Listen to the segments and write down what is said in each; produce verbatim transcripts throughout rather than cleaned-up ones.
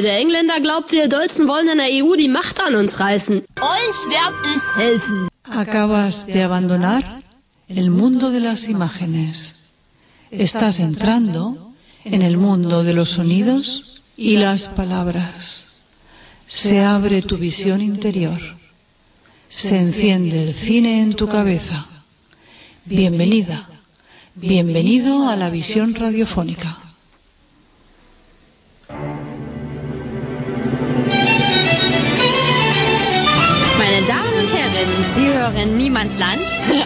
Der Engländer glaubt, wir Deutschen wollen in der E U die Macht an uns reißen. Euch wird es helfen. Acabas de abandonar el mundo de las imágenes. Estás entrando en el mundo de los sonidos y las palabras. Se abre tu visión interior. Se enciende el cine en tu cabeza. Bienvenida, bienvenido a la visión radiofónica. Meine Damen und Herren, Sie hören Niemandsland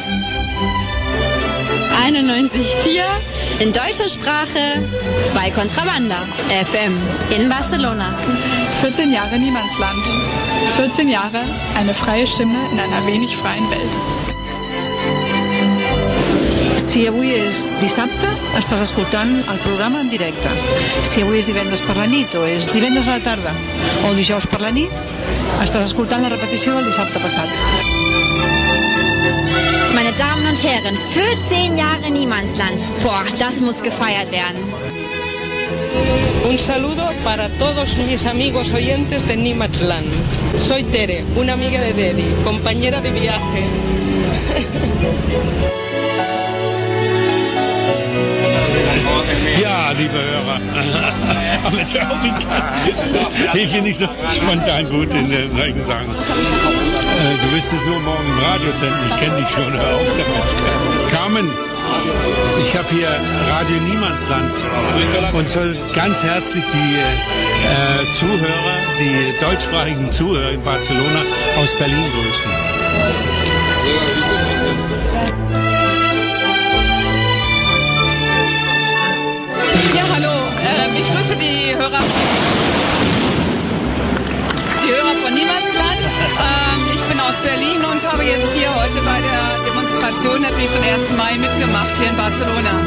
einundneunzig Komma vier in deutscher Sprache bei Contrabanda F M in Barcelona. vierzehn Jahre Niemandsland. vierzehn Jahre eine freie Stimme in einer wenig freien Welt. Si avui és dissabte, estàs escoltant el programa en directe. Si avui és divendres per la nit, o és divendres a la tarda, o dijous per la nit, estàs escoltant la repetició del dissabte passat. Meine Damen und Herren, vierzehn Jahre Niemandsland. Boah, das muss gefeiert werden. Un saludo para todos mis amigos oyentes de Niemandsland. Soy Tere, una amiga de Dedi, compañera de viaje. Ja, liebe Hörer, aber ich bin nicht so spontan gut in solchen Sachen. Du wirst es nur morgen im Radio senden, ich kenne dich schon, hör auf damit. Carmen, ich habe hier Radio Niemandsland und soll ganz herzlich die äh, Zuhörer, die deutschsprachigen Zuhörer in Barcelona aus Berlin grüßen. Ja, hallo. Ähm, ich grüße die Hörer, die Hörer von Niemandsland. Ähm, ich bin aus Berlin und habe jetzt hier heute bei der Demonstration natürlich zum ersten Mai mitgemacht hier in Barcelona.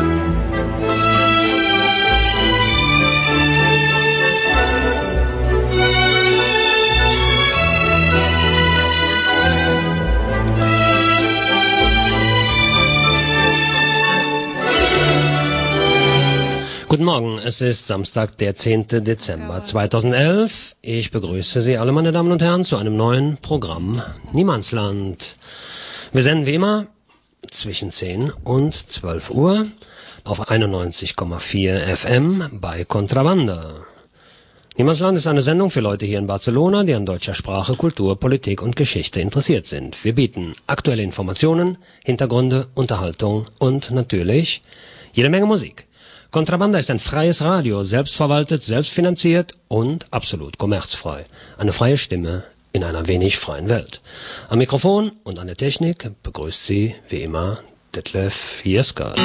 Guten Morgen, es ist Samstag, der zehnten Dezember zweitausendelf. Ich begrüße Sie alle, meine Damen und Herren, zu einem neuen Programm Niemandsland. Wir senden wie immer zwischen zehn und zwölf Uhr auf einundneunzig Komma vier F M bei Contrabanda. Niemandsland ist eine Sendung für Leute hier in Barcelona, die an deutscher Sprache, Kultur, Politik und Geschichte interessiert sind. Wir bieten aktuelle Informationen, Hintergründe, Unterhaltung und natürlich jede Menge Musik. Contrabanda ist ein freies Radio, selbstverwaltet, selbstfinanziert und absolut kommerzfrei. Eine freie Stimme in einer wenig freien Welt. Am Mikrofon und an der Technik begrüßt Sie wie immer Detlef Hieskertz.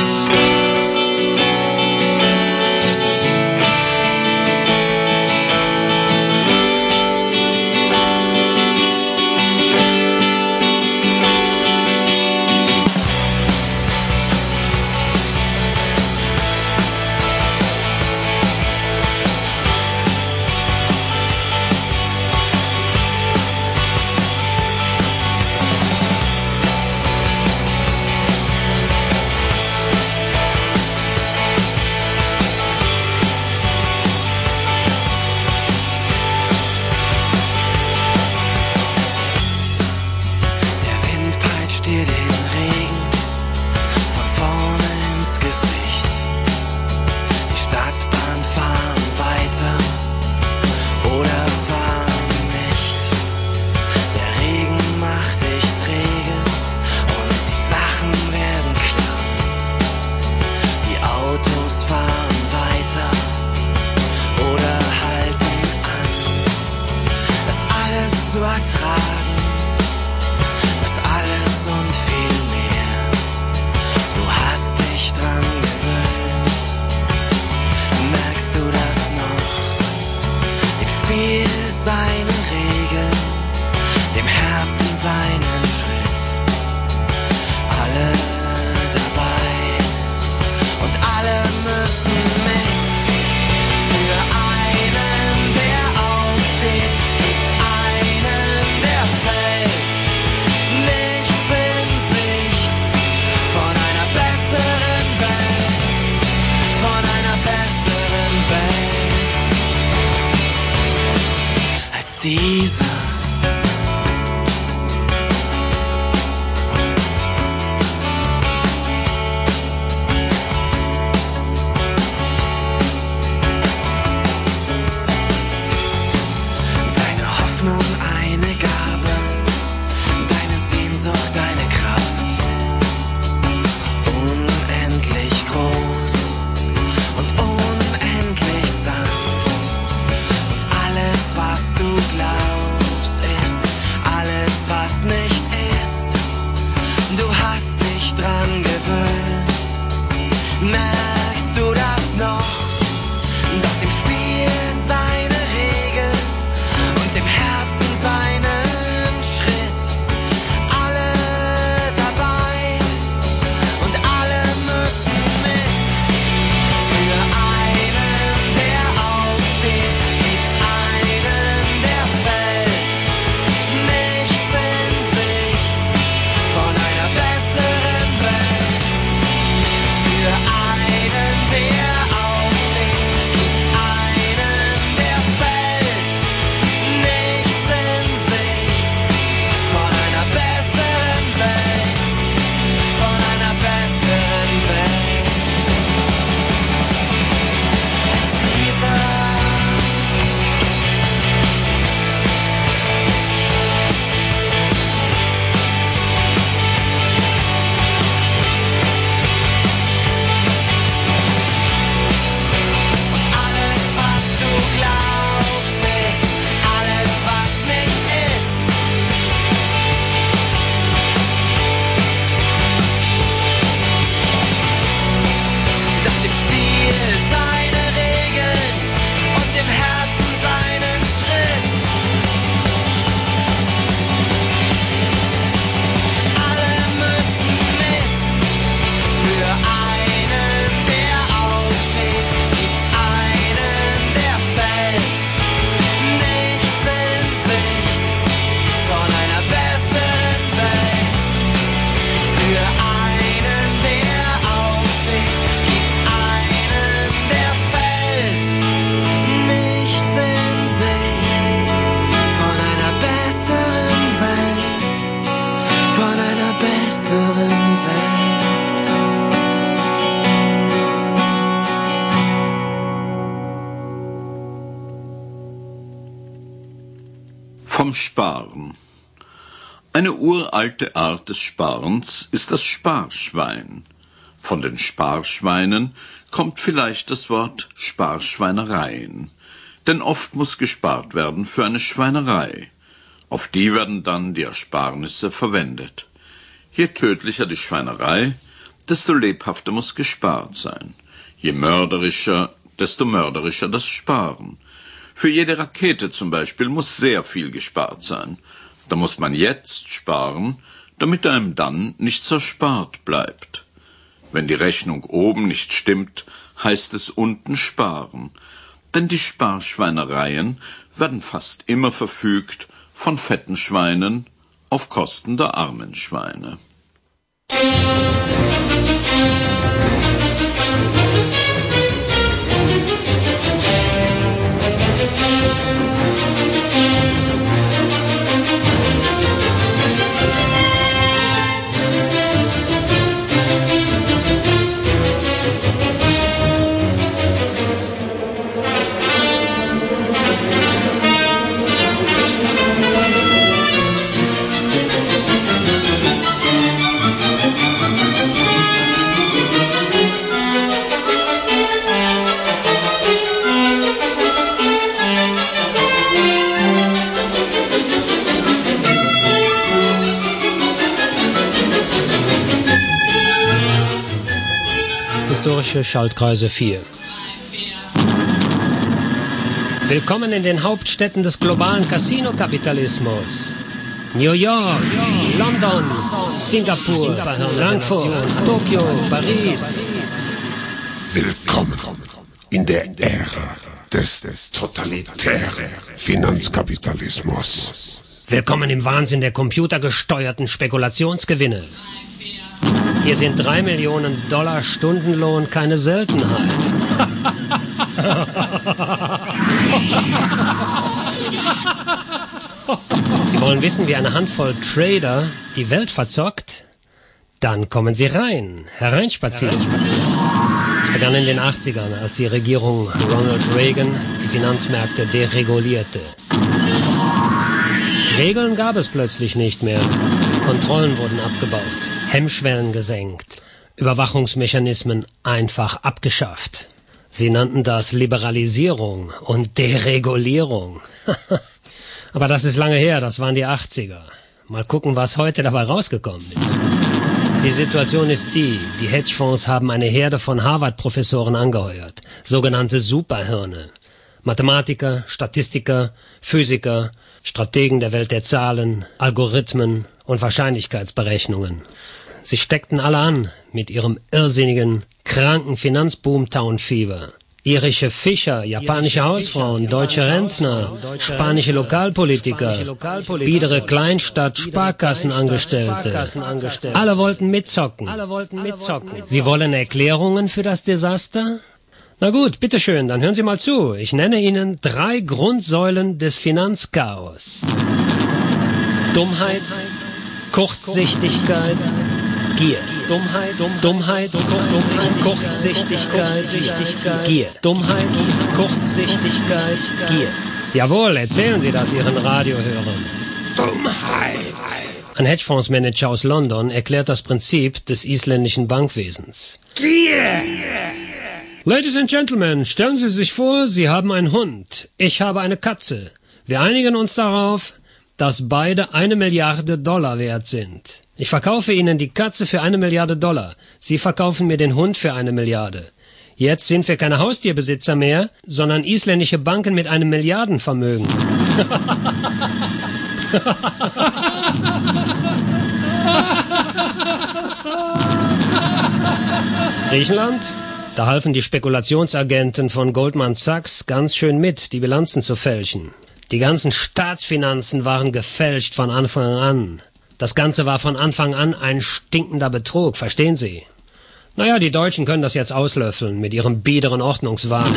dieser? Vom Sparen. Eine uralte Art des Sparens ist das Sparschwein. Von den Sparschweinen kommt vielleicht das Wort Sparschweinereien. Denn oft muss gespart werden für eine Schweinerei. Auf die werden dann die Ersparnisse verwendet. Je tödlicher die Schweinerei, desto lebhafter muss gespart sein. Je mörderischer, desto mörderischer das Sparen. Für jede Rakete zum Beispiel muss sehr viel gespart sein. Da muss man jetzt sparen, damit einem dann nichts erspart bleibt. Wenn die Rechnung oben nicht stimmt, heißt es unten sparen. Denn die Sparschweinereien werden fast immer verfügt von fetten Schweinen auf Kosten der armen Schweine. Historische Schaltkreise vier. Willkommen in den Hauptstädten des globalen Casino-Kapitalismus. New York, London, Singapur, Frankfurt, Tokio, Paris. Willkommen in der Ära des, des totalitären Finanzkapitalismus. Willkommen im Wahnsinn der computergesteuerten Spekulationsgewinne. Hier sind drei Millionen Dollar Stundenlohn keine Seltenheit. wollen wissen, wie eine Handvoll Trader die Welt verzockt? Dann kommen Sie rein, hereinspazieren. Es begann in den achtzigern, als die Regierung Ronald Reagan die Finanzmärkte deregulierte. Regeln gab es plötzlich nicht mehr. Kontrollen wurden abgebaut, Hemmschwellen gesenkt, Überwachungsmechanismen einfach abgeschafft. Sie nannten das Liberalisierung und Deregulierung. Aber das ist lange her, das waren die achtziger. Mal gucken, was heute dabei rausgekommen ist. Die Situation ist die, die Hedgefonds haben eine Herde von Harvard-Professoren angeheuert, sogenannte Superhirne. Mathematiker, Statistiker, Physiker, Strategen der Welt der Zahlen, Algorithmen und Wahrscheinlichkeitsberechnungen. Sie steckten alle an mit ihrem irrsinnigen, kranken Finanzboom-Town-Fieber. Irische Fischer, japanische Hausfrauen, deutsche Rentner, spanische Lokalpolitiker, biedere Kleinstadt-Sparkassenangestellte. Alle wollten mitzocken. Sie wollen Erklärungen für das Desaster? Na gut, bitteschön, dann hören Sie mal zu. Ich nenne Ihnen drei Grundsäulen des Finanzchaos. Dummheit, Kurzsichtigkeit, Gier. Dummheit, Dummheit, Kurzsichtigkeit, Gier. Dummheit, Kurzsichtigkeit, Gier. Jawohl, erzählen Sie das Ihren Radiohörern. Dummheit. Ein Hedgefondsmanager aus London erklärt das Prinzip des isländischen Bankwesens. Gier. Ladies and Gentlemen, stellen Sie sich vor, Sie haben einen Hund. Ich habe eine Katze. Wir einigen uns darauf, dass beide eine Milliarde Dollar wert sind. Ich verkaufe Ihnen die Katze für eine Milliarde Dollar. Sie verkaufen mir den Hund für eine Milliarde. Jetzt sind wir keine Haustierbesitzer mehr, sondern isländische Banken mit einem Milliardenvermögen. Griechenland? Da halfen die Spekulationsagenten von Goldman Sachs ganz schön mit, die Bilanzen zu fälschen. Die ganzen Staatsfinanzen waren gefälscht von Anfang an. Das Ganze war von Anfang an ein stinkender Betrug, verstehen Sie? Naja, die Deutschen können das jetzt auslöffeln mit ihrem biederen Ordnungswahn.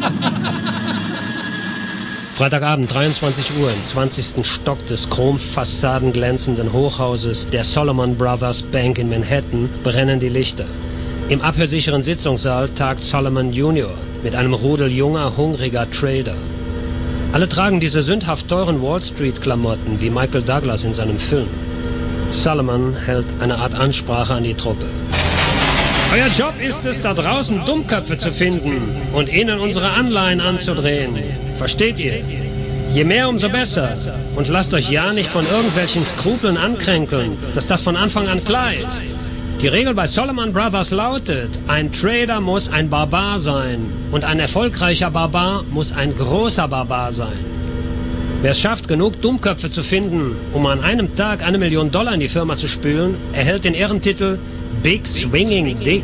Freitagabend, dreiundzwanzig Uhr, im zwanzigsten Stock des chromfassadenglänzenden Hochhauses der Solomon Brothers Bank in Manhattan brennen die Lichter. Im abhörsicheren Sitzungssaal tagt Solomon Junior mit einem Rudel junger, hungriger Trader. Alle tragen diese sündhaft teuren Wall-Street-Klamotten wie Michael Douglas in seinem Film. Solomon hält eine Art Ansprache an die Truppe. Euer Job ist es, da draußen Dummköpfe zu finden und ihnen unsere Anleihen anzudrehen. Versteht ihr? Je mehr, umso besser. Und lasst euch ja nicht von irgendwelchen Skrupeln ankränkeln, dass das von Anfang an klar ist. Die Regel bei Solomon Brothers lautet, ein Trader muss ein Barbar sein und ein erfolgreicher Barbar muss ein großer Barbar sein. Wer es schafft, genug Dummköpfe zu finden, um an einem Tag eine Million Dollar in die Firma zu spülen, erhält den Ehrentitel Big Swinging Dick.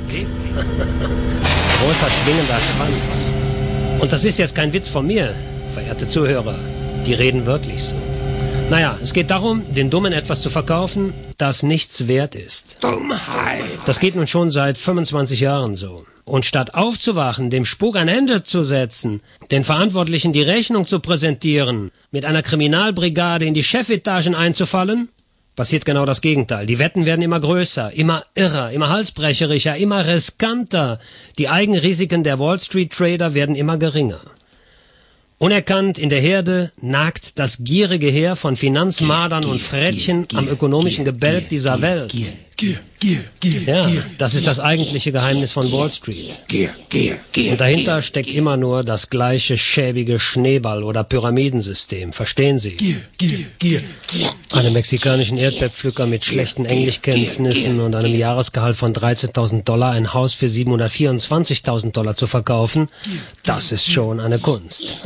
Großer schwingender Schwanz. Und das ist jetzt kein Witz von mir, verehrte Zuhörer. Die reden wirklich so. Naja, es geht darum, den Dummen etwas zu verkaufen, das nichts wert ist. Dummheit. Das geht nun schon seit fünfundzwanzig Jahren so. Und statt aufzuwachen, dem Spuk ein Ende zu setzen, den Verantwortlichen die Rechnung zu präsentieren, mit einer Kriminalbrigade in die Chefetagen einzufallen, passiert genau das Gegenteil. Die Wetten werden immer größer, immer irrer, immer halsbrecherischer, immer riskanter. Die Eigenrisiken der Wall-Street-Trader werden immer geringer. Unerkannt in der Herde nagt das gierige Heer von Finanzmadern und Frettchen am ökonomischen Gebälk dieser Welt. Gier, Gier, Gier, Ja, Gier. das ist das eigentliche Geheimnis von Wall Street. Gier, Gier, Gier. Und dahinter steckt immer nur das gleiche schäbige Schneeball- oder Pyramidensystem. Verstehen Sie? Gier, Gier, Gier, Gier. Einem mexikanischen Erdbeerpflücker mit schlechten Englischkenntnissen und einem Jahresgehalt von dreizehntausend Dollar ein Haus für siebenhundertvierundzwanzigtausend Dollar zu verkaufen, das ist schon eine Kunst.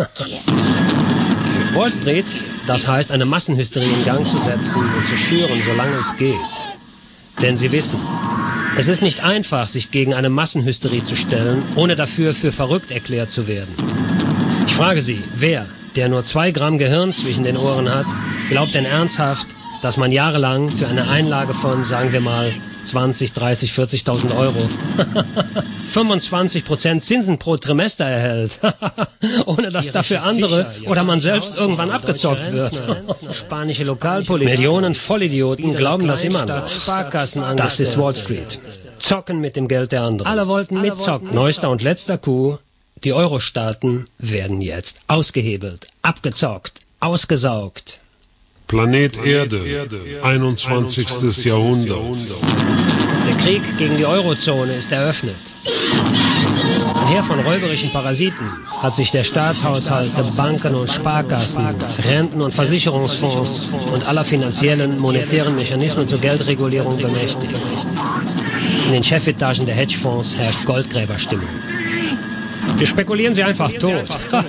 Wall Street, das heißt, eine Massenhysterie in Gang zu setzen und zu schüren, solange es geht. Denn Sie wissen, es ist nicht einfach, sich gegen eine Massenhysterie zu stellen, ohne dafür für verrückt erklärt zu werden. Ich frage Sie, wer, der nur zwei Gramm Gehirn zwischen den Ohren hat, glaubt denn ernsthaft, dass man jahrelang für eine Einlage von, sagen wir mal, zwanzig, dreißig, vierzigtausend Euro fünfundzwanzig Prozent Zinsen pro Trimester erhält, ohne dass dafür andere oder man selbst irgendwann abgezockt wird. Spanische Lokalpolitiker, Millionen Vollidioten glauben das immer noch. Sparkassen, das ist Wall Street. Zocken mit dem Geld der anderen. Alle wollten mitzocken. Neuester und letzter Coup, die Euro-Staaten werden jetzt ausgehebelt, abgezockt, ausgesaugt. Planet Erde, einundzwanzigstes Jahrhundert. Der Krieg gegen die Eurozone ist eröffnet. Ein Heer von räuberischen Parasiten hat sich der Staatshaushalte, Banken und Sparkassen, Renten- und Versicherungsfonds und aller finanziellen, monetären Mechanismen zur Geldregulierung bemächtigt. In den Chefetagen der Hedgefonds herrscht Goldgräberstimmung. Wir spekulieren sie einfach tot.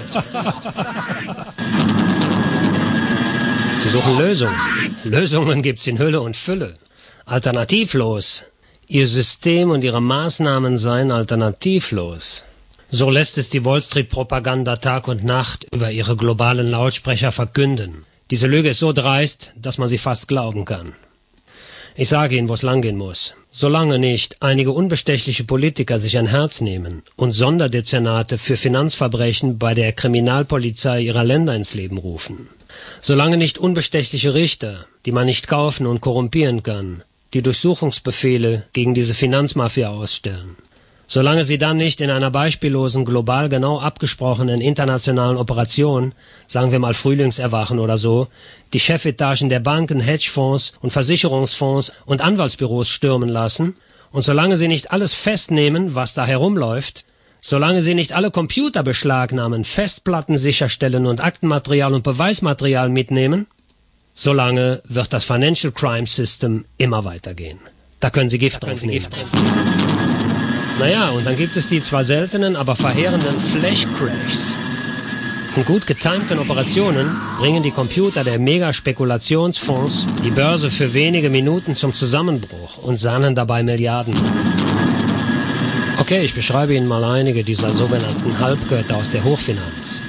Sie suchen Lösungen. Lösungen gibt's in Hülle und Fülle. Alternativlos. Ihr System und ihre Maßnahmen seien alternativlos. So lässt es die Wall Street Propaganda Tag und Nacht über ihre globalen Lautsprecher verkünden. Diese Lüge ist so dreist, dass man sie fast glauben kann. Ich sage Ihnen, wo es langgehen muss. Solange nicht einige unbestechliche Politiker sich ein Herz nehmen und Sonderdezernate für Finanzverbrechen bei der Kriminalpolizei ihrer Länder ins Leben rufen. Solange nicht unbestechliche Richter, die man nicht kaufen und korrumpieren kann, die Durchsuchungsbefehle gegen diese Finanzmafia ausstellen. Solange sie dann nicht in einer beispiellosen, global genau abgesprochenen internationalen Operation, sagen wir mal Frühlingserwachen oder so, die Chefetagen der Banken, Hedgefonds und Versicherungsfonds und Anwaltsbüros stürmen lassen, und solange sie nicht alles festnehmen, was da herumläuft, solange sie nicht alle Computer beschlagnahmen, Festplatten sicherstellen und Aktenmaterial und Beweismaterial mitnehmen, solange wird das Financial Crime System immer weitergehen. Da können Sie Gift drauf nehmen. Naja, und dann gibt es die zwar seltenen, aber verheerenden Flash-Crashs. In gut getimten Operationen bringen die Computer der Mega-Spekulationsfonds die Börse für wenige Minuten zum Zusammenbruch und sahnen dabei Milliarden. Okay, ich beschreibe Ihnen mal einige dieser sogenannten Halbgötter aus der Hochfinanz.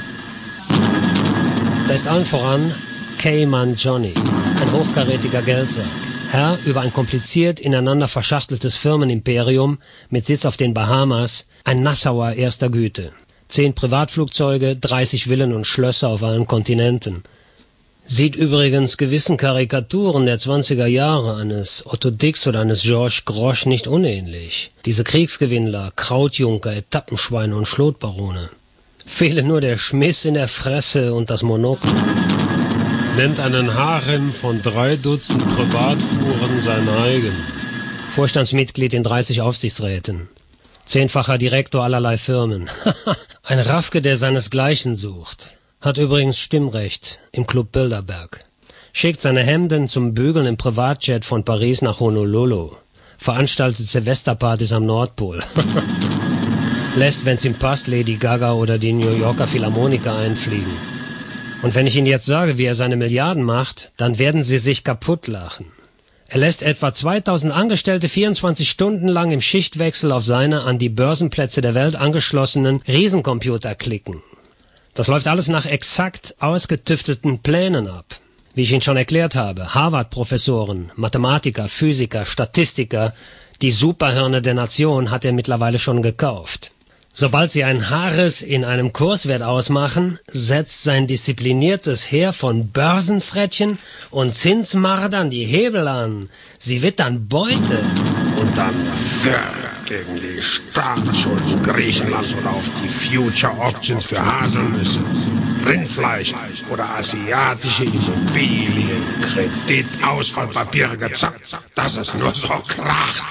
Da ist allen voran Cayman Johnny, ein hochkarätiger Geldsack. Herr über ein kompliziert ineinander verschachteltes Firmenimperium mit Sitz auf den Bahamas, ein Nassauer erster Güte. Zehn Privatflugzeuge, dreißig Villen und Schlösser auf allen Kontinenten. Sieht übrigens gewissen Karikaturen der zwanziger Jahre eines Otto Dix oder eines Georges Grosch nicht unähnlich. Diese Kriegsgewinnler, Krautjunker, Etappenschweine und Schlotbarone. Fehle nur der Schmiss in der Fresse und das Monokel. Nennt einen Harem von drei Dutzend Privathuren sein eigen. Vorstandsmitglied in dreißig Aufsichtsräten. Zehnfacher Direktor allerlei Firmen. Ein Raffke, der seinesgleichen sucht. Hat übrigens Stimmrecht im Club Bilderberg. Schickt seine Hemden zum Bügeln im Privatjet von Paris nach Honolulu. Veranstaltet Silvesterpartys am Nordpol. Lässt, wenn's ihm passt, Lady Gaga oder die New Yorker Philharmoniker einfliegen. Und wenn ich Ihnen jetzt sage, wie er seine Milliarden macht, dann werden Sie sich kaputt lachen. Er lässt etwa zweitausend Angestellte vierundzwanzig Stunden lang im Schichtwechsel auf seine an die Börsenplätze der Welt angeschlossenen Riesencomputer klicken. Das läuft alles nach exakt ausgetüftelten Plänen ab. Wie ich Ihnen schon erklärt habe, Harvard-Professoren, Mathematiker, Physiker, Statistiker, die Superhirne der Nation hat er mittlerweile schon gekauft. Sobald sie ein Haares in einem Kurswert ausmachen, setzt sein diszipliniertes Heer von Börsenfrettchen und Zinsmardern die Hebel an. Sie wittern Beute. Und dann wird gegen die Staatsschulden Griechenlands oder auf die Future Options für Haselnüsse, Rindfleisch oder asiatische Immobilien, Kredit, Ausfallpapiere gezockt, dass es nur so kracht.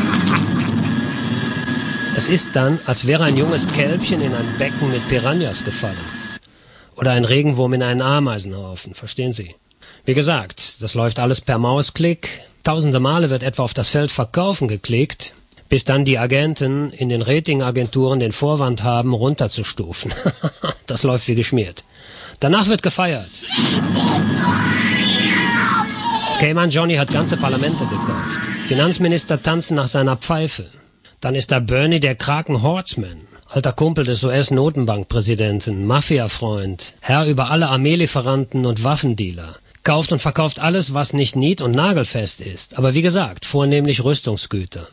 Es ist dann, als wäre ein junges Kälbchen in ein Becken mit Piranhas gefallen. Oder ein Regenwurm in einen Ameisenhaufen, verstehen Sie? Wie gesagt, das läuft alles per Mausklick. Tausende Male wird etwa auf das Feld Verkaufen geklickt, bis dann die Agenten in den Ratingagenturen den Vorwand haben, runterzustufen. Das läuft wie geschmiert. Danach wird gefeiert. Cayman Johnny hat ganze Parlamente gekauft. Finanzminister tanzen nach seiner Pfeife. Dann ist da Bernie, der Kraken-Horseman, alter Kumpel des U S-Notenbankpräsidenten, Mafia-Freund, Herr über alle Armeelieferanten und Waffendealer, kauft und verkauft alles, was nicht nied- und nagelfest ist, aber wie gesagt, vornehmlich Rüstungsgüter.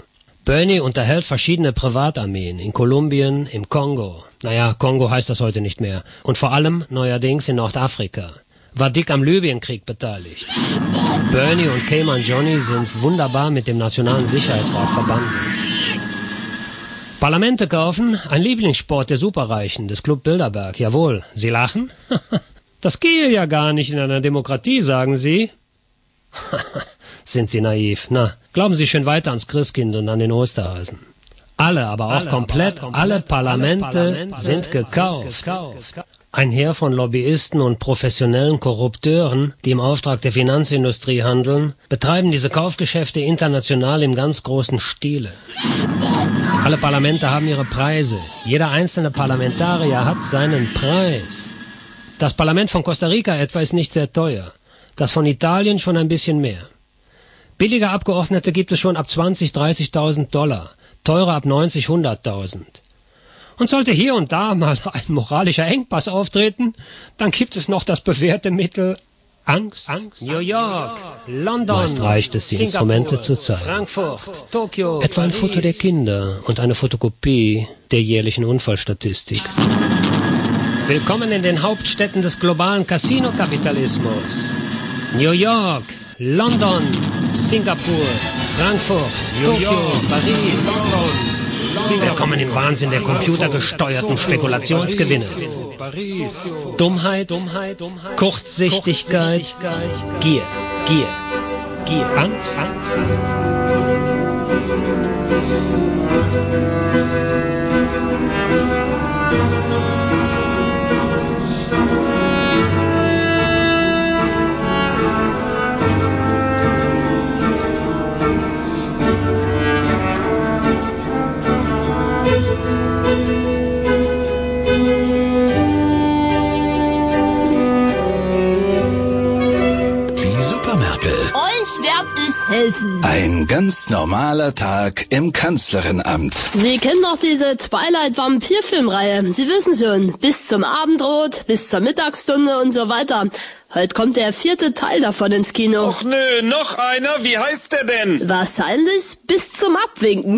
Bernie unterhält verschiedene Privatarmeen in Kolumbien, im Kongo. Naja, Kongo heißt das heute nicht mehr. Und vor allem neuerdings in Nordafrika. War dick am Libyenkrieg beteiligt. Bernie und Cayman Johnny sind wunderbar mit dem Nationalen Sicherheitsrat verbandelt. Parlamente kaufen, ein Lieblingssport der Superreichen, des Club Bilderberg. Jawohl, Sie lachen? Das gehe ja gar nicht in einer Demokratie, sagen Sie. Sind Sie naiv. Na, glauben Sie schön weiter ans Christkind und an den Osterhasen. Alle, aber auch alle, komplett, aber auch komplett, alle Parlamente, alle Parlamente sind gekauft. Sind gekauft. Ein Heer von Lobbyisten und professionellen Korrupteuren, die im Auftrag der Finanzindustrie handeln, betreiben diese Kaufgeschäfte international im ganz großen Stile. Alle Parlamente haben ihre Preise. Jeder einzelne Parlamentarier hat seinen Preis. Das Parlament von Costa Rica etwa ist nicht sehr teuer. Das von Italien schon ein bisschen mehr. Billige Abgeordnete gibt es schon ab zwanzig, dreißigtausend Dollar. Teure ab neunzig, hunderttausend. Und sollte hier und da mal ein moralischer Engpass auftreten, dann gibt es noch das bewährte Mittel Angst. Angst. New York, London, meist reicht es, die Singapur, Instrumente zu zeigen. Frankfurt, Tokio, etwa ein Paris. Foto der Kinder und eine Fotokopie der jährlichen Unfallstatistik. Willkommen in den Hauptstädten des globalen Casino-Kapitalismus. New York, London, Singapur, Frankfurt, New Tokio, York, Paris, London. Willkommen im Wahnsinn der computergesteuerten Spekulationsgewinne. Dummheit, Dummheit, Kurzsichtigkeit, Gier, Gier, Gier, Angst. Euch wird es helfen. Ein ganz normaler Tag im Kanzlerinnenamt. Sie kennen doch diese Twilight-Vampir-Filmreihe. Sie wissen schon, bis zum Abendrot, bis zur Mittagsstunde und so weiter. Heute kommt der vierte Teil davon ins Kino. Och nö, noch einer? Wie heißt der denn? Wahrscheinlich bis zum Abwinken.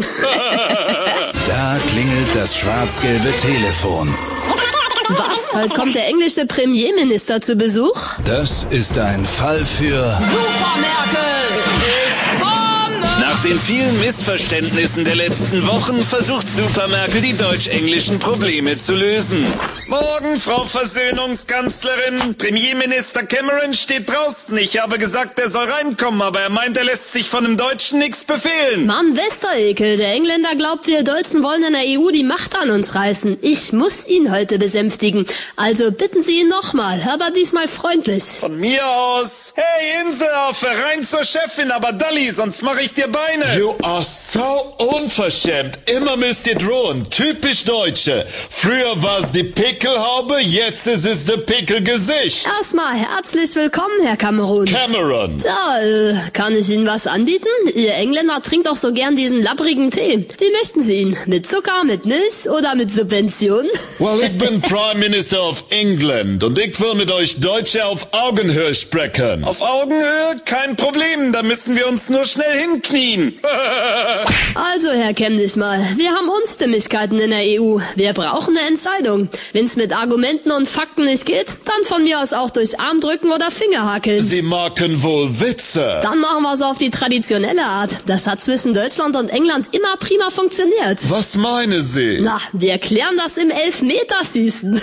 Da klingelt das schwarz-gelbe Telefon. Was? Heute kommt der englische Premierminister zu Besuch? Das ist ein Fall für... Supermerkel ist kommen! Nach den vielen Missverständnissen der letzten Wochen versucht Supermerkel die deutsch-englischen Probleme zu lösen. Morgen, Frau Versöhnungskanzlerin. Premierminister Cameron steht draußen. Ich habe gesagt, er soll reinkommen, aber er meint, er lässt sich von dem Deutschen nichts befehlen. Mann, Westerekel, der Engländer glaubt, wir Deutschen wollen in der E U die Macht an uns reißen. Ich muss ihn heute besänftigen. Also bitten Sie ihn nochmal, aber diesmal freundlich. Von mir aus. Hey, Inselaffe, rein zur Chefin, aber Dalli, sonst mache ich dir Beine. You are so unverschämt. Immer müsst ihr drohen. Typisch Deutsche. Früher war's die Pickelhaube, jetzt ist es das Pickelgesicht. Erstmal herzlich willkommen, Herr Cameron. Cameron. Da, äh, kann ich Ihnen was anbieten? Ihr Engländer trinkt doch so gern diesen labbrigen Tee. Wie möchten Sie ihn? Mit Zucker, mit Milch oder mit Subvention? Well, ich bin Prime Minister of England und ich will mit euch Deutsche auf Augenhöhe sprechen. Auf Augenhöhe? Kein Problem, da müssen wir uns nur schnell hinknien. Also, Herr Chemnitz mal, wir haben Unstimmigkeiten in der E U. Wir brauchen eine Entscheidung. Wenn's mit Argumenten und Fakten nicht geht, dann von mir aus auch durch Armdrücken oder Fingerhackeln. Sie machen wohl Witze. Dann machen wir's auf die traditionelle Art. Das hat zwischen Deutschland und England immer prima funktioniert. Was meinen Sie? Na, wir klären das im Elfmeterschießen.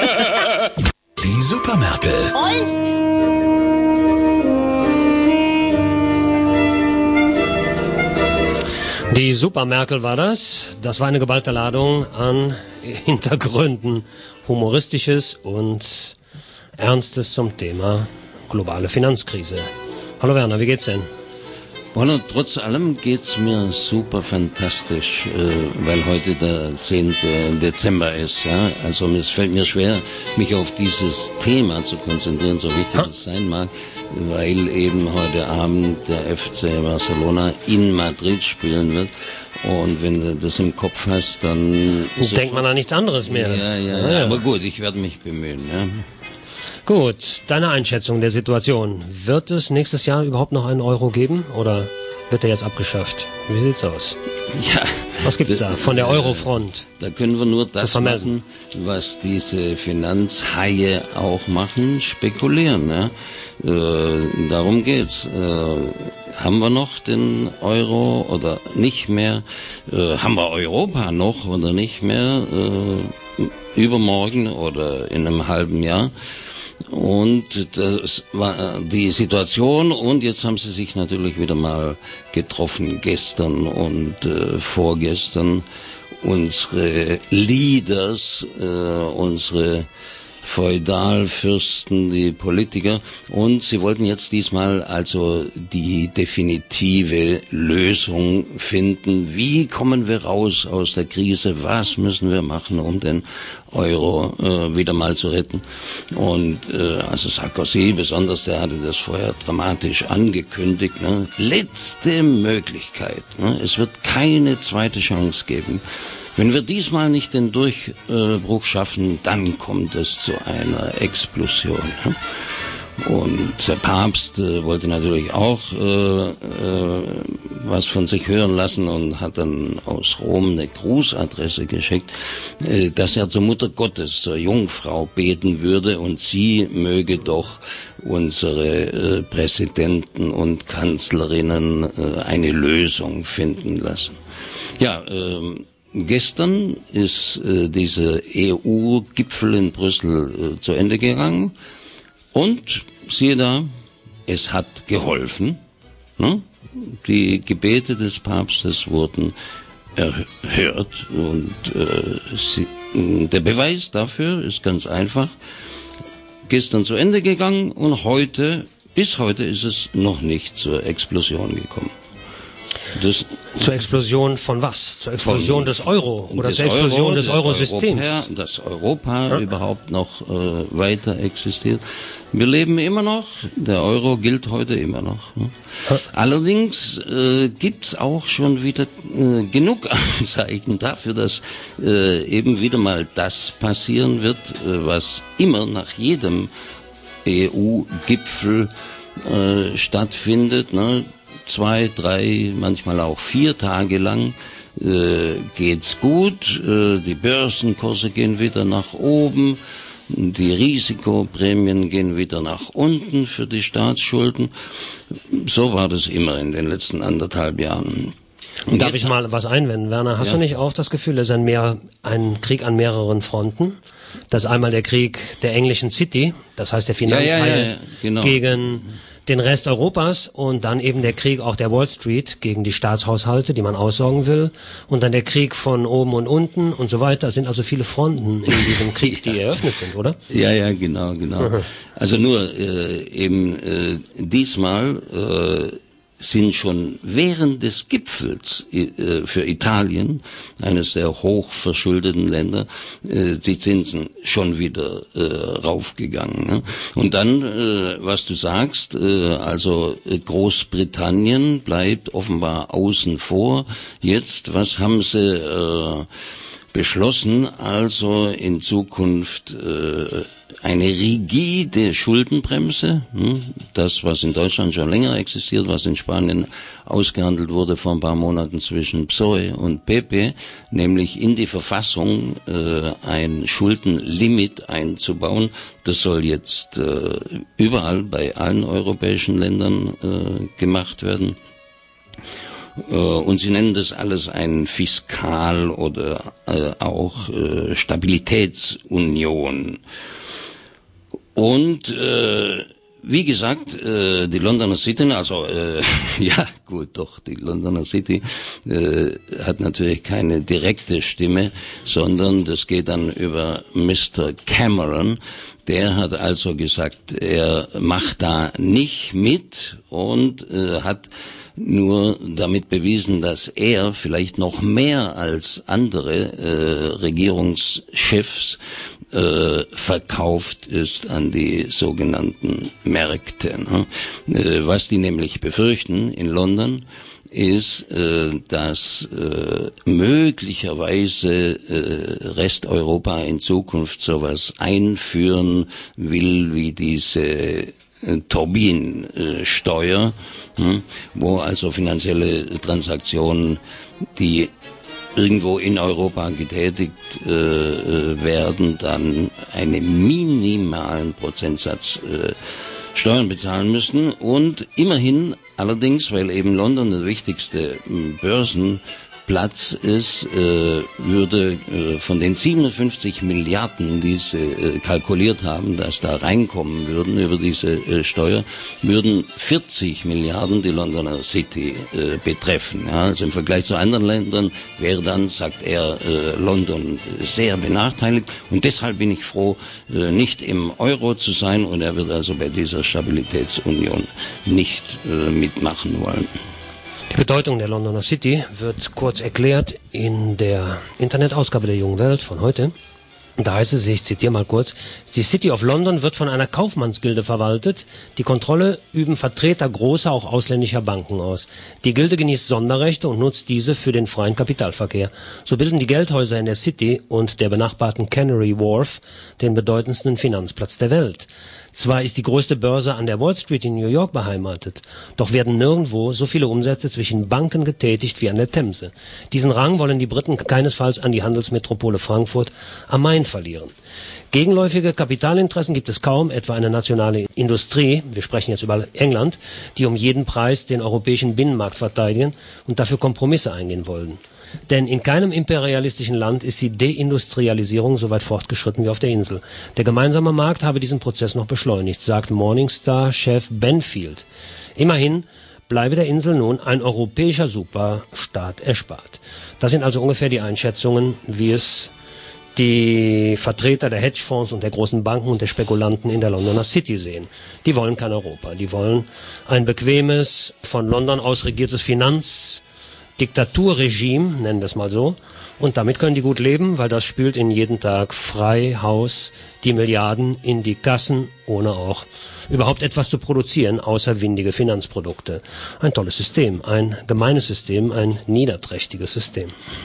Die Supermerkel. Euch... Die Supermerkel war das. Das war eine geballte Ladung an Hintergründen, Humoristisches und Ernstes zum Thema globale Finanzkrise. Hallo Werner, wie geht's denn? Bueno, trotz allem geht's mir super fantastisch, äh, weil heute der zehnte Dezember ist. Ja? Also es fällt mir schwer, mich auf dieses Thema zu konzentrieren, so wichtig es sein mag, weil eben heute Abend der F C Barcelona in Madrid spielen wird. Und wenn du das im Kopf hast, dann... Denkt man an nichts anderes mehr. Ja, ja, ja, ja. Aber gut, ich werde mich bemühen. Ja. Gut, deine Einschätzung der Situation. Wird es nächstes Jahr überhaupt noch einen Euro geben oder wird er jetzt abgeschafft? Wie sieht's aus? Ja. Was gibt's da von der Eurofront? Da können wir nur das machen, was diese Finanzhaie auch machen, spekulieren. Ja? Äh, darum geht's. Äh, haben wir noch den Euro oder nicht mehr? Äh, haben wir Europa noch oder nicht mehr? Äh, übermorgen oder in einem halben Jahr? Und das war die Situation, und jetzt haben sie sich natürlich wieder mal getroffen, gestern und äh, vorgestern, unsere Leaders, äh, unsere Feudalfürsten, die Politiker, und sie wollten jetzt diesmal also die definitive Lösung finden. Wie kommen wir raus aus der Krise? Was müssen wir machen, um den Euro äh, wieder mal zu retten? Und äh, also Sarkozy besonders, der hatte das vorher dramatisch angekündigt, ne? Letzte Möglichkeit, ne? Es wird keine zweite Chance geben. Wenn wir diesmal nicht den Durchbruch schaffen, dann kommt es zu einer Explosion. Ne? Und der Papst äh, wollte natürlich auch äh, äh, was von sich hören lassen und hat dann aus Rom eine Grußadresse geschickt, äh, dass er zur Mutter Gottes, zur Jungfrau beten würde, und sie möge doch unsere äh, Präsidenten und Kanzlerinnen äh, eine Lösung finden lassen. Ja, äh, gestern ist äh, dieser E U-Gipfel in Brüssel äh, zu Ende gegangen. Und siehe da, es hat geholfen. Ne? Die Gebete des Papstes wurden erhört. Und äh, sie, der Beweis dafür ist ganz einfach. Gestern zu Ende gegangen und heute, bis heute ist es noch nicht zur Explosion gekommen. Das zur Explosion von was? Zur Explosion von, des Euro oder des zur Explosion Euro, des Eurosystems? Europa, dass Europa ja. überhaupt noch äh, weiter existiert. Wir leben immer noch, der Euro gilt heute immer noch. Ne? Ja. Allerdings äh, gibt's auch schon wieder äh, genug Anzeichen dafür, dass äh, eben wieder mal das passieren wird, äh, was immer nach jedem E U-Gipfel äh, stattfindet, ne? Zwei, drei, manchmal auch vier Tage lang äh, geht's gut, äh, die Börsenkurse gehen wieder nach oben, die Risikoprämien gehen wieder nach unten für die Staatsschulden. So war das immer in den letzten anderthalb Jahren. Und Darf ich mal was einwenden, Werner? Hast ja. du nicht auch das Gefühl, es ist ein, mehr, ein Krieg an mehreren Fronten? Das ist einmal der Krieg der englischen City, das heißt der Finanzhaie, ja, ja, ja, ja. Genau. gegen den Rest Europas, und dann eben der Krieg auch der Wall Street gegen die Staatshaushalte, die man aussorgen will, und dann der Krieg von oben und unten und so weiter. Es sind also viele Fronten in diesem Krieg, die eröffnet sind, oder? Ja, ja, genau, genau. Mhm. Also nur äh, eben äh, diesmal äh, sind schon während des Gipfels äh, für Italien, eines der hochverschuldeten Länder, äh, die Zinsen schon wieder äh, raufgegangen. Ne? Und dann, äh, was du sagst, äh, also Großbritannien bleibt offenbar außen vor. Jetzt, was haben sie äh, beschlossen? Also in Zukunft äh, eine rigide Schuldenbremse, das, was in Deutschland schon länger existiert, was in Spanien ausgehandelt wurde vor ein paar Monaten zwischen P S O E und P P, nämlich in die Verfassung äh, ein Schuldenlimit einzubauen. Das soll jetzt äh, überall bei allen europäischen Ländern äh, gemacht werden. Und sie nennen das alles ein Fiskal- oder äh, auch äh, Stabilitätsunion. Und äh, wie gesagt, äh, die Londoner City, also äh, ja gut, doch, die Londoner City äh, hat natürlich keine direkte Stimme, sondern das geht dann über Mister Cameron. Der hat also gesagt, er macht da nicht mit und äh, hat nur damit bewiesen, dass er vielleicht noch mehr als andere äh, Regierungschefs äh, verkauft ist an die sogenannten Märkte. Ne? Äh, was die nämlich befürchten in London ist, äh, dass äh, möglicherweise äh, Resteuropa in Zukunft sowas einführen will wie diese Tobin-Steuer, hm, wo also finanzielle Transaktionen, die irgendwo in Europa getätigt äh, werden, dann einen minimalen Prozentsatz äh, Steuern bezahlen müssen. Und immerhin allerdings, weil eben London der wichtigste Börsenplatz ist, äh, würde äh, von den siebenundfünfzig Milliarden, die sie äh, kalkuliert haben, dass da reinkommen würden über diese äh, Steuer, würden vierzig Milliarden die Londoner City äh, betreffen. Ja, also im Vergleich zu anderen Ländern wäre dann, sagt er, äh, London sehr benachteiligt. Und deshalb bin ich froh, äh, nicht im Euro zu sein, und er wird also bei dieser Stabilitätsunion nicht äh, mitmachen wollen. Die Bedeutung der Londoner City wird kurz erklärt in der Internetausgabe der Jungen Welt von heute. Da heißt es, ich zitiere mal kurz, die City of London wird von einer Kaufmannsgilde verwaltet. Die Kontrolle üben Vertreter großer, auch ausländischer Banken aus. Die Gilde genießt Sonderrechte und nutzt diese für den freien Kapitalverkehr. So bilden die Geldhäuser in der City und der benachbarten Canary Wharf den bedeutendsten Finanzplatz der Welt. Zwar ist die größte Börse an der Wall Street in New York beheimatet, doch werden nirgendwo so viele Umsätze zwischen Banken getätigt wie an der Themse. Diesen Rang wollen die Briten keinesfalls an die Handelsmetropole Frankfurt am Main verlieren. Gegenläufige Kapitalinteressen gibt es kaum, etwa eine nationale Industrie, wir sprechen jetzt über England, die um jeden Preis den europäischen Binnenmarkt verteidigen und dafür Kompromisse eingehen wollen. Denn in keinem imperialistischen Land ist die Deindustrialisierung so weit fortgeschritten wie auf der Insel. Der gemeinsame Markt habe diesen Prozess noch beschleunigt, sagt Morningstar-Chef Benfield. Immerhin bleibe der Insel nun ein europäischer Superstaat erspart. Das sind also ungefähr die Einschätzungen, wie es die Vertreter der Hedgefonds und der großen Banken und der Spekulanten in der Londoner City sehen. Die wollen kein Europa. Die wollen ein bequemes, von London aus regiertes Finanz- Diktaturregime, nennen wir es mal so, und damit können die gut leben, weil das spült ihnen jeden Tag frei Haus die Milliarden in die Kassen, ohne auch überhaupt etwas zu produzieren, außer windige Finanzprodukte. Ein tolles System, ein gemeines System, ein niederträchtiges System.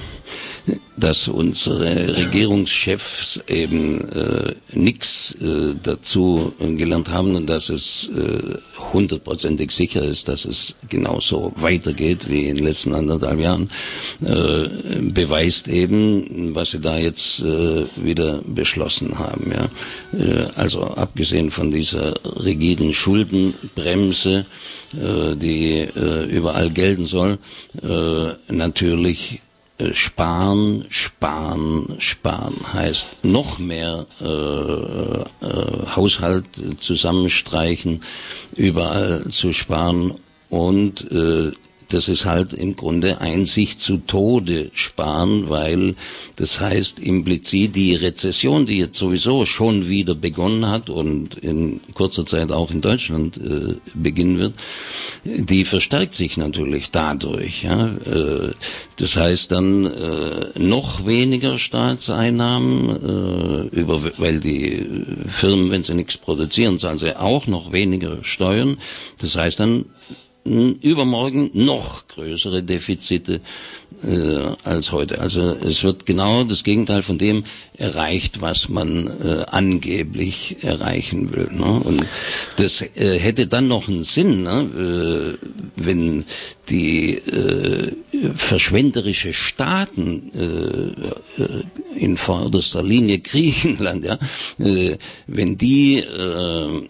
Dass unsere Regierungschefs eben äh, nichts äh, dazu gelernt haben und dass es hundertprozentig äh, sicher ist, dass es genauso weitergeht wie in den letzten anderthalb Jahren, äh, beweist eben, was sie da jetzt äh, wieder beschlossen haben. Ja. Äh, also abgesehen von dieser rigiden Schuldenbremse, äh, die äh, überall gelten soll, äh, natürlich Sparen, sparen, sparen heißt noch mehr äh, äh, Haushalt zusammenstreichen, überall zu sparen und äh, das ist halt im Grunde ein sich zu Tode sparen, weil das heißt implizit die Rezession, die jetzt sowieso schon wieder begonnen hat und in kurzer Zeit auch in Deutschland äh, beginnen wird, die verstärkt sich natürlich dadurch. Ja? Äh, das heißt dann äh, noch weniger Staatseinnahmen, äh, über, weil die Firmen, wenn sie nichts produzieren, zahlen sie auch noch weniger Steuern. Das heißt dann übermorgen noch größere Defizite äh, als heute. Also es wird genau das Gegenteil von dem erreicht, was man äh, angeblich erreichen will. Ne? Und das äh, hätte dann noch einen Sinn, ne? äh, wenn die äh, verschwenderische Staaten äh, äh, in vorderster Linie Griechenland, ja, äh, wenn die äh, äh,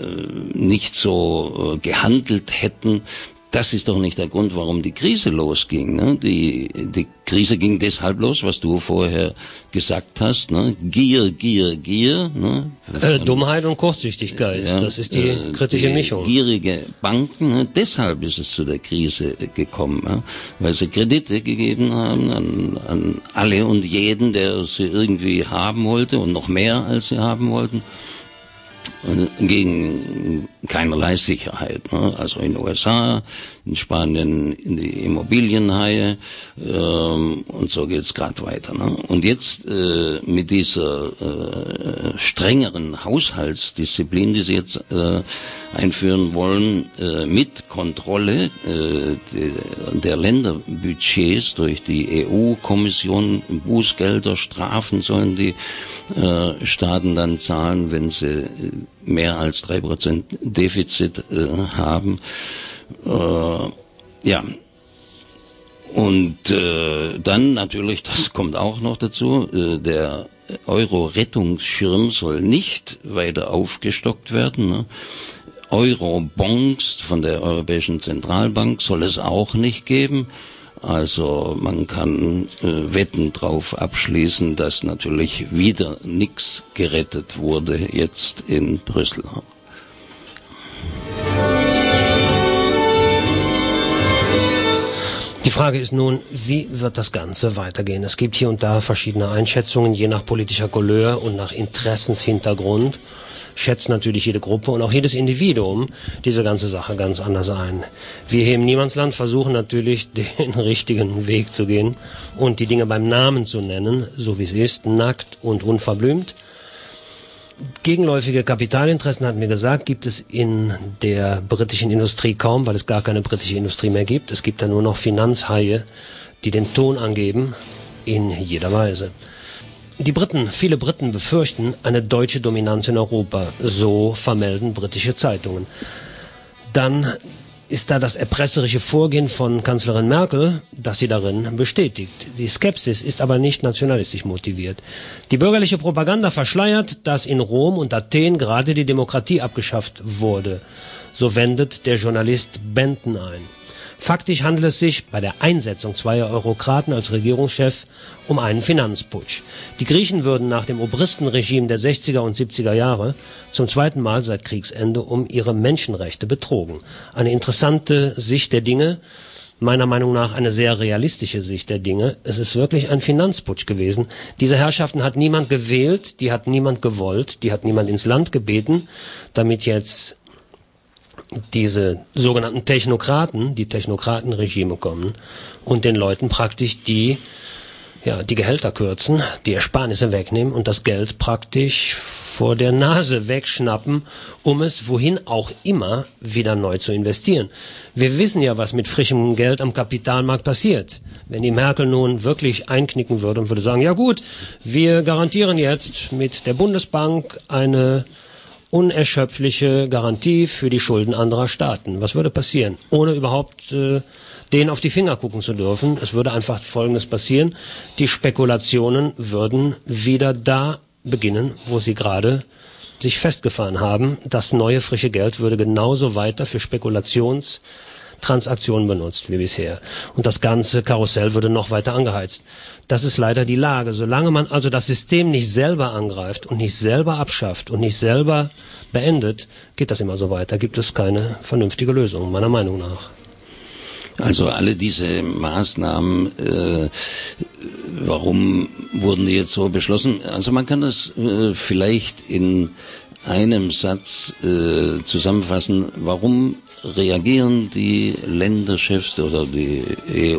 nicht so äh, gehandelt hätten, das ist doch nicht der Grund, warum die Krise losging. Ne? Die, die Krise ging deshalb los, was du vorher gesagt hast. Ne? Gier, Gier, Gier. Ne? Äh, Dummheit und Kurzsichtigkeit, ja, das ist die äh, kritische die Mischung. Gierige Banken, ne? Deshalb ist es zu der Krise gekommen, ja? Weil sie Kredite gegeben haben an, an alle und jeden, der sie irgendwie haben wollte und noch mehr, als sie haben wollten. Gegen keinerlei Sicherheit. Ne? Also in den U S A, in Spanien in die Immobilienhaie ähm, und so geht's gerade weiter. Ne? Und jetzt äh, mit dieser äh, strengeren Haushaltsdisziplin, die sie jetzt äh, einführen wollen, äh, mit Kontrolle äh, de, der Länderbudgets durch die E U-Kommission, Bußgelder, Strafen sollen die äh, Staaten dann zahlen, wenn sie mehr als drei Prozent Defizit äh, haben. Äh, ja. Und äh, dann natürlich, das kommt auch noch dazu, äh, der Euro-Rettungsschirm soll nicht weiter aufgestockt werden. Ne? Euro-Bonds von der Europäischen Zentralbank soll es auch nicht geben. Also man kann äh, Wetten drauf abschließen, dass natürlich wieder nichts gerettet wurde jetzt in Brüssel. Die Frage ist nun, wie wird das Ganze weitergehen? Es gibt hier und da verschiedene Einschätzungen, je nach politischer Couleur und nach Interessenshintergrund. Schätzt natürlich jede Gruppe und auch jedes Individuum diese ganze Sache ganz anders ein. Wir hier im Niemandsland versuchen natürlich, den richtigen Weg zu gehen und die Dinge beim Namen zu nennen, so wie es ist, nackt und unverblümt. Gegenläufige Kapitalinteressen, hatten wir gesagt, gibt es in der britischen Industrie kaum, weil es gar keine britische Industrie mehr gibt. Es gibt da nur noch Finanzhaie, die den Ton angeben, in jeder Weise. Die Briten, viele Briten befürchten eine deutsche Dominanz in Europa, so vermelden britische Zeitungen. Dann ist da das erpresserische Vorgehen von Kanzlerin Merkel, das sie darin bestätigt. Die Skepsis ist aber nicht nationalistisch motiviert. Die bürgerliche Propaganda verschleiert, dass in Rom und Athen gerade die Demokratie abgeschafft wurde. So wendet der Journalist Benton ein. Faktisch handelt es sich bei der Einsetzung zweier Eurokraten als Regierungschef um einen Finanzputsch. Die Griechen würden nach dem Obristenregime der sechziger und siebziger Jahre zum zweiten Mal seit Kriegsende um ihre Menschenrechte betrogen. Eine interessante Sicht der Dinge, meiner Meinung nach eine sehr realistische Sicht der Dinge. Es ist wirklich ein Finanzputsch gewesen. Diese Herrschaften hat niemand gewählt, die hat niemand gewollt, die hat niemand ins Land gebeten, damit jetzt diese sogenannten Technokraten, die Technokratenregime kommen und den Leuten praktisch die, ja, die Gehälter kürzen, die Ersparnisse wegnehmen und das Geld praktisch vor der Nase wegschnappen, um es wohin auch immer wieder neu zu investieren. Wir wissen ja, was mit frischem Geld am Kapitalmarkt passiert. Wenn die Merkel nun wirklich einknicken würde und würde sagen, ja gut, wir garantieren jetzt mit der Bundesbank eine unerschöpfliche Garantie für die Schulden anderer Staaten. Was würde passieren? Ohne überhaupt äh, denen auf die Finger gucken zu dürfen. Es würde einfach Folgendes passieren. Die Spekulationen würden wieder da beginnen, wo sie gerade sich festgefahren haben. Das neue, frische Geld würde genauso weiter für Spekulationstransaktionen benutzt wie bisher. Und das ganze Karussell würde noch weiter angeheizt. Das ist leider die Lage. Solange man also das System nicht selber angreift und nicht selber abschafft und nicht selber beendet, geht das immer so weiter. Gibt es keine vernünftige Lösung, meiner Meinung nach. Also alle diese Maßnahmen, äh, warum wurden die jetzt so beschlossen? Also man kann das äh, vielleicht in einem Satz äh, zusammenfassen. Warum reagieren die Länderchefs oder die E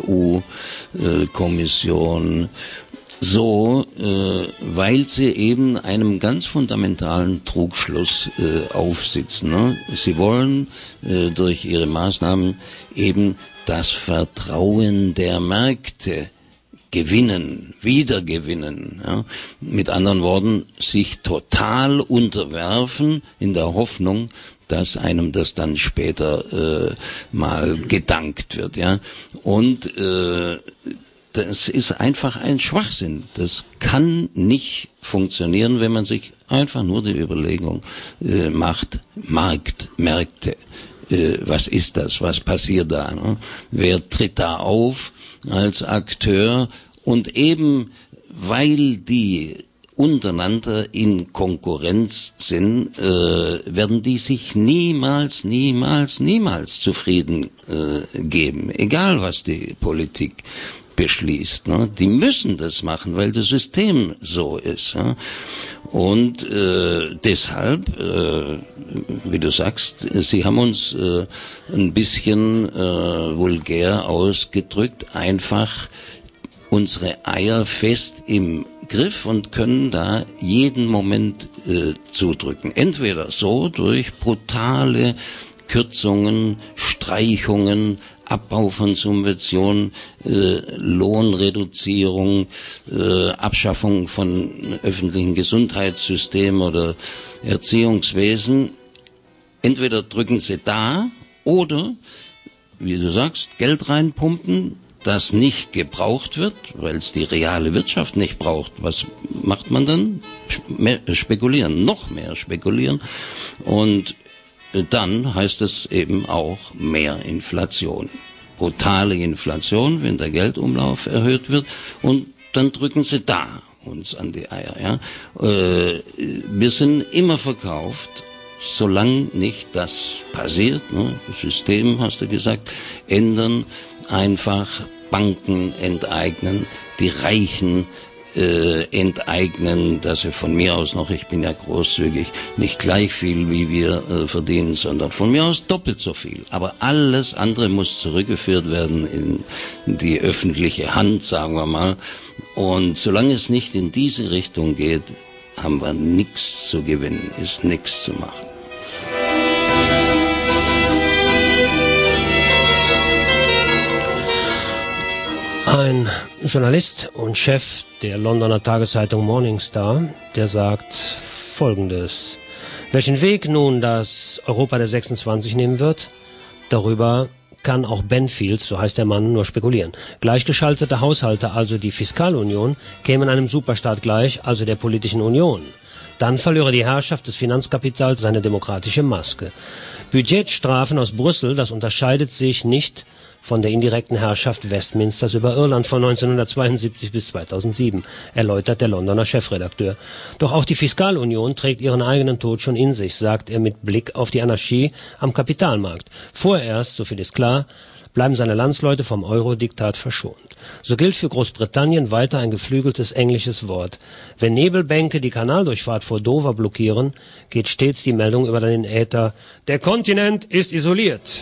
U-Kommission so, äh, weil sie eben einem ganz fundamentalen Trugschluss äh, aufsitzen. Ne? Sie wollen äh, durch ihre Maßnahmen eben das Vertrauen der Märkte gewinnen, wiedergewinnen. Ja? Mit anderen Worten, sich total unterwerfen in der Hoffnung, dass einem das dann später äh, mal gedankt wird. Ja? Und äh, das ist einfach ein Schwachsinn. Das kann nicht funktionieren, wenn man sich einfach nur die Überlegung äh, macht, Markt, Märkte, äh, was ist das, was passiert da? Ne? Wer tritt da auf als Akteur? Und eben weil die untereinander in Konkurrenz sind, äh, werden die sich niemals, niemals, niemals zufrieden äh, geben, egal was die Politik beschließt. Ne? Die müssen das machen, weil das System so ist. Ja? Und äh, deshalb, äh, wie du sagst, sie haben uns äh, ein bisschen äh, vulgär ausgedrückt, einfach unsere Eier fest im Griff und können da jeden Moment äh, zudrücken. Entweder so durch brutale Kürzungen, Streichungen, Abbau von Subventionen, äh, Lohnreduzierung, äh, Abschaffung von öffentlichen Gesundheitssystemen oder Erziehungswesen. Entweder drücken sie da oder, wie du sagst, Geld reinpumpen, das nicht gebraucht wird, weil es die reale Wirtschaft nicht braucht. Was macht man dann? Mehr spekulieren, noch mehr spekulieren. Und dann heißt es eben auch mehr Inflation. Brutale Inflation, wenn der Geldumlauf erhöht wird. Und dann drücken sie da uns an die Eier. Ja? Äh, wir sind immer verkauft, solange nicht das passiert. Ne? Das System, hast du gesagt, ändern, einfach Banken enteignen, die Reichen äh, enteignen, dass sie von mir aus noch, ich bin ja großzügig, nicht gleich viel wie wir äh, verdienen, sondern von mir aus doppelt so viel. Aber alles andere muss zurückgeführt werden in, in die öffentliche Hand, sagen wir mal. Und solange es nicht in diese Richtung geht, haben wir nichts zu gewinnen, ist nichts zu machen. Ein Journalist und Chef der Londoner Tageszeitung Morning Star, der sagt Folgendes: Welchen Weg nun das Europa der sechsundzwanzig nehmen wird, darüber kann auch Benfield, so heißt der Mann, nur spekulieren. Gleichgeschaltete Haushalte, also die Fiskalunion, kämen einem Superstaat gleich, also der politischen Union. Dann verlöre die Herrschaft des Finanzkapitals seine demokratische Maske. Budgetstrafen aus Brüssel, das unterscheidet sich nicht von der indirekten Herrschaft Westminsters über Irland von neunzehnhundertzweiundsiebzig bis zweitausendsieben, erläutert der Londoner Chefredakteur. Doch auch die Fiskalunion trägt ihren eigenen Tod schon in sich, sagt er mit Blick auf die Anarchie am Kapitalmarkt. Vorerst, so viel ist klar, bleiben seine Landsleute vom Euro-Diktat verschont. So gilt für Großbritannien weiter ein geflügeltes englisches Wort. Wenn Nebelbänke die Kanaldurchfahrt vor Dover blockieren, geht stets die Meldung über den Äther: Der Kontinent ist isoliert.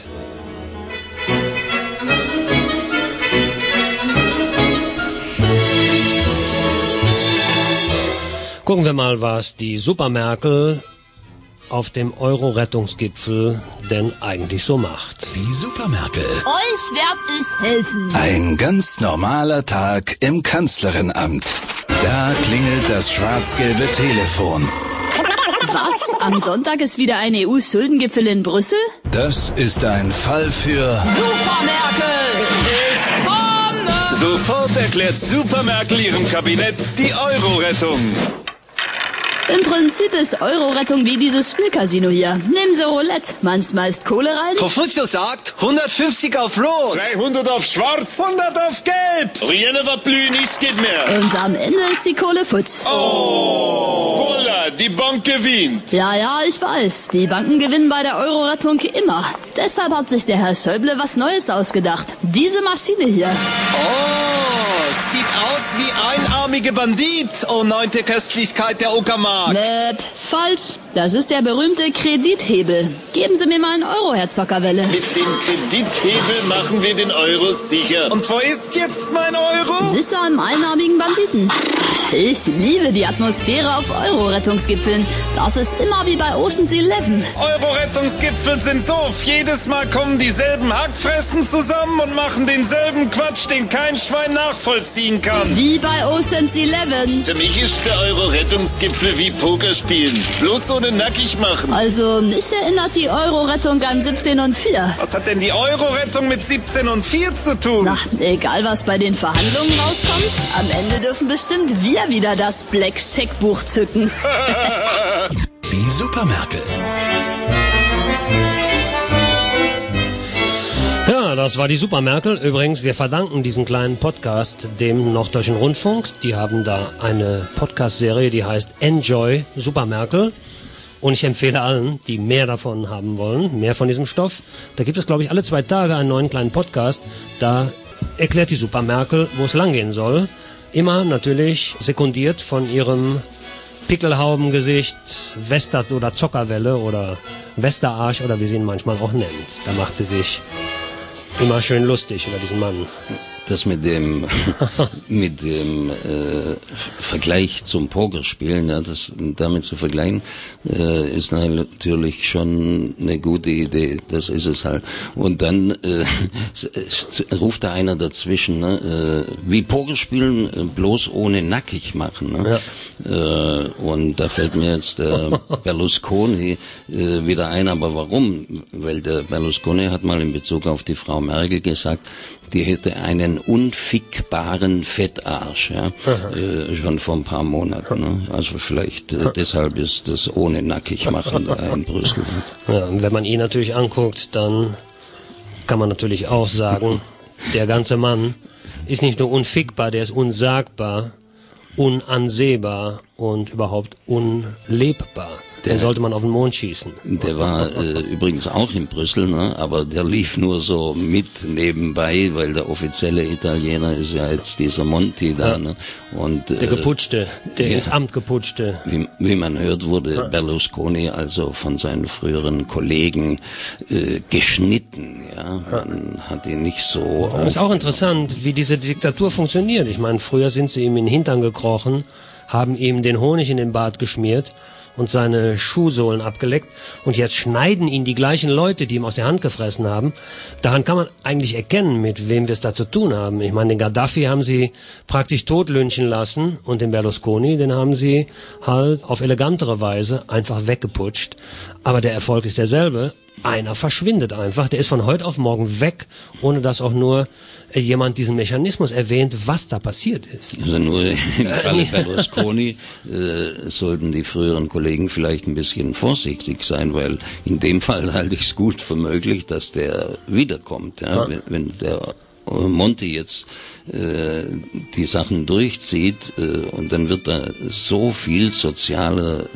Gucken wir mal, was die Super-Merkel auf dem Euro-Rettungsgipfel denn eigentlich so macht. Die Super-Merkel. Euch wird es helfen. Ein ganz normaler Tag im Kanzlerinamt. Da klingelt das schwarz-gelbe Telefon. Was? Am Sonntag ist wieder ein E U-Schulden-Gipfel in Brüssel? Das ist ein Fall für Super-Merkel. Ich komme. Sofort erklärt Super-Merkel ihrem Kabinett die Euro-Rettung. Im Prinzip ist Euro-Rettung wie dieses Spielcasino hier. Nehmen Sie Roulette. Man schmeißt Kohle rein. Konfuzius sagt hundertfünfzig auf Rot. zweihundert auf Schwarz. hundert auf Gelb. Rien ne va plus, nichts geht mehr. Und am Ende ist die Kohle futsch. Oh, voilà, die Bank gewinnt. Ja, ja, ich weiß. Die Banken gewinnen bei der Euro-Rettung immer. Deshalb hat sich der Herr Schäuble was Neues ausgedacht. Diese Maschine hier. Oh, sieht aus wie einarmige Bandit. Oh, neunte Köstlichkeit der Uckermark. Möp, falsch. Das ist der berühmte Kredithebel. Geben Sie mir mal einen Euro, Herr Zockerwelle. Mit dem Kredithebel machen wir den Euro sicher. Und wo ist jetzt mein Euro? Sicher am einarmigen Banditen. Ich liebe die Atmosphäre auf Euro-Rettungsgipfeln. Das ist immer wie bei Ocean's Eleven. Euro-Rettungsgipfel sind doof. Jedes Mal kommen dieselben Hackfressen zusammen und machen denselben Quatsch, den kein Schwein nachvollziehen kann. Wie bei Ocean's Eleven. Für mich ist der Euro-Rettungsgipfel wie Pokerspielen. Bloß ohne nackig machen. Also, mich erinnert die Euro-Rettung an siebzehn und vier. Was hat denn die Euro-Rettung mit siebzehn und vier zu tun? Na, egal was bei den Verhandlungen rauskommt, am Ende dürfen bestimmt wir wieder das Black Check-Buch zücken. Die Super-Merkel. Ja, das war die Super-Merkel. Übrigens, wir verdanken diesen kleinen Podcast dem Norddeutschen Rundfunk. Die haben da eine Podcast-Serie, die heißt Enjoy Super-Merkel. Und ich empfehle allen, die mehr davon haben wollen, mehr von diesem Stoff. Da gibt es, glaube ich, alle zwei Tage einen neuen kleinen Podcast. Da erklärt die Super-Merkel, wo es langgehen soll. Immer natürlich sekundiert von ihrem Pickelhaubengesicht, Westert- oder Zockerwelle oder Westerarsch oder wie sie ihn manchmal auch nennt. Da macht sie sich immer schön lustig über diesen Mann. das mit dem mit dem äh, Vergleich zum Pokerspielen, ja, das damit zu vergleichen, äh, ist natürlich schon eine gute Idee. Das ist es halt. Und dann äh, ruft da einer dazwischen, ne, äh, wie Pokerspielen, äh, bloß ohne nackig machen. Ne? Ja. Äh, und da fällt mir jetzt der Berlusconi äh, wieder ein. Aber warum? Weil der Berlusconi hat mal in Bezug auf die Frau Merkel gesagt, die hätte einen unfickbaren Fettarsch, ja, äh, schon vor ein paar Monaten. Ne? Also vielleicht äh, deshalb ist das ohne nackig machen da in Brüssel. Ja, und wenn man ihn natürlich anguckt, dann kann man natürlich auch sagen, der ganze Mann ist nicht nur unfickbar, der ist unsagbar, unansehbar und überhaupt unlebbar. Den sollte man auf den Mond schießen. Der war äh, übrigens auch in Brüssel, ne? Aber der lief nur so mit nebenbei, weil der offizielle Italiener ist ja jetzt dieser Monti da. Ja. Ne? Und, äh, der Geputschte, der ja, ins Amt geputschte. Wie, wie man hört, wurde ja. Berlusconi also von seinen früheren Kollegen äh, geschnitten. Ja? Man ja. hat ihn nicht so... Das ist auch interessant, wie diese Diktatur funktioniert. Ich meine, früher sind sie ihm in den Hintern gekrochen, haben ihm den Honig in den Bart geschmiert und seine Schuhsohlen abgeleckt und jetzt schneiden ihn die gleichen Leute, die ihm aus der Hand gefressen haben. Daran kann man eigentlich erkennen, mit wem wir es da zu tun haben. Ich meine, den Gaddafi haben sie praktisch totlynchen lassen und den Berlusconi, den haben sie halt auf elegantere Weise einfach weggeputscht. Aber der Erfolg ist derselbe. Einer verschwindet einfach, der ist von heute auf morgen weg, ohne dass auch nur jemand diesen Mechanismus erwähnt, was da passiert ist. Also nur im Falle Berlusconi äh, sollten die früheren Kollegen vielleicht ein bisschen vorsichtig sein, weil in dem Fall halte ich es gut für möglich, dass der wiederkommt. Ja? Ja. Wenn, wenn der Monti jetzt äh, die Sachen durchzieht äh, und dann wird da so viel soziale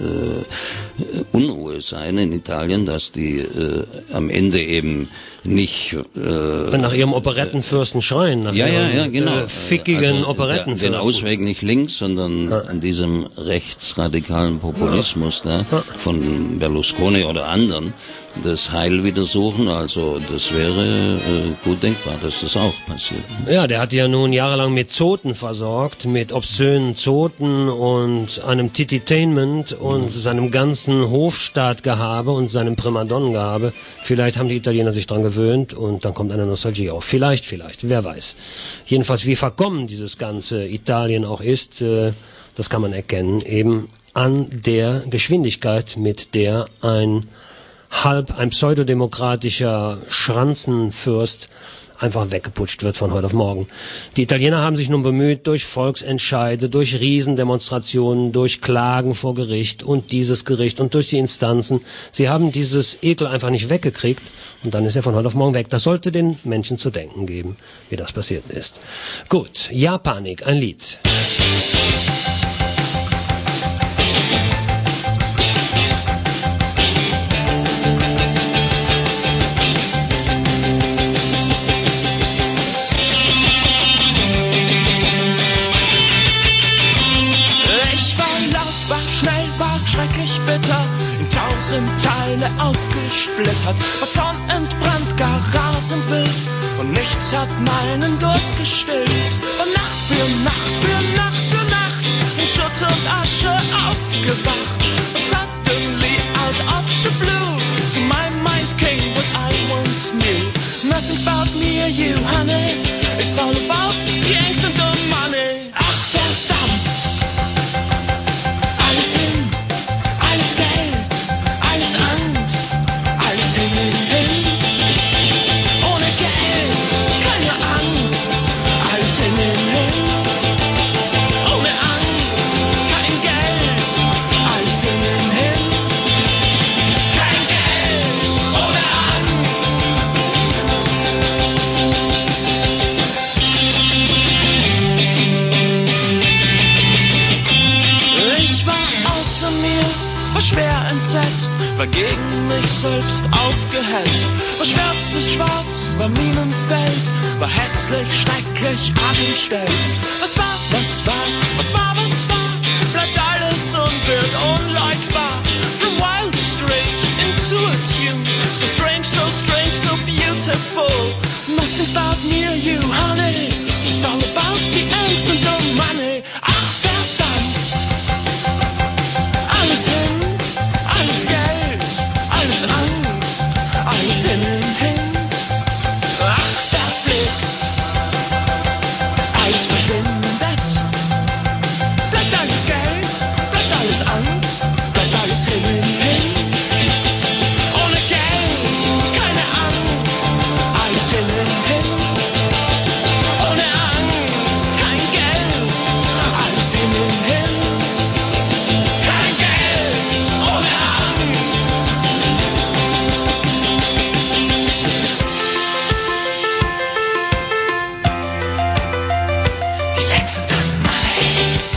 äh, Unruhe sein in Italien, dass die äh, am Ende eben nicht äh, nach ihrem Operettenfürsten schreien, nach ja, ihrem ja, ja, genau. äh, fickigen also Operettenfürsten. Den Ausweg nicht links, sondern ja. an diesem rechtsradikalen Populismus ja. da von Berlusconi oder anderen das Heil wieder suchen. Also das wäre äh, gut denkbar, dass das auch passiert. Ja, der hat ja nun jahrelang mit Zoten versorgt, mit obszönen Zoten und einem Tititainment und mhm. seinem ganzen Hofstaatgehabe und seinem Primadonnengehabe. Vielleicht haben die Italiener sich dran gewöhnt und dann kommt eine Nostalgie auf. Vielleicht, vielleicht, wer weiß. Jedenfalls, wie verkommen dieses ganze Italien auch ist, äh, das kann man erkennen, eben an der Geschwindigkeit, mit der ein halb ein pseudodemokratischer Schranzenfürst einfach weggeputscht wird von heute auf morgen. Die Italiener haben sich nun bemüht, durch Volksentscheide, durch Riesendemonstrationen, durch Klagen vor Gericht und dieses Gericht und durch die Instanzen. Sie haben dieses Ekel einfach nicht weggekriegt und dann ist er von heute auf morgen weg. Das sollte den Menschen zu denken geben, wie das passiert ist. Gut, Ja Panik, ein Lied. Teile aufgesplittert, war Zorn entbrannt, gar rasend wild und nichts hat meinen Durst gestillt. War Nacht für Nacht für Nacht für Nacht in Schutt und Asche aufgewacht und suddenly out of the blue to my mind came what I once knew. Nothing's about me or you, honey, it's all about the angst and the money. Ach verdammt, alles hin, alles Geld, alles Angst, alles hin, hin, ohne Geld, keine Angst, alles hin, hin, ohne Angst, kein Geld, alles hin, hin, kein Geld, ohne Angst. Ich war außer mir, war schwer entsetzt, war gegen mich selbst aufgehetzt, war schwärztes Schwarz, war Minenfeld, war hässlich, schrecklich, arg entstellt. Was war, was war, was war, was war, bleibt alles und wird unleugbar. From wildest rage into a tune, so strange, so strange, so beautiful. Nothing's about me or you, honey, alles innen hin. Ach, verflixt, alles verschwindet. Bleibt alles Geld, bleibt alles Angst, bleibt alles innen hin. Ohne Geld, keine Angst, alles innen hin. Ohne Angst, kein Geld, alles innen hin. Kein Geld, ohne Angst. Die Accident Money.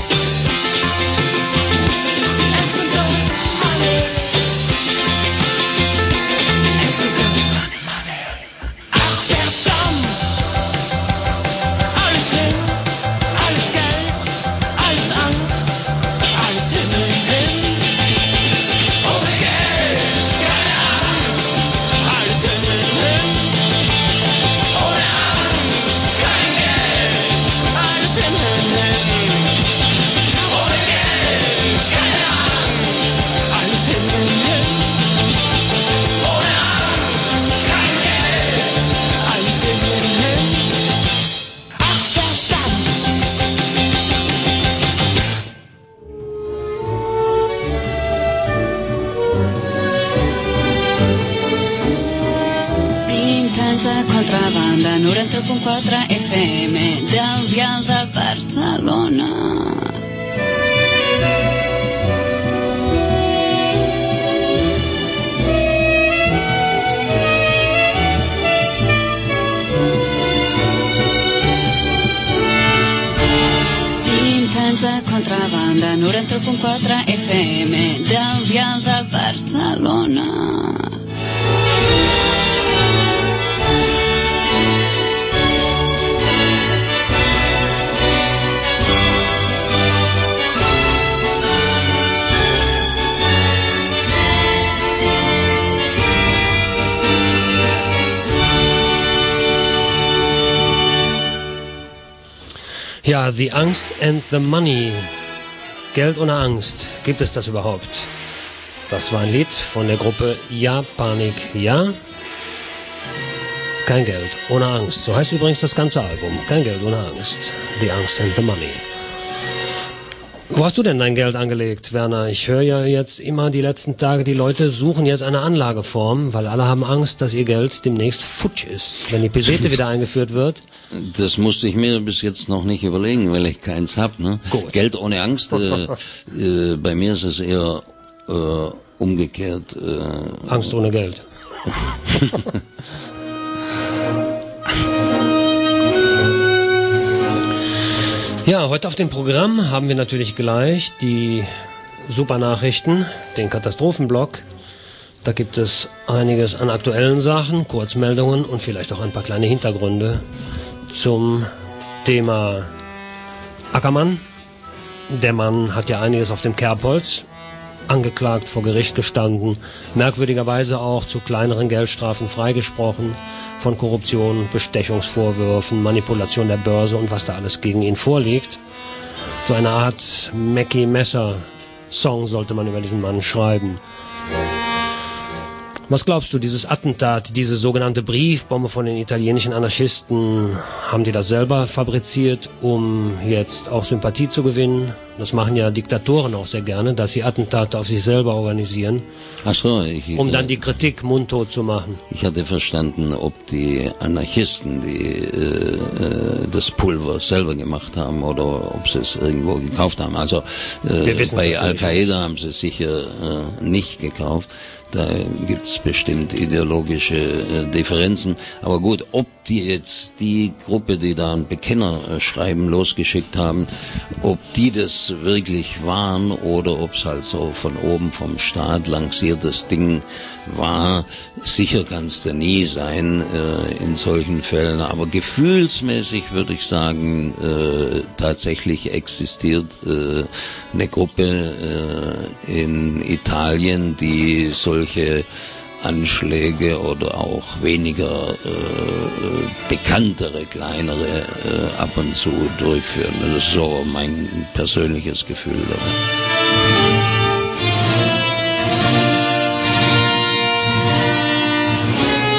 Die Accident Money. Die Accident Money. Ach, verdammt. Alles hin, alles Geld, alles Angst, alles innen hin. Ohne Geld, keine Angst, alles innen hin. Ohne Angst, kein Geld, alles innen hin. Ohne Geld, keine Angst, alles innen hin. Ohne Angst, kein Geld, alles innen hin. Ach, verdammt. Casa Contrabanda noranta punto quattro F M dal Vial de Barcelona. Casa Contrabanda noranta punto quattro F M dal Vial de Barcelona. Ja, The Angst and the Money. Geld ohne Angst. Gibt es das überhaupt? Das war ein Lied von der Gruppe Ja Panik Ja. Kein Geld ohne Angst. So heißt übrigens das ganze Album. Kein Geld ohne Angst. The Angst and the Money. Wo hast du denn dein Geld angelegt, Werner? Ich höre ja jetzt immer die letzten Tage, die Leute suchen jetzt eine Anlageform, weil alle haben Angst, dass ihr Geld demnächst futsch ist, wenn die Pesete wieder eingeführt wird. Das musste ich mir bis jetzt noch nicht überlegen, weil ich keins hab. Ne? Geld ohne Angst. Äh, äh, bei mir ist es eher äh, umgekehrt. Äh, Angst ohne Geld. Ja, heute auf dem Programm haben wir natürlich gleich die Supernachrichten, den Katastrophenblock. Da gibt es einiges an aktuellen Sachen, Kurzmeldungen und vielleicht auch ein paar kleine Hintergründe zum Thema Ackermann. Der Mann hat ja einiges auf dem Kerbholz, angeklagt, vor Gericht gestanden, merkwürdigerweise auch zu kleineren Geldstrafen freigesprochen, von Korruption, Bestechungsvorwürfen, Manipulation der Börse und was da alles gegen ihn vorliegt. So eine Art Mackie Messer Song sollte man über diesen Mann schreiben. Was glaubst du, dieses Attentat, diese sogenannte Briefbombe von den italienischen Anarchisten, haben die das selber fabriziert, um jetzt auch Sympathie zu gewinnen? Das machen ja Diktatoren auch sehr gerne, dass sie Attentate auf sich selber organisieren, Ach so, ich, um dann die Kritik mundtot zu machen. Ich hatte verstanden, ob die Anarchisten, die äh, das Pulver selber gemacht haben oder ob sie es irgendwo gekauft haben. Also äh, bei Al-Qaida haben sie es sicher äh, nicht gekauft. Da gibt's bestimmt ideologische äh, Differenzen. Aber gut, ob die jetzt die Gruppe, die da ein Bekennerschreiben losgeschickt haben, ob die das wirklich waren oder ob es halt so von oben vom Staat lanciertes Ding war, sicher kann es da nie sein äh, in solchen Fällen. Aber gefühlsmäßig würde ich sagen, äh, tatsächlich existiert äh, eine Gruppe äh, in Italien, die solche Anschläge oder auch weniger äh, bekanntere, kleinere äh, ab und zu durchführen. Das ist so mein persönliches Gefühl dabei.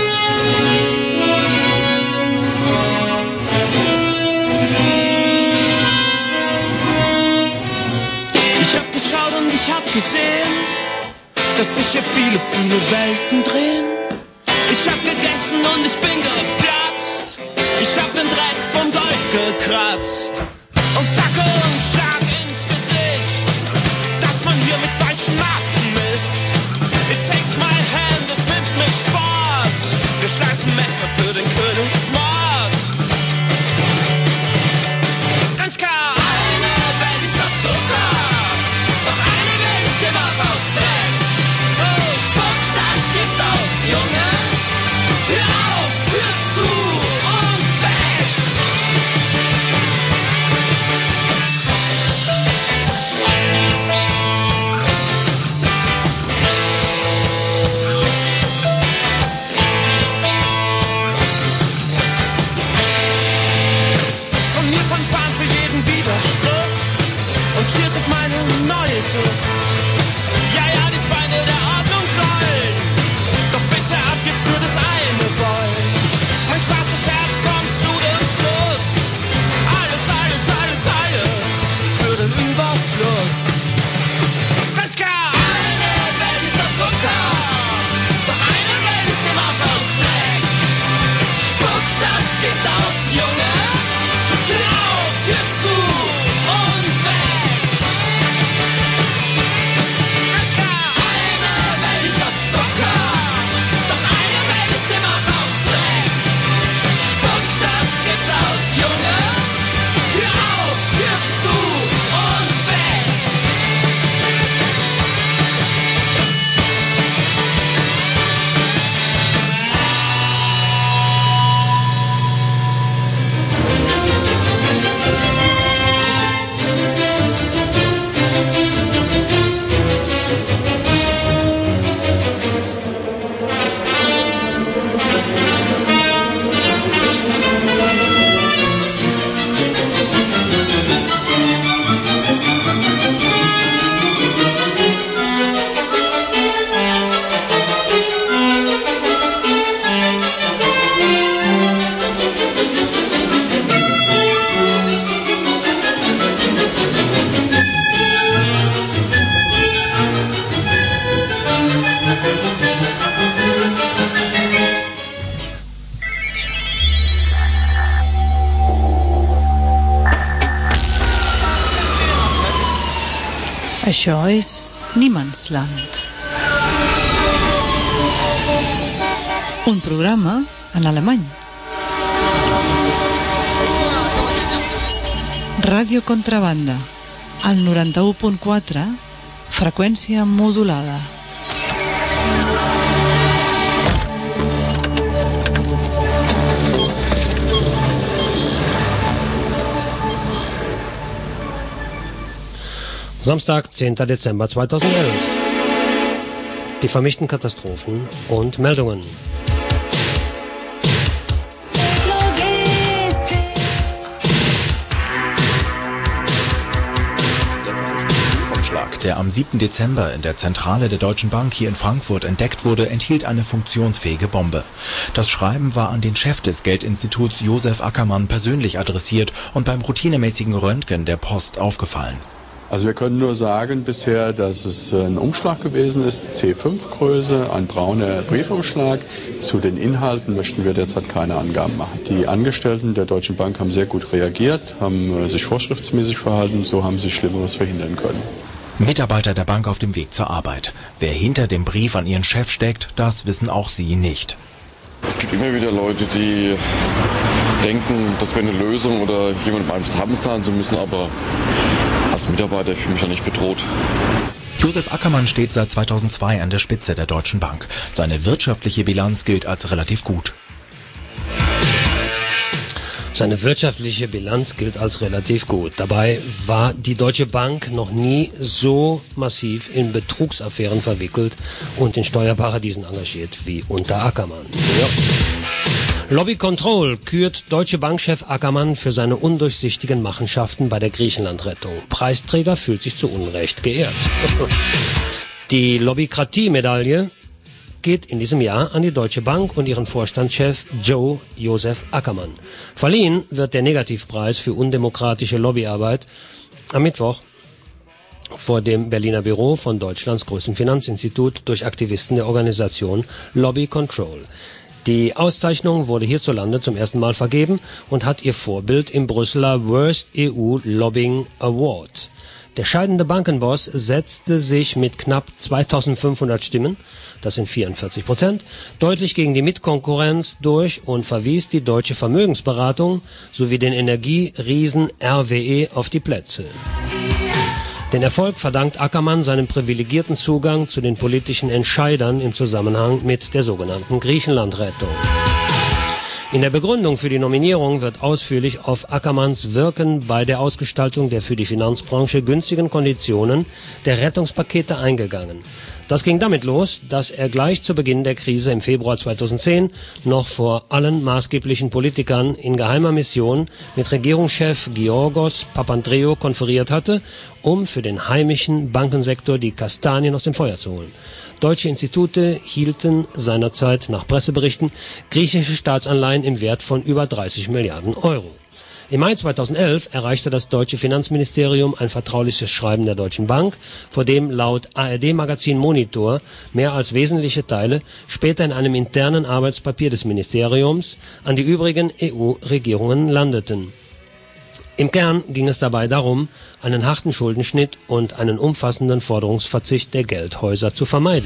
dass sich hier viele, viele Welten drehen. Ich hab gegessen und ich bin geplatzt. Ich hab den Dreck vom Gold gekratzt. Und Zacke und Schlag ins Gesicht, dass man hier mit falschen Maßen misst. It takes my hand, es nimmt mich fort. Wir schleifen Messer für den Königsmord. Ganz klar, eine Welt ist das Zucker, doch eine Welt ist immer aus Dreck. Oh, spuck das Gift aus, Junge. Tür auf, Tür zu und weg. Von mir von Fahren für jeden Widerspruch und cheers auf meine neue Sucht. Ja, ja, die Feinde der Ordnung sollen doch bitte ab jetzt nur das eine wollen. Mein schwarzes Herz kommt zu dem Schluss. Alles, alles, alles, alles für den Überfluss. Ganz klar, eine Welt ist das Zucker, doch eine Welt ist immer aus Dreck. Spuck das Gift aus, Junge. Tür auf, Tür zu und weg. Ganz klar, eine Welt ist das Zucker, doch eine Welt ist immer aus Dreck. Spuck das Gift aus, Junge. Tür auf, Tür zu und weg. Això és Niemandsland. Un programa en alemany. Ràdio Contrabanda, al noranta-u punt quatre, freqüència modulada. Samstag, zehnter Dezember zweitausendelf. Die vermischten Katastrophen und Meldungen. Der am siebten Dezember in der Zentrale der Deutschen Bank hier in Frankfurt entdeckt wurde, enthielt eine funktionsfähige Bombe. Das Schreiben war an den Chef des Geldinstituts Josef Ackermann persönlich adressiert und beim routinemäßigen Röntgen der Post aufgefallen. Also wir können nur sagen bisher, dass es ein Umschlag gewesen ist, C fünf Größe, ein brauner Briefumschlag. Zu den Inhalten möchten wir derzeit keine Angaben machen. Die Angestellten der Deutschen Bank haben sehr gut reagiert, haben sich vorschriftsmäßig verhalten, so haben sie Schlimmeres verhindern können. Mitarbeiter der Bank auf dem Weg zur Arbeit. Wer hinter dem Brief an ihren Chef steckt, das wissen auch sie nicht. Es gibt immer wieder Leute, die denken, das wäre eine Lösung oder jemandem einfach haben zahlen zu müssen, aber als Mitarbeiter fühle ich mich ja nicht bedroht. Josef Ackermann steht seit zweitausendzwei an der Spitze der Deutschen Bank. Seine wirtschaftliche Bilanz gilt als relativ gut. Seine wirtschaftliche Bilanz gilt als relativ gut. Dabei war die Deutsche Bank noch nie so massiv in Betrugsaffären verwickelt und in Steuerparadiesen engagiert wie unter Ackermann. Ja. Lobby Control kürt Deutsche Bank-Chef Ackermann für seine undurchsichtigen Machenschaften bei der Griechenland-Rettung. Preisträger fühlt sich zu Unrecht geehrt. Die Lobbykratie-Medaille geht in diesem Jahr an die Deutsche Bank und ihren Vorstandschef Joe Josef Ackermann. Verliehen wird der Negativpreis für undemokratische Lobbyarbeit am Mittwoch vor dem Berliner Büro von Deutschlands größtem Finanzinstitut durch Aktivisten der Organisation Lobby Control. Die Auszeichnung wurde hierzulande zum ersten Mal vergeben und hat ihr Vorbild im Brüsseler Worst E U Lobbying Award. Der scheidende Bankenboss setzte sich mit knapp zweitausendfünfhundert Stimmen, das sind vierundvierzig Prozent, deutlich gegen die Mitkonkurrenz durch und verwies die deutsche Vermögensberatung sowie den Energieriesen R W E auf die Plätze. Den Erfolg verdankt Ackermann seinem privilegierten Zugang zu den politischen Entscheidern im Zusammenhang mit der sogenannten Griechenland-Rettung. In der Begründung für die Nominierung wird ausführlich auf Ackermanns Wirken bei der Ausgestaltung der für die Finanzbranche günstigen Konditionen der Rettungspakete eingegangen. Das ging damit los, dass er gleich zu Beginn der Krise im Februar zweitausendzehn noch vor allen maßgeblichen Politikern in geheimer Mission mit Regierungschef Georgos Papandreou konferiert hatte, um für den heimischen Bankensektor die Kastanien aus dem Feuer zu holen. Deutsche Institute hielten seinerzeit nach Presseberichten griechische Staatsanleihen im Wert von über dreißig Milliarden Euro. Im Mai zweitausendelf erreichte das deutsche Finanzministerium ein vertrauliches Schreiben der Deutschen Bank, vor dem laut A R D-Magazin Monitor mehr als wesentliche Teile später in einem internen Arbeitspapier des Ministeriums an die übrigen E U-Regierungen landeten. Im Kern ging es dabei darum, einen harten Schuldenschnitt und einen umfassenden Forderungsverzicht der Geldhäuser zu vermeiden.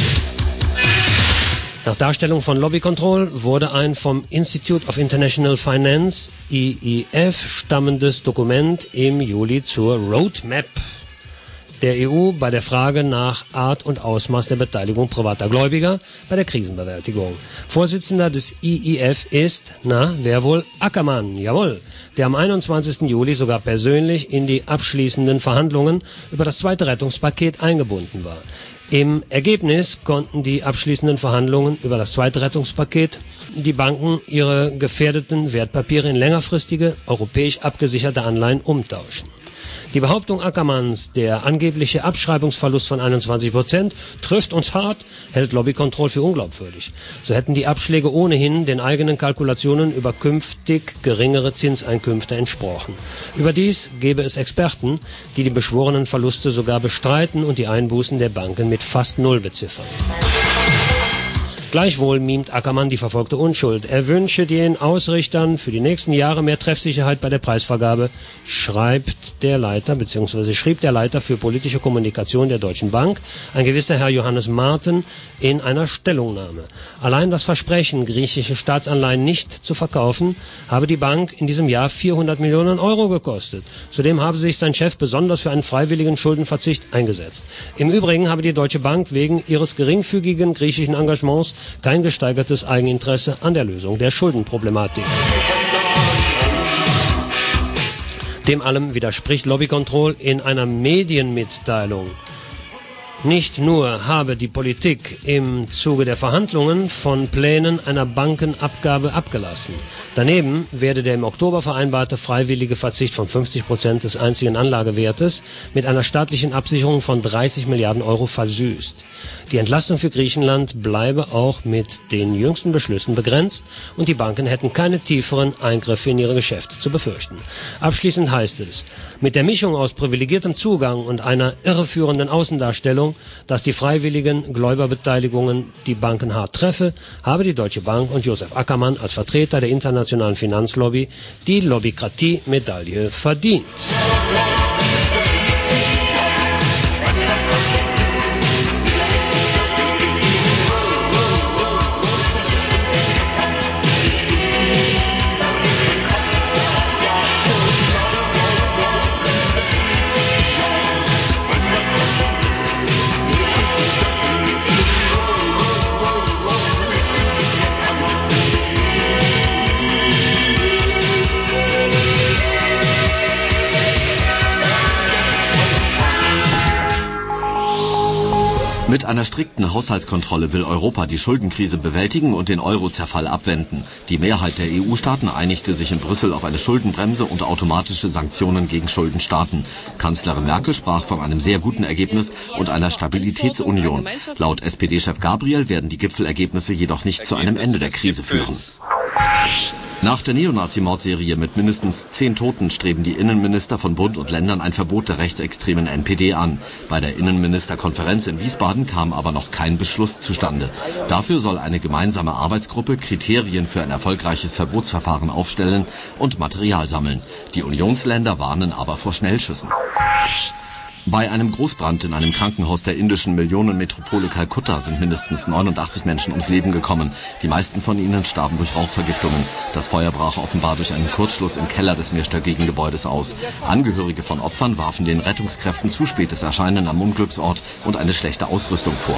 Nach Darstellung von Lobby Control wurde ein vom Institute of International Finance, I I F, stammendes Dokument im Juli zur Roadmap der E U bei der Frage nach Art und Ausmaß der Beteiligung privater Gläubiger bei der Krisenbewältigung. Vorsitzender des I I F ist, na, wer wohl? Ackermann, jawohl, der am einundzwanzigsten Juli sogar persönlich in die abschließenden Verhandlungen über das zweite Rettungspaket eingebunden war. Im Ergebnis konnten die abschließenden Verhandlungen über das zweite Rettungspaket die Banken ihre gefährdeten Wertpapiere in längerfristige, europäisch abgesicherte Anleihen umtauschen. Die Behauptung Ackermanns, der angebliche Abschreibungsverlust von einundzwanzig Prozent, trifft uns hart, hält Lobby Control für unglaubwürdig. So hätten die Abschläge ohnehin den eigenen Kalkulationen über künftig geringere Zinseinkünfte entsprochen. Überdies gäbe es Experten, die die beschworenen Verluste sogar bestreiten und die Einbußen der Banken mit fast null beziffern. Gleichwohl mimt Ackermann die verfolgte Unschuld. Er wünsche den Ausrichtern für die nächsten Jahre mehr Treffsicherheit bei der Preisvergabe, schreibt der Leiter bzw. schrieb der Leiter für politische Kommunikation der Deutschen Bank, ein gewisser Herr Johannes Marten, in einer Stellungnahme. Allein das Versprechen, griechische Staatsanleihen nicht zu verkaufen, habe die Bank in diesem Jahr vierhundert Millionen Euro gekostet. Zudem habe sich sein Chef besonders für einen freiwilligen Schuldenverzicht eingesetzt. Im Übrigen habe die Deutsche Bank wegen ihres geringfügigen griechischen Engagements kein gesteigertes Eigeninteresse an der Lösung der Schuldenproblematik. Dem allem widerspricht Lobby Control in einer Medienmitteilung. Nicht nur habe die Politik im Zuge der Verhandlungen von Plänen einer Bankenabgabe abgelassen. Daneben werde der im Oktober vereinbarte freiwillige Verzicht von fünfzig Prozent des einzigen Anlagewertes mit einer staatlichen Absicherung von dreißig Milliarden Euro versüßt. Die Entlastung für Griechenland bleibe auch mit den jüngsten Beschlüssen begrenzt und die Banken hätten keine tieferen Eingriffe in ihre Geschäfte zu befürchten. Abschließend heißt es, mit der Mischung aus privilegiertem Zugang und einer irreführenden Außendarstellung, dass die freiwilligen Gläuberbeteiligungen die Banken hart treffe, habe die Deutsche Bank und Josef Ackermann als Vertreter der internationalen Finanzlobby die Lobbykratie-Medaille verdient. Mit einer strikten Haushaltskontrolle will Europa die Schuldenkrise bewältigen und den Euro-Zerfall abwenden. Die Mehrheit der E U-Staaten einigte sich in Brüssel auf eine Schuldenbremse und automatische Sanktionen gegen Schuldenstaaten. Kanzlerin Merkel sprach von einem sehr guten Ergebnis und einer Stabilitätsunion. Laut S P D-Chef Gabriel werden die Gipfelergebnisse jedoch nicht zu einem Ende der Krise führen. Nach der Neonazi-Mordserie mit mindestens zehn Toten streben die Innenminister von Bund und Ländern ein Verbot der rechtsextremen N P D an. Bei der Innenministerkonferenz in Wiesbaden kam aber noch kein Beschluss zustande. Dafür soll eine gemeinsame Arbeitsgruppe Kriterien für ein erfolgreiches Verbotsverfahren aufstellen und Material sammeln. Die Unionsländer warnen aber vor Schnellschüssen. Bei einem Großbrand in einem Krankenhaus der indischen Millionenmetropole Kalkutta sind mindestens neunundachtzig Menschen ums Leben gekommen. Die meisten von ihnen starben durch Rauchvergiftungen. Das Feuer brach offenbar durch einen Kurzschluss im Keller des mehrstöckigen Gebäudes aus. Angehörige von Opfern warfen den Rettungskräften zu spätes Erscheinen am Unglücksort und eine schlechte Ausrüstung vor.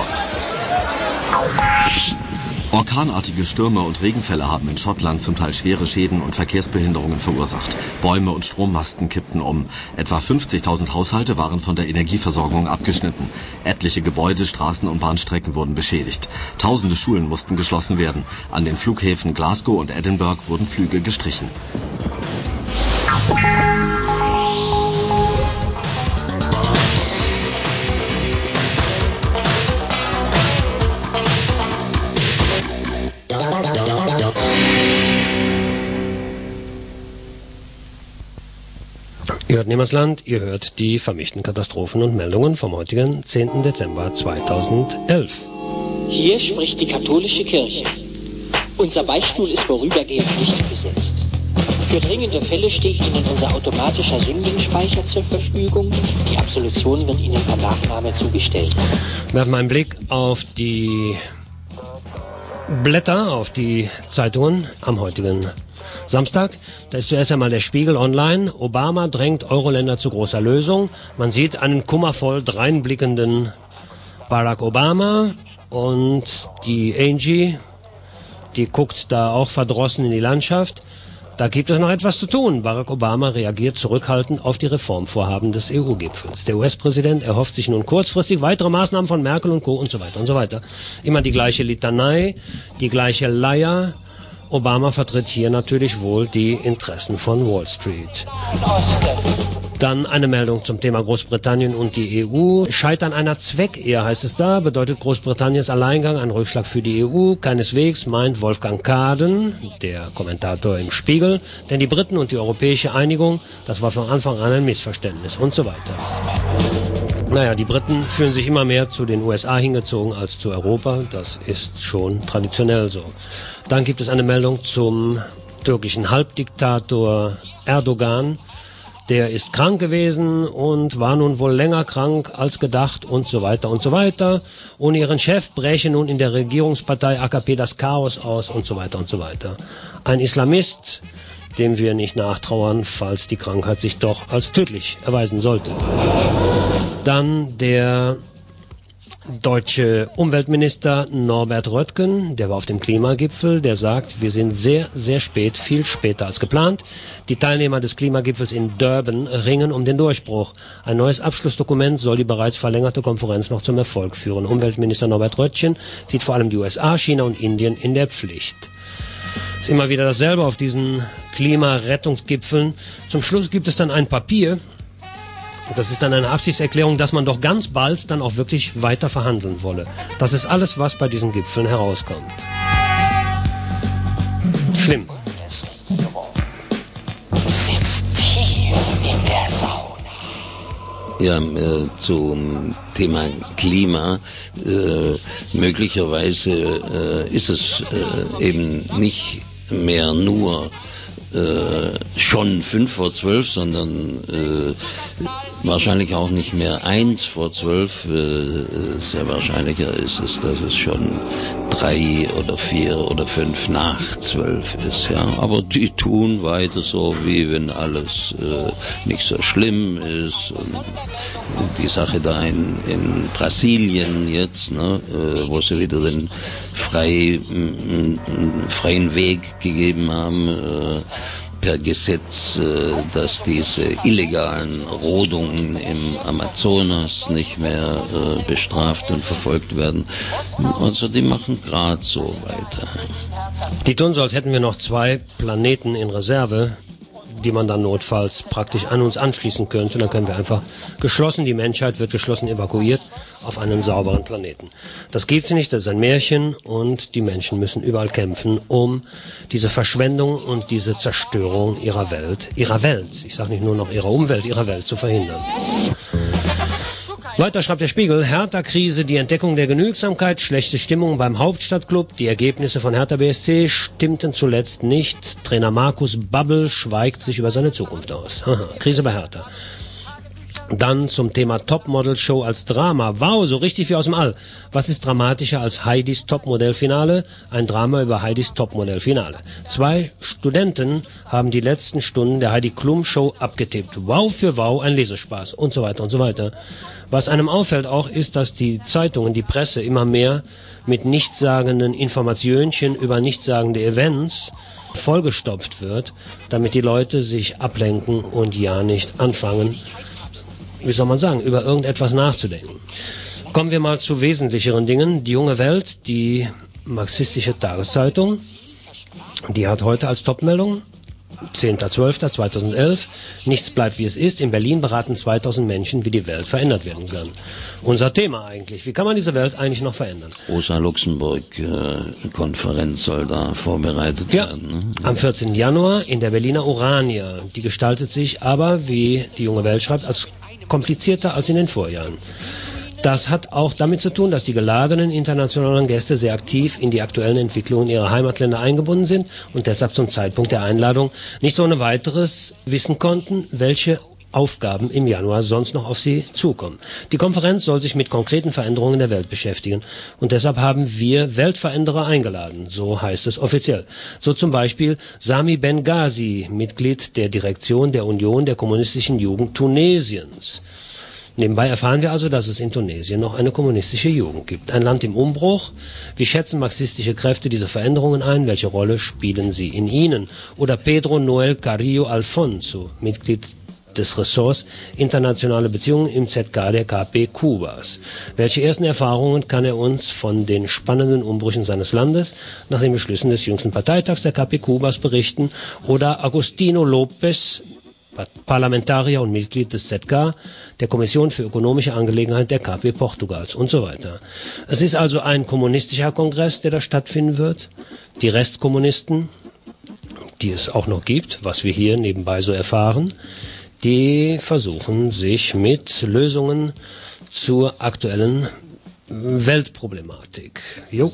Orkanartige Stürme und Regenfälle haben in Schottland zum Teil schwere Schäden und Verkehrsbehinderungen verursacht. Bäume und Strommasten kippten um. Etwa fünfzigtausend Haushalte waren von der Energieversorgung abgeschnitten. Etliche Gebäude, Straßen und Bahnstrecken wurden beschädigt. Tausende Schulen mussten geschlossen werden. An den Flughäfen Glasgow und Edinburgh wurden Flüge gestrichen. Ihr hört Niemandsland, ihr hört die vermischten Katastrophen und Meldungen vom heutigen zehnten Dezember zweitausendelf. Hier spricht die katholische Kirche. Unser Beichtstuhl ist vorübergehend nicht besetzt. Für dringende Fälle steht Ihnen unser automatischer Sündenspeicher zur Verfügung. Die Absolution wird Ihnen per Nachname zugestellt. Werfen wir einen Blick auf die Blätter, auf die Zeitungen am heutigen Samstag. Da ist zuerst einmal der Spiegel online. Obama drängt Euro-Länder zu großer Lösung. Man sieht einen kummervoll dreinblickenden Barack Obama und die Angie, die guckt da auch verdrossen in die Landschaft. Da gibt es noch etwas zu tun. Barack Obama reagiert zurückhaltend auf die Reformvorhaben des E U-Gipfels. Der U S-Präsident erhofft sich nun kurzfristig weitere Maßnahmen von Merkel und Co. und so weiter und so weiter. Immer die gleiche Litanei, die gleiche Leier. Obama vertritt hier natürlich wohl die Interessen von Wall Street. Dann eine Meldung zum Thema Großbritannien und die E U. Scheitern einer Zweckehe, heißt es da, bedeutet Großbritanniens Alleingang ein Rückschlag für die E U. Keineswegs, meint Wolfgang Kaden, der Kommentator im Spiegel. Denn die Briten und die europäische Einigung, das war von Anfang an ein Missverständnis und so weiter. Naja, die Briten fühlen sich immer mehr zu den U S A hingezogen als zu Europa. Das ist schon traditionell so. Dann gibt es eine Meldung zum türkischen Halbdiktator Erdogan. Der ist krank gewesen und war nun wohl länger krank als gedacht und so weiter und so weiter. Ohne ihren Chef bräche nun in der Regierungspartei A K P das Chaos aus und so weiter und so weiter. Ein Islamist, dem wir nicht nachtrauern, falls die Krankheit sich doch als tödlich erweisen sollte. Dann der deutsche Umweltminister Norbert Röttgen, der war auf dem Klimagipfel, der sagt, wir sind sehr, sehr spät, viel später als geplant. Die Teilnehmer des Klimagipfels in Durban ringen um den Durchbruch. Ein neues Abschlussdokument soll die bereits verlängerte Konferenz noch zum Erfolg führen. Umweltminister Norbert Röttgen sieht vor allem die U S A, China und Indien in der Pflicht. Ist immer wieder dasselbe auf diesen Klimarettungsgipfeln. Zum Schluss gibt es dann ein Papier. Das ist dann eine Absichtserklärung, dass man doch ganz bald dann auch wirklich weiter verhandeln wolle. Das ist alles, was bei diesen Gipfeln herauskommt. Schlimm. Sitzt tief in der Sauna. Ja, äh, zum Thema Klima. Äh, möglicherweise äh, ist es äh, eben nicht mehr nur äh, schon fünf vor zwölf, sondern äh, wahrscheinlich auch nicht mehr eins vor zwölf. Äh, sehr wahrscheinlicher ist es, dass es schon drei oder vier oder fünf nach zwölf ist. Ja, aber die tun weiter so, wie wenn alles äh, nicht so schlimm ist. Und die Sache da in, in Brasilien jetzt, ne, äh, wo sie wieder den frei, m, m, freien Weg gegeben haben. Äh, per Gesetz, dass diese illegalen Rodungen im Amazonas nicht mehr bestraft und verfolgt werden. Also die machen gerade so weiter. Die tun so, als hätten wir noch zwei Planeten in Reserve, die man dann notfalls praktisch an uns anschließen könnte. Dann können wir einfach geschlossen, die Menschheit wird geschlossen evakuiert auf einen sauberen Planeten. Das gibt's nicht, das ist ein Märchen und die Menschen müssen überall kämpfen, um diese Verschwendung und diese Zerstörung ihrer Welt, ihrer Welt, ich sage nicht nur noch ihrer Umwelt, ihrer Welt zu verhindern. Weiter schreibt der Spiegel, Hertha-Krise, die Entdeckung der Genügsamkeit, schlechte Stimmung beim Hauptstadtklub, die Ergebnisse von Hertha B S C stimmten zuletzt nicht. Trainer Markus Babbel schweigt sich über seine Zukunft aus. Krise bei Hertha. Dann zum Thema Topmodel-Show als Drama. Wow, so richtig wie aus dem All. Was ist dramatischer als Heidis Topmodell-Finale? Ein Drama über Heidis Topmodell-Finale. Zwei Studenten haben die letzten Stunden der Heidi Klum-Show abgetippt. Wow für wow, ein Lesespaß und so weiter und so weiter. Was einem auffällt auch, ist, dass die Zeitungen, die Presse immer mehr mit nichtssagenden Informationchen über nichtssagende Events vollgestopft wird, damit die Leute sich ablenken und ja nicht anfangen, wie soll man sagen, über irgendetwas nachzudenken. Kommen wir mal zu wesentlicheren Dingen. Die Junge Welt, die marxistische Tageszeitung, die hat heute als Topmeldung, zehnter zwölfter zweitausendelf, nichts bleibt wie es ist. In Berlin beraten zweitausend Menschen, wie die Welt verändert werden kann. Unser Thema eigentlich. Wie kann man diese Welt eigentlich noch verändern? Rosa-Luxemburg-Konferenz soll da vorbereitet ja, werden. Ne? Am vierzehnten Januar in der Berliner Urania. Die gestaltet sich aber, wie die Junge Welt schreibt, als komplizierter als in den Vorjahren. Das hat auch damit zu tun, dass die geladenen internationalen Gäste sehr aktiv in die aktuellen Entwicklungen ihrer Heimatländer eingebunden sind und deshalb zum Zeitpunkt der Einladung nicht so ohne weiteres wissen konnten, welche Aufgaben im Januar sonst noch auf sie zukommen. Die Konferenz soll sich mit konkreten Veränderungen der Welt beschäftigen und deshalb haben wir Weltveränderer eingeladen, so heißt es offiziell. So zum Beispiel Sami Benghazi, Mitglied der Direktion der Union der kommunistischen Jugend Tunesiens. Nebenbei erfahren wir also, dass es in Tunesien noch eine kommunistische Jugend gibt. Ein Land im Umbruch. Wie schätzen marxistische Kräfte diese Veränderungen ein? Welche Rolle spielen sie in ihnen? Oder Pedro Noel Carrillo Alfonso, Mitglied des Ressorts Internationale Beziehungen im Z K der K P Kubas. Welche ersten Erfahrungen kann er uns von den spannenden Umbrüchen seines Landes nach den Beschlüssen des jüngsten Parteitags der K P Kubas berichten? Oder Agostino Lopez, Parlamentarier und Mitglied des Z K, der Kommission für ökonomische Angelegenheiten der K P Portugals und so weiter. Es ist also ein kommunistischer Kongress, der da stattfinden wird. Die Restkommunisten, die es auch noch gibt, was wir hier nebenbei so erfahren, die versuchen sich mit Lösungen zur aktuellen Weltproblematik. Jo.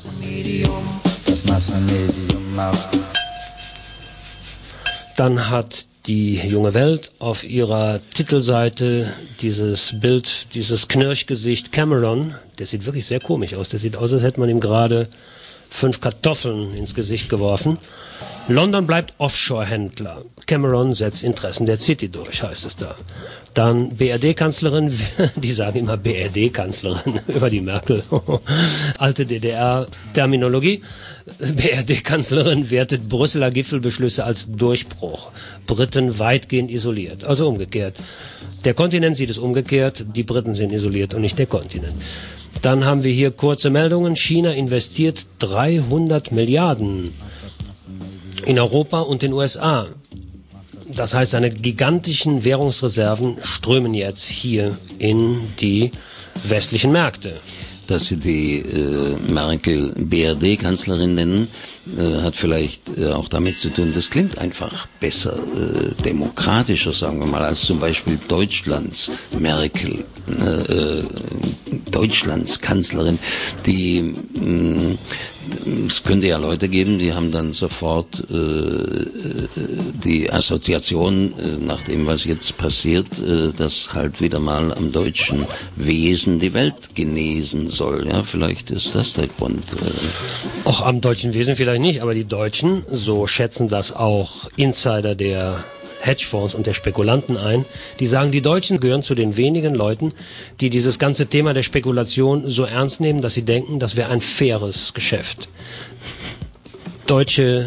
Dann hat die Junge Welt auf ihrer Titelseite dieses Bild, dieses Knirschgesicht Cameron, der sieht wirklich sehr komisch aus, der sieht aus, als hätte man ihm gerade fünf Kartoffeln ins Gesicht geworfen. London bleibt Offshore-Händler. Cameron setzt Interessen der City durch, heißt es da. Dann B R D-Kanzlerin, die sagen immer B R D-Kanzlerin über die Merkel. Alte D D R-Terminologie. B R D-Kanzlerin wertet Brüsseler Gipfelbeschlüsse als Durchbruch. Briten weitgehend isoliert. Also umgekehrt. Der Kontinent sieht es umgekehrt, die Briten sind isoliert und nicht der Kontinent. Dann haben wir hier kurze Meldungen. China investiert dreihundert Milliarden in Europa und den U S A. Das heißt, seine gigantischen Währungsreserven strömen jetzt hier in die westlichen Märkte. Dass Sie die äh, Merkel B R D-Kanzlerin nennen, äh, hat vielleicht äh, auch damit zu tun, das klingt einfach besser, äh, demokratischer, sagen wir mal, als zum Beispiel Deutschlands Merkel, äh, Deutschlands Kanzlerin, die mh, es könnte ja Leute geben, die haben dann sofort äh, die Assoziation äh, nach dem, was jetzt passiert, äh, dass halt wieder mal am deutschen Wesen die Welt genesen soll. Ja, vielleicht ist das der Grund. Äh. Auch am deutschen Wesen vielleicht nicht, aber die Deutschen, so schätzen das auch Insider der Hedgefonds und der Spekulanten ein, die sagen, die Deutschen gehören zu den wenigen Leuten, die dieses ganze Thema der Spekulation so ernst nehmen, dass sie denken, das wäre ein faires Geschäft. Deutsche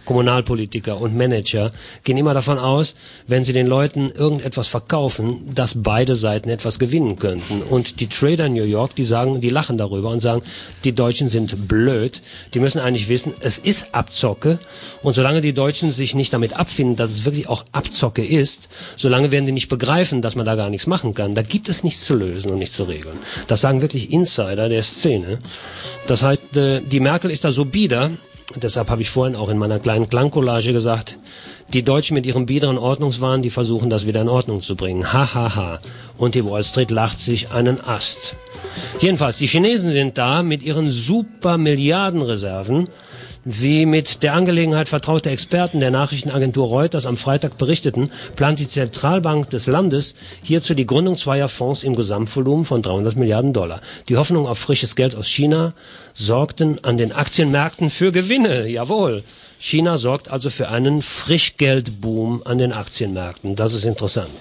Kommunalpolitiker und Manager gehen immer davon aus, wenn sie den Leuten irgendetwas verkaufen, dass beide Seiten etwas gewinnen könnten. Und die Trader in New York, die sagen, die lachen darüber und sagen, die Deutschen sind blöd. Die müssen eigentlich wissen, es ist Abzocke. Und solange die Deutschen sich nicht damit abfinden, dass es wirklich auch Abzocke ist, solange werden die nicht begreifen, dass man da gar nichts machen kann. Da gibt es nichts zu lösen und nichts zu regeln. Das sagen wirklich Insider der Szene. Das heißt, die Merkel ist da so bieder. Deshalb habe ich vorhin auch in meiner kleinen Klangcollage gesagt, die Deutschen mit ihrem biederen Ordnungswahn, die versuchen, das wieder in Ordnung zu bringen. Ha, ha, ha. Und die Wall Street lacht sich einen Ast. Jedenfalls, die Chinesen sind da mit ihren super Milliardenreserven. Wie mit der Angelegenheit vertraute Experten der Nachrichtenagentur Reuters am Freitag berichteten, plant die Zentralbank des Landes hierzu die Gründung zweier Fonds im Gesamtvolumen von dreihundert Milliarden Dollar. Die Hoffnung auf frisches Geld aus China sorgten an den Aktienmärkten für Gewinne. Jawohl. China sorgt also für einen Frischgeldboom an den Aktienmärkten. Das ist interessant.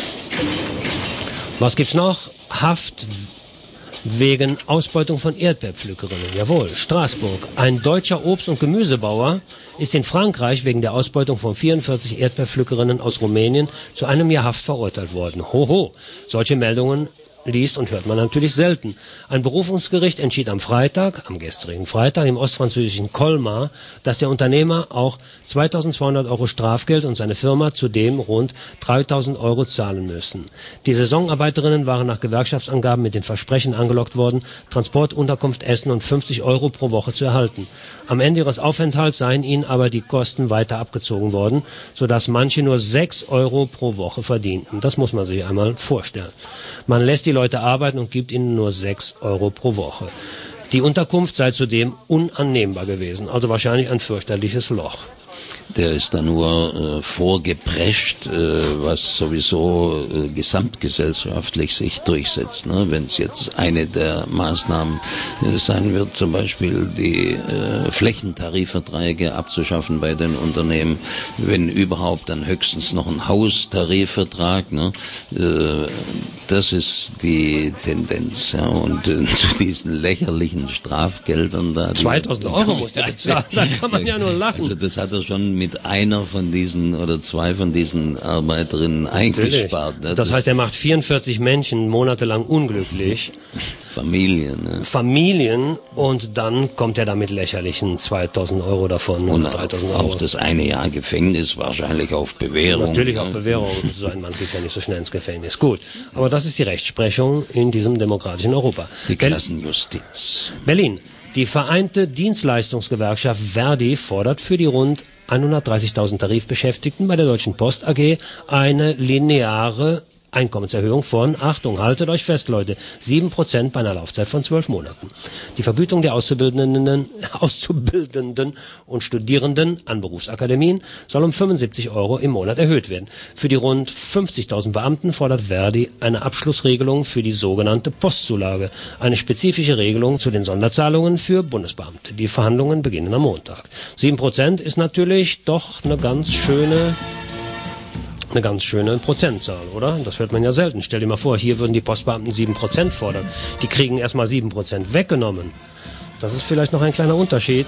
Was gibt's noch? Haft wegen Ausbeutung von Erdbeerpflückerinnen. Jawohl, Straßburg. Ein deutscher Obst- und Gemüsebauer ist in Frankreich wegen der Ausbeutung von vierundvierzig Erdbeerpflückerinnen aus Rumänien zu einem Jahr Haft verurteilt worden. Hoho, solche Meldungen liest und hört man natürlich selten. Ein Berufungsgericht entschied am Freitag, am gestrigen Freitag im ostfranzösischen Colmar, dass der Unternehmer auch zweitausendzweihundert Euro Strafgeld und seine Firma zudem rund dreitausend Euro zahlen müssen. Die Saisonarbeiterinnen waren nach Gewerkschaftsangaben mit den Versprechen angelockt worden, Transport, Unterkunft, Essen und fünfzig Euro pro Woche zu erhalten. Am Ende ihres Aufenthalts seien ihnen aber die Kosten weiter abgezogen worden, sodass manche nur sechs Euro pro Woche verdienten. Das muss man sich einmal vorstellen. Man lässt die Leute arbeiten und gibt ihnen nur sechs Euro pro Woche. Die Unterkunft sei zudem unannehmbar gewesen, also wahrscheinlich ein fürchterliches Loch. Der ist da nur äh, vorgeprescht, äh, was sowieso äh, gesamtgesellschaftlich sich durchsetzt. Ne? Wenn es jetzt eine der Maßnahmen äh, sein wird, zum Beispiel die äh, Flächentarifverträge abzuschaffen bei den Unternehmen, wenn überhaupt, dann höchstens noch ein Haustarifvertrag. Ne? Äh, das ist die Tendenz. Ja? Und äh, zu diesen lächerlichen Strafgeldern da. zweitausend Euro muss der bezahlen, da kann man ja nur lachen. Also das hat er schon mit einer von diesen oder zwei von diesen Arbeiterinnen eingespart. Das, das heißt, er macht vierundvierzig Menschen monatelang unglücklich. Familien. Ne? Familien und dann kommt er da mit lächerlichen zweitausend Euro davon. Und dreitausend Euro. Auch das eine Jahr Gefängnis, wahrscheinlich auf Bewährung. Natürlich ne? auf Bewährung. So ein Mann geht ja nicht so schnell ins Gefängnis. Gut, aber das ist die Rechtsprechung in diesem demokratischen Europa. Die Klassenjustiz. Berlin. Die Vereinte Dienstleistungsgewerkschaft Verdi fordert für die rund hundertdreißigtausend Tarifbeschäftigten bei der Deutschen Post A G eine lineare Einkommenserhöhung von, Achtung, haltet euch fest, Leute, sieben Prozent bei einer Laufzeit von zwölf Monaten. Die Vergütung der Auszubildenden, Auszubildenden und Studierenden an Berufsakademien soll um fünfundsiebzig Euro im Monat erhöht werden. Für die rund fünfzigtausend Beamten fordert Verdi eine Abschlussregelung für die sogenannte Postzulage, eine spezifische Regelung zu den Sonderzahlungen für Bundesbeamte. Die Verhandlungen beginnen am Montag. sieben Prozent ist natürlich doch eine ganz schöne... Eine ganz schöne Prozentzahl, oder? Das hört man ja selten. Stell dir mal vor, hier würden die Postbeamten sieben Prozent fordern. Die kriegen erstmal sieben Prozent weggenommen. Das ist vielleicht noch ein kleiner Unterschied.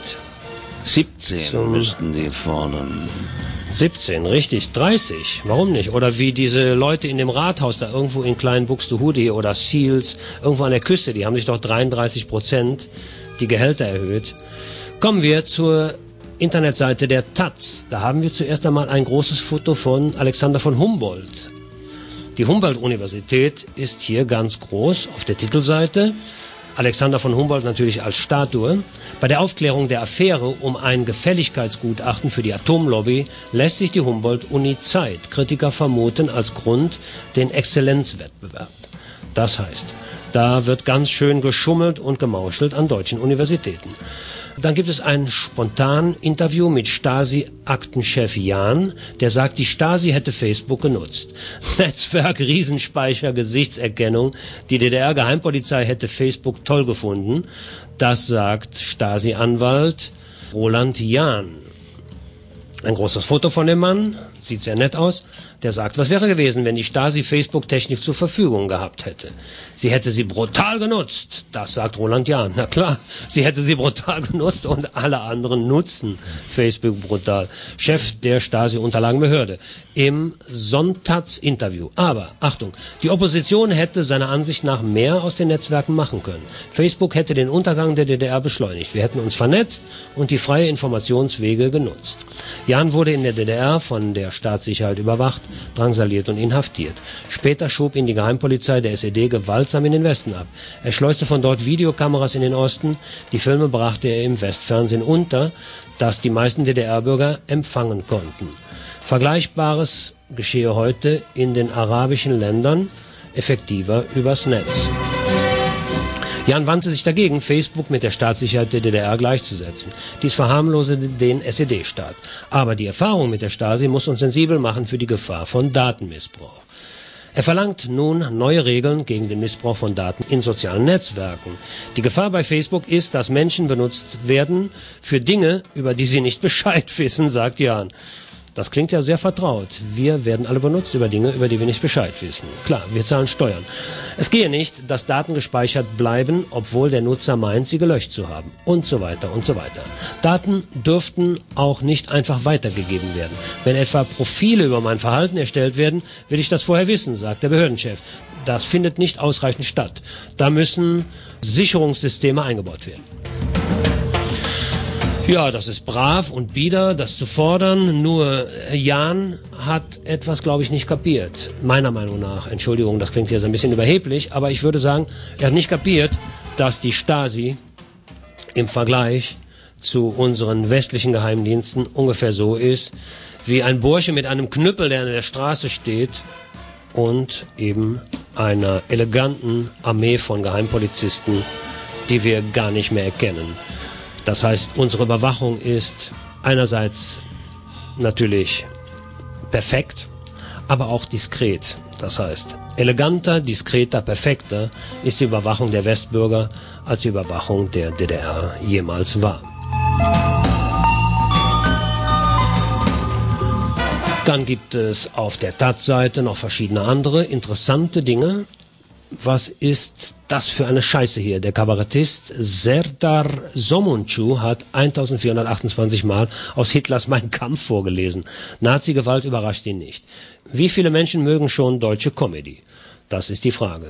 siebzehn müssten die fordern. siebzehn, richtig. dreißig, warum nicht? Oder wie diese Leute in dem Rathaus da irgendwo in kleinen Buxtehude oder Seals, irgendwo an der Küste, die haben sich doch dreiunddreißig Prozent die Gehälter erhöht. Kommen wir zur Internetseite der Taz. Da haben wir zuerst einmal ein großes Foto von Alexander von Humboldt. Die Humboldt-Universität ist hier ganz groß auf der Titelseite. Alexander von Humboldt natürlich als Statue. Bei der Aufklärung der Affäre um ein Gefälligkeitsgutachten für die Atomlobby lässt sich die Humboldt-Uni Zeit. Kritiker vermuten als Grund den Exzellenzwettbewerb. Das heißt, da wird ganz schön geschummelt und gemauschelt an deutschen Universitäten. Dann gibt es ein Spontan-Interview mit Stasi-Aktenchef Jahn, der sagt, die Stasi hätte Facebook genutzt. Netzwerk, Riesenspeicher, Gesichtserkennung. Die D D R-Geheimpolizei hätte Facebook toll gefunden. Das sagt Stasi-Anwalt Roland Jahn. Ein großes Foto von dem Mann, sieht sehr nett aus, der sagt, was wäre gewesen, wenn die Stasi Facebook-Technik zur Verfügung gehabt hätte? Sie hätte sie brutal genutzt. Das sagt Roland Jahn. Na klar, sie hätte sie brutal genutzt und alle anderen nutzen Facebook brutal. Chef der Stasi-Unterlagenbehörde im Sonntagsinterview. Aber, Achtung, die Opposition hätte seiner Ansicht nach mehr aus den Netzwerken machen können. Facebook hätte den Untergang der D D R beschleunigt. Wir hätten uns vernetzt und die freie Informationswege genutzt. Jahn wurde in der D D R von der Staatssicherheit überwacht, drangsaliert und inhaftiert. Später schob ihn die Geheimpolizei der S E D gewaltsam in den Westen ab. Er schleuste von dort Videokameras in den Osten. Die Filme brachte er im Westfernsehen unter, das die meisten D D R-Bürger empfangen konnten. Vergleichbares geschehe heute in den arabischen Ländern, effektiver übers Netz. Jahn wandte sich dagegen, Facebook mit der Staatssicherheit der D D R gleichzusetzen. Dies verharmlosete den S E D-Staat. Aber die Erfahrung mit der Stasi muss uns sensibel machen für die Gefahr von Datenmissbrauch. Er verlangt nun neue Regeln gegen den Missbrauch von Daten in sozialen Netzwerken. Die Gefahr bei Facebook ist, dass Menschen benutzt werden für Dinge, über die sie nicht Bescheid wissen, sagt Jahn. Das klingt ja sehr vertraut. Wir werden alle benutzt über Dinge, über die wir nicht Bescheid wissen. Klar, wir zahlen Steuern. Es gehe nicht, dass Daten gespeichert bleiben, obwohl der Nutzer meint, sie gelöscht zu haben. Und so weiter und so weiter. Daten dürften auch nicht einfach weitergegeben werden. Wenn etwa Profile über mein Verhalten erstellt werden, will ich das vorher wissen, sagt der Behördenchef. Das findet nicht ausreichend statt. Da müssen Sicherungssysteme eingebaut werden. Ja, das ist brav und bieder, das zu fordern, nur Jahn hat etwas, glaube ich, nicht kapiert. Meiner Meinung nach, Entschuldigung, das klingt jetzt ein bisschen überheblich, aber ich würde sagen, er hat nicht kapiert, dass die Stasi im Vergleich zu unseren westlichen Geheimdiensten ungefähr so ist, wie ein Bursche mit einem Knüppel, der an der Straße steht und eben einer eleganten Armee von Geheimpolizisten, die wir gar nicht mehr erkennen. Das heißt, unsere Überwachung ist einerseits natürlich perfekt, aber auch diskret. Das heißt, eleganter, diskreter, perfekter ist die Überwachung der Westbürger, als die Überwachung der D D R jemals war. Dann gibt es auf der Taz-Seite noch verschiedene andere interessante Dinge. Was ist das für eine Scheiße hier? Der Kabarettist Serdar Somuncu hat eintausendvierhundertachtundzwanzig Mal aus Hitlers Mein Kampf vorgelesen. Nazi-Gewalt überrascht ihn nicht. Wie viele Menschen mögen schon deutsche Comedy? Das ist die Frage.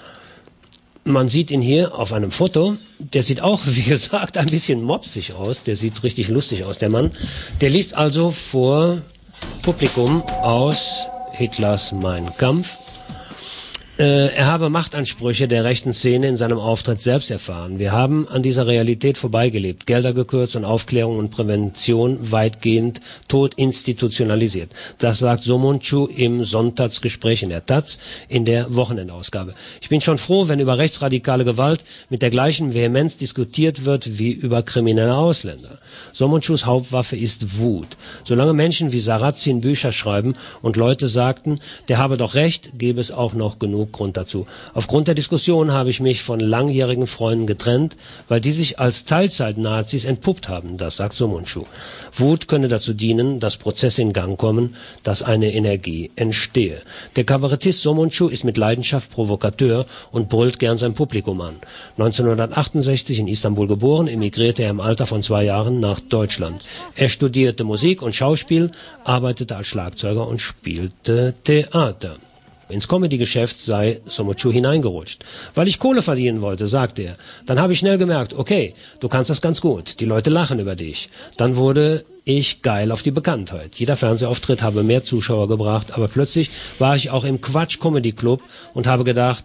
Man sieht ihn hier auf einem Foto. Der sieht auch, wie gesagt, ein bisschen mopsig aus. Der sieht richtig lustig aus, der Mann. Der liest also vor Publikum aus Hitlers Mein Kampf. Äh, er habe Machtansprüche der rechten Szene in seinem Auftritt selbst erfahren. Wir haben an dieser Realität vorbeigelebt, Gelder gekürzt und Aufklärung und Prävention weitgehend tot institutionalisiert. Das sagt Somuncu im Sonntagsgespräch in der Taz in der Wochenendausgabe. Ich bin schon froh, wenn über rechtsradikale Gewalt mit der gleichen Vehemenz diskutiert wird wie über kriminelle Ausländer. Somuncus Hauptwaffe ist Wut. Solange Menschen wie Sarrazin Bücher schreiben und Leute sagten, der habe doch recht, gäbe es auch noch genug Grund dazu. Aufgrund der Diskussion habe ich mich von langjährigen Freunden getrennt, weil die sich als Teilzeit-Nazis entpuppt haben, das sagt Somuncu. Wut könne dazu dienen, dass Prozesse in Gang kommen, dass eine Energie entstehe. Der Kabarettist Somuncu ist mit Leidenschaft Provokateur und brüllt gern sein Publikum an. neunzehnhundertachtundsechzig in Istanbul geboren, emigrierte er im Alter von zwei Jahren nach Deutschland. Er studierte Musik und Schauspiel, arbeitete als Schlagzeuger und spielte Theater. Ins Comedy-Geschäft sei Somuncu hineingerutscht. Weil ich Kohle verdienen wollte, sagte er. Dann habe ich schnell gemerkt, okay, du kannst das ganz gut. Die Leute lachen über dich. Dann wurde ich geil auf die Bekanntheit. Jeder Fernsehauftritt habe mehr Zuschauer gebracht, aber plötzlich war ich auch im Quatsch-Comedy-Club und habe gedacht,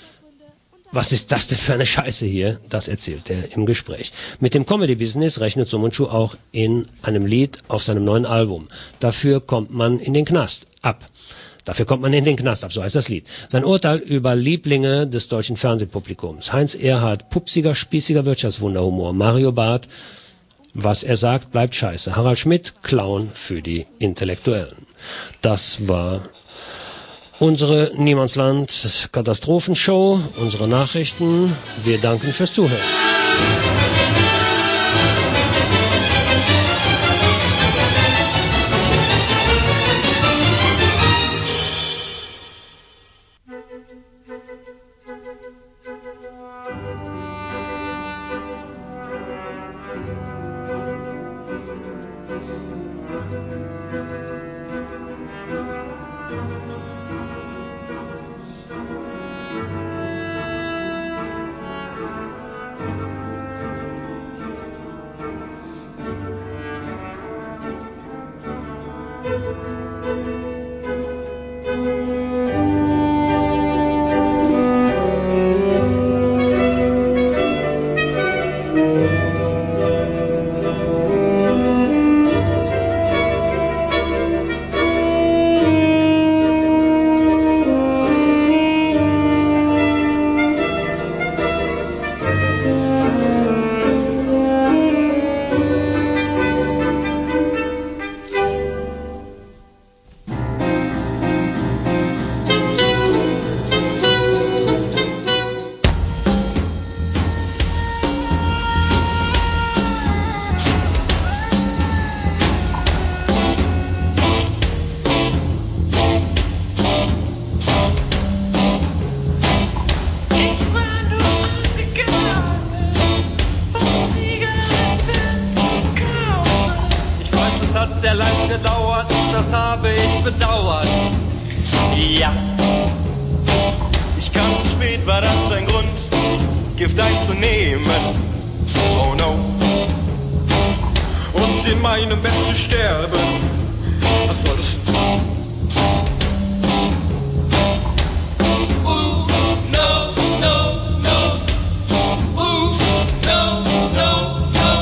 was ist das denn für eine Scheiße hier? Das erzählt er im Gespräch. Mit dem Comedy-Business rechnet Somuncu auch in einem Lied auf seinem neuen Album. Dafür kommt man in den Knast ab. Dafür kommt man in den Knast ab, so heißt das Lied. Sein Urteil über Lieblinge des deutschen Fernsehpublikums. Heinz Erhardt, pupsiger, spießiger Wirtschaftswunderhumor. Mario Barth, was er sagt, bleibt scheiße. Harald Schmidt, Clown für die Intellektuellen. Das war unsere Niemandsland-Katastrophenshow, unsere Nachrichten. Wir danken fürs Zuhören. sehr lang gedauert, das habe ich bedauert. Ja, ich kam zu spät, war das ein Grund, Gift einzunehmen? Oh no. Und in meinem Bett zu sterben, was soll ich? Uh, no, no, no. Uh, no, no, no.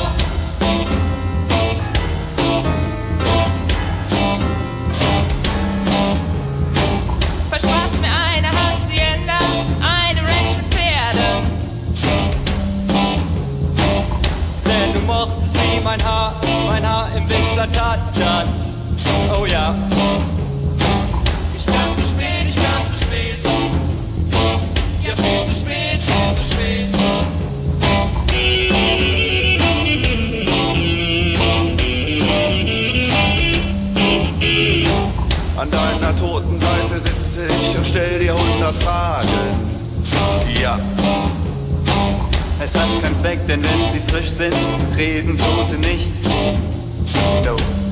Versprachst mir eine Hacienda, eine Ranch mit Pferden. Denn du mochtest wie mein Haar, mein Haar im Wichser tat, tat. Oh ja. Ich kam zu spät, ich kam zu spät. Ja, viel zu spät, viel zu spät. An deiner toten Seite sitze ich und stell dir hundert Fragen. Ja. Es hat keinen Zweck, denn wenn sie frisch sind, reden Tote nicht. No.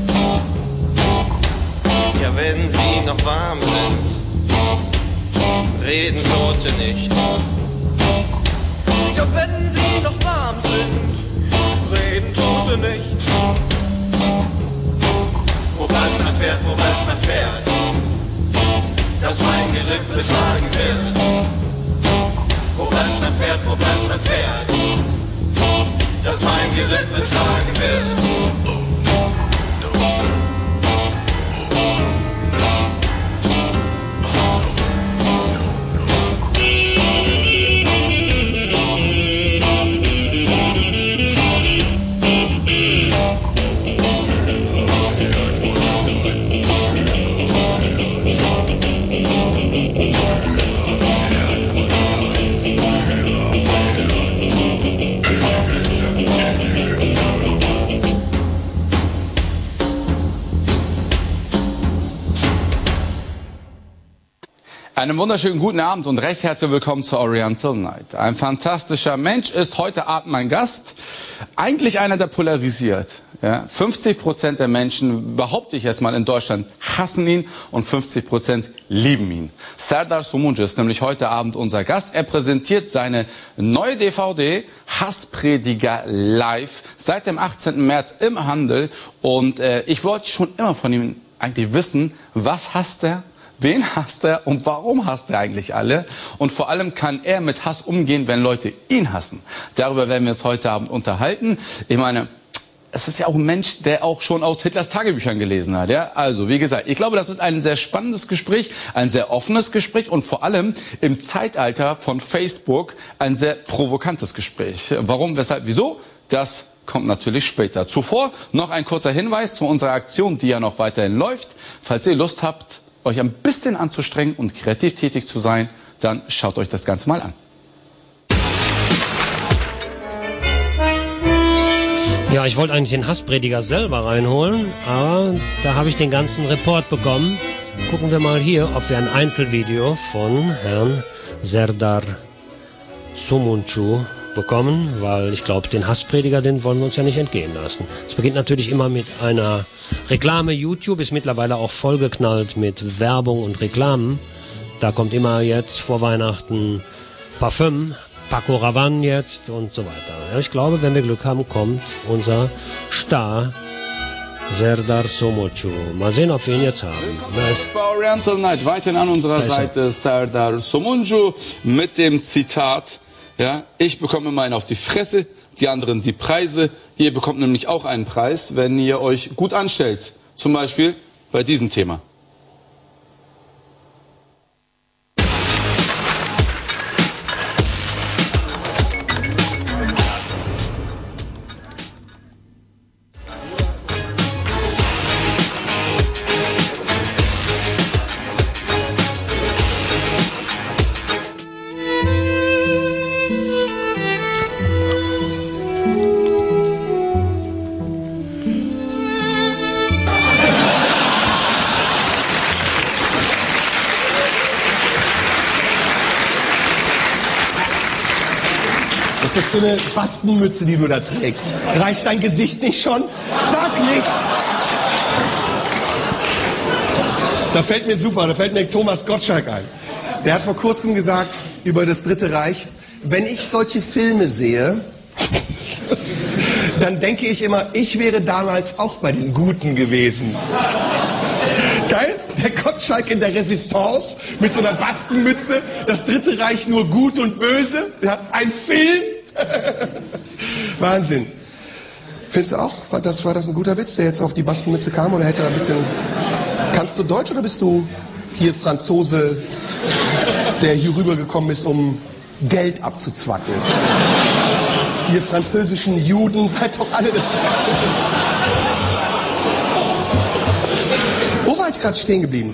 Ja, wenn sie noch warm sind, reden Tote nicht. Ja, wenn sie noch warm sind, reden Tote nicht. Wo Brandmann fährt, wo Brandmann fährt, dass mein Gerippe betragen wird. Wo Brandmann fährt, wo Brandmann fährt, dass mein Gerippe betragen wird. Einen wunderschönen guten Abend und recht herzlich willkommen zur Oriental Night. Ein fantastischer Mensch ist heute Abend mein Gast. Eigentlich einer, der polarisiert. Ja, fünfzig Prozent der Menschen, behaupte ich erstmal in Deutschland, hassen ihn und fünfzig Prozent lieben ihn. Serdar Somuncu ist nämlich heute Abend unser Gast. Er präsentiert seine neue D V D Hassprediger live seit dem achtzehnten März im Handel. Und äh, ich wollte schon immer von ihm eigentlich wissen, was hasst er? Wen hasst er und warum hasst er eigentlich alle? Und vor allem kann er mit Hass umgehen, wenn Leute ihn hassen. Darüber werden wir uns heute Abend unterhalten. Ich meine, es ist ja auch ein Mensch, der auch schon aus Hitlers Tagebüchern gelesen hat. Ja? Also, wie gesagt, ich glaube, das ist ein sehr spannendes Gespräch, ein sehr offenes Gespräch und vor allem im Zeitalter von Facebook ein sehr provokantes Gespräch. Warum, weshalb, wieso? Das kommt natürlich später. Zuvor noch ein kurzer Hinweis zu unserer Aktion, die ja noch weiterhin läuft. Falls ihr Lust habt, euch ein bisschen anzustrengen und kreativ tätig zu sein, dann schaut euch das Ganze mal an. Ja, ich wollte eigentlich den Hassprediger selber reinholen, aber da habe ich den ganzen Report bekommen. Gucken wir mal hier, ob wir ein Einzelvideo von Herrn Serdar Somuncu bekommen, weil ich glaube, den Hassprediger, den wollen wir uns ja nicht entgehen lassen. Es beginnt natürlich immer mit einer Reklame. YouTube ist mittlerweile auch vollgeknallt mit Werbung und Reklamen. Da kommt immer jetzt vor Weihnachten Parfüm, Paco Rabanne jetzt und so weiter. Ja, ich glaube, wenn wir Glück haben, kommt unser Star Serdar Somuncu. Mal sehen, ob wir ihn jetzt haben. Nice. Bei Oriental Night weiterhin an unserer Nice. Seite Serdar Somuncu mit dem Zitat, ja, ich bekomme immer einen auf die Fresse, die anderen die Preise. Ihr bekommt nämlich auch einen Preis, wenn ihr euch gut anstellt. Zum Beispiel bei diesem Thema. Was ist das für eine Bastenmütze, die du da trägst? Reicht dein Gesicht nicht schon? Sag nichts! Da fällt mir super, da fällt mir Thomas Gottschalk ein. Der hat vor kurzem gesagt über das Dritte Reich, wenn ich solche Filme sehe, dann denke ich immer, ich wäre damals auch bei den Guten gewesen. Geil? Der Gottschalk in der Resistance mit so einer Bastenmütze, das Dritte Reich nur gut und böse. Er hat einen Film. Wahnsinn. Findest du auch? War das, war das ein guter Witz, der jetzt auf die Bastenmütze kam? Oder hätte er ein bisschen... Kannst du Deutsch oder bist du hier Franzose, der hier rübergekommen ist, um Geld abzuzwacken? Ihr französischen Juden seid doch alle das... Wo war ich gerade stehen geblieben?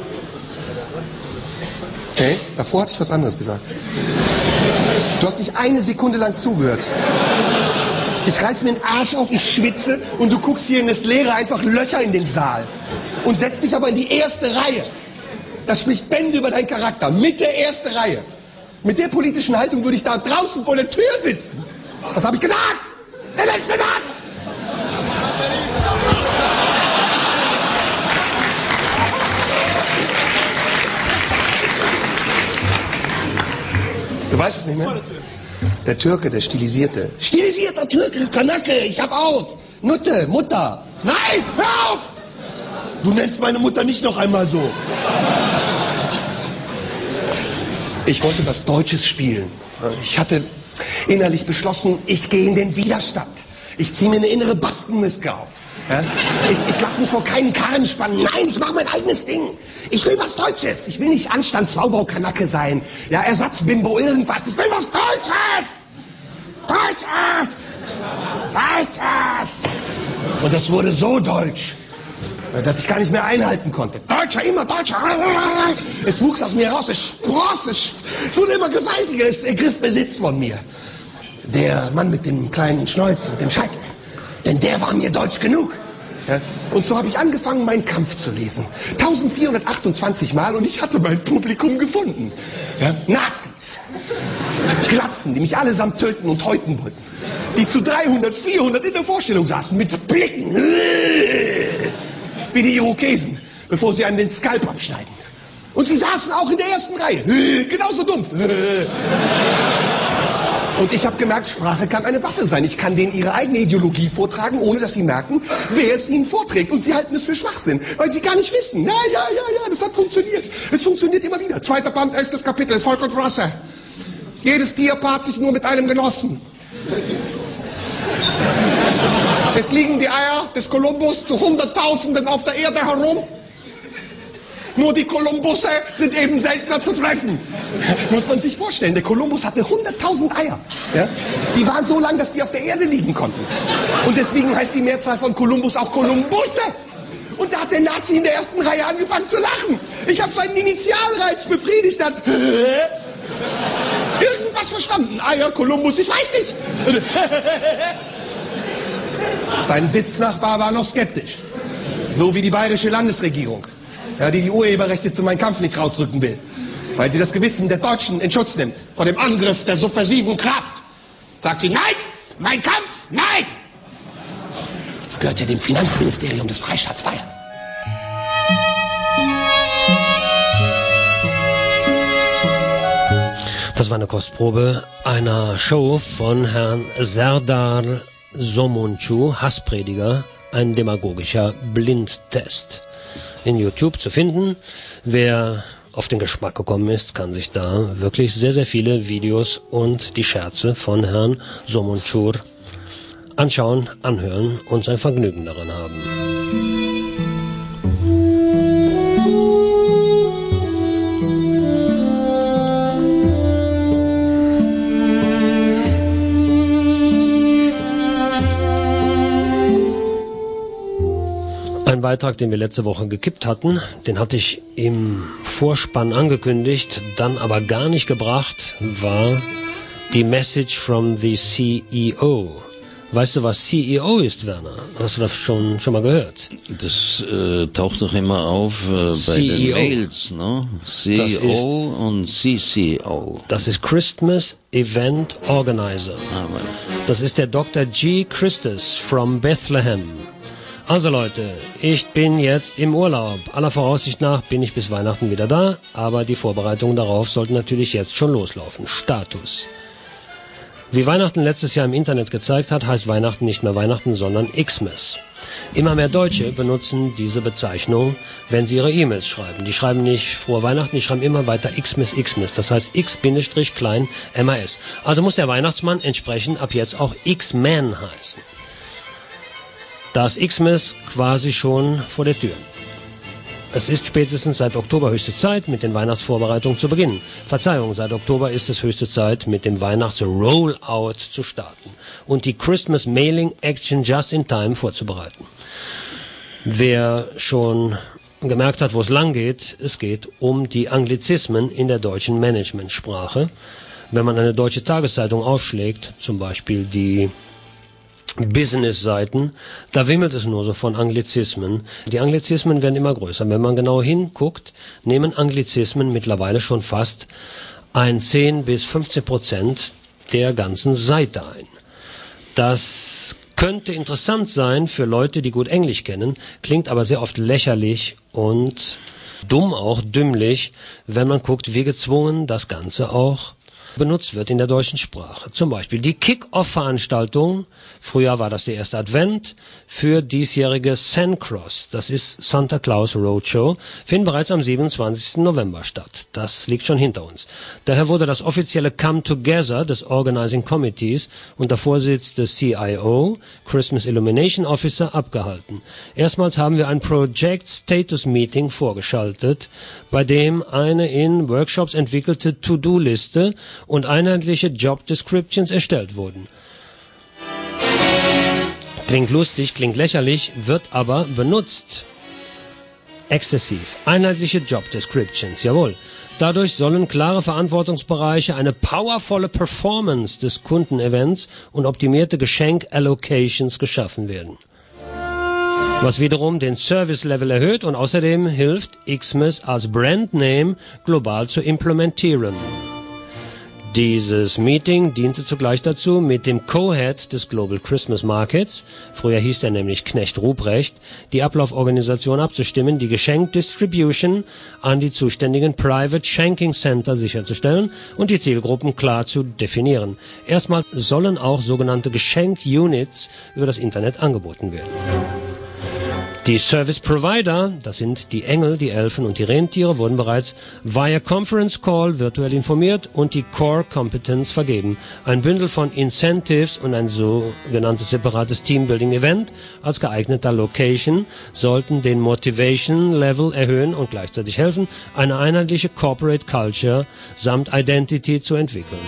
Okay, davor hatte ich was anderes gesagt. Du hast nicht eine Sekunde lang zugehört. Ich reiß mir den Arsch auf, ich schwitze und du guckst hier in das Leere einfach Löcher in den Saal. Und setzt dich aber in die erste Reihe. Das spricht Bände über deinen Charakter. Mit der ersten Reihe. Mit der politischen Haltung würde ich da draußen vor der Tür sitzen. Was habe ich gesagt? Der letzte Satz! Du weißt es nicht mehr? Der Türke, der Stilisierte. Stilisierter Türke, Kanake, ich hab auf. Nutte, Mutter. Nein, hör auf! Du nennst meine Mutter nicht noch einmal so. Ich wollte was Deutsches spielen. Ich hatte innerlich beschlossen, ich gehe in den Widerstand. Ich ziehe mir eine innere Baskenmütze auf. Ja? Ich, ich lasse mich vor keinen Karren spannen. Nein, ich mache mein eigenes Ding. Ich will was Deutsches. Ich will nicht Anstandswauwau-Kanacke sein. Ja, Ersatzbimbo, irgendwas. Ich will was Deutsches. Deutsches. Deutsches. Und das wurde so deutsch, dass ich gar nicht mehr einhalten konnte. Deutscher, immer Deutscher. Es wuchs aus mir raus, es spross, es wurde immer gewaltiger, es ergriff Besitz von mir. Der Mann mit dem kleinen Schnäuz und dem Scheitel, denn der war mir deutsch genug. Ja? Und so habe ich angefangen, meinen Kampf zu lesen. eintausendvierhundertachtundzwanzig Mal und ich hatte mein Publikum gefunden. Ja? Nazis, Glatzen, die mich allesamt töten und häuten wollten. Die zu dreihundert, vierhundert in der Vorstellung saßen, mit Blicken. Wie die Irokesen, bevor sie einem den Skalp abschneiden. Und sie saßen auch in der ersten Reihe. Genauso dumpf. Und ich habe gemerkt, Sprache kann eine Waffe sein. Ich kann denen ihre eigene Ideologie vortragen, ohne dass sie merken, wer es ihnen vorträgt. Und sie halten es für Schwachsinn, weil sie gar nicht wissen. Ja, ja, ja, ja, das hat funktioniert. Es funktioniert immer wieder. Zweiter Band, elftes Kapitel, Volk und Rasse. Jedes Tier paart sich nur mit einem Genossen. Es liegen die Eier des Kolumbus zu Hunderttausenden auf der Erde herum. Nur die Kolumbusse sind eben seltener zu treffen. Muss man sich vorstellen, der Kolumbus hatte hunderttausend Eier. Ja? Die waren so lang, dass die auf der Erde liegen konnten. Und deswegen heißt die Mehrzahl von Kolumbus auch Kolumbusse. Und da hat der Nazi in der ersten Reihe angefangen zu lachen. Ich habe seinen Initialreiz befriedigt. Hat irgendwas verstanden. Eier, Kolumbus, ich weiß nicht. Sein Sitznachbar war noch skeptisch. So wie die bayerische Landesregierung. Ja, die die Urheberrechte zu meinem Kampf nicht rausrücken will. Weil sie das Gewissen der Deutschen in Schutz nimmt. Vor dem Angriff der subversiven Kraft. Sagt sie, nein, mein Kampf, nein! Das gehört ja dem Finanzministerium des Freistaats Bayern. Das war eine Kostprobe einer Show von Herrn Serdar Somuncu, Hassprediger, ein demagogischer Blindtest. In YouTube zu finden. Wer auf den Geschmack gekommen ist, kann sich da wirklich sehr, sehr viele Videos und die Scherze von Herrn Somuncu anschauen, anhören und sein Vergnügen daran haben. Ein Beitrag, den wir letzte Woche gekippt hatten, den hatte ich im Vorspann angekündigt, dann aber gar nicht gebracht, war die Message from the C E O. Weißt du, was C E O ist, Werner? Hast du das schon, schon mal gehört? Das äh, taucht doch immer auf äh, bei C E O. Den Mails, ne? C E O und C C O. Das ist Christmas Event Organizer. Ah, das ist der Doktor G. Christus from Bethlehem. Also Leute, ich bin jetzt im Urlaub. Aller Voraussicht nach bin ich bis Weihnachten wieder da, aber die Vorbereitungen darauf sollten natürlich jetzt schon loslaufen. Status. Wie Weihnachten letztes Jahr im Internet gezeigt hat, heißt Weihnachten nicht mehr Weihnachten, sondern Xmas. Immer mehr Deutsche benutzen diese Bezeichnung, wenn sie ihre E-Mails schreiben. Die schreiben nicht Frohe Weihnachten, die schreiben immer weiter Xmas, Xmas. Das heißt X-klein M A S. Also muss der Weihnachtsmann entsprechend ab jetzt auch X-Man heißen. Da ist Xmas quasi schon vor der Tür. Es ist spätestens seit Oktober höchste Zeit, mit den Weihnachtsvorbereitungen zu beginnen. Verzeihung, seit Oktober ist es höchste Zeit, mit dem Weihnachts-Rollout zu starten und die Christmas Mailing Action just in time vorzubereiten. Wer schon gemerkt hat, wo es lang geht, es geht um die Anglizismen in der deutschen Managementsprache. Wenn man eine deutsche Tageszeitung aufschlägt, zum Beispiel die Business-Seiten, da wimmelt es nur so von Anglizismen. Die Anglizismen werden immer größer. Wenn man genau hinguckt, nehmen Anglizismen mittlerweile schon fast ein zehn bis fünfzehn Prozent der ganzen Seite ein. Das könnte interessant sein für Leute, die gut Englisch kennen, klingt aber sehr oft lächerlich und dumm auch, dümmlich, wenn man guckt, wie gezwungen das Ganze auch benutzt wird in der deutschen Sprache. Zum Beispiel die Kick-Off-Veranstaltung, früher war das der erste Advent, für diesjährige Sandcross, das ist Santa Claus Roadshow, finden bereits am siebenundzwanzigsten November statt. Das liegt schon hinter uns. Daher wurde das offizielle Come-Together des Organizing Committees unter Vorsitz des C I O, Christmas Illumination Officer, abgehalten. Erstmals haben wir ein Project Status Meeting vorgeschaltet, bei dem eine in Workshops entwickelte To-Do-Liste und einheitliche Job Descriptions erstellt wurden. Klingt lustig, klingt lächerlich, wird aber benutzt. Exzessiv. Einheitliche Job Descriptions, jawohl. Dadurch sollen klare Verantwortungsbereiche, eine powervolle Performance des Kundenevents und optimierte Geschenk-Allocations geschaffen werden. Was wiederum den Service-Level erhöht und außerdem hilft, Xmas als Brandname global zu implementieren. Dieses Meeting diente zugleich dazu, mit dem Co-Head des Global Christmas Markets, früher hieß er nämlich Knecht Ruprecht, die Ablauforganisation abzustimmen, die Geschenkdistribution an die zuständigen Private Shanking Center sicherzustellen und die Zielgruppen klar zu definieren. Erstmal sollen auch sogenannte Geschenk-Units über das Internet angeboten werden. Die Service Provider, das sind die Engel, die Elfen und die Rentiere, wurden bereits via Conference Call virtuell informiert und die Core Competence vergeben. Ein Bündel von Incentives und ein sogenanntes separates Teambuilding Event als geeigneter Location sollten den Motivation Level erhöhen und gleichzeitig helfen, eine einheitliche Corporate Culture samt Identity zu entwickeln.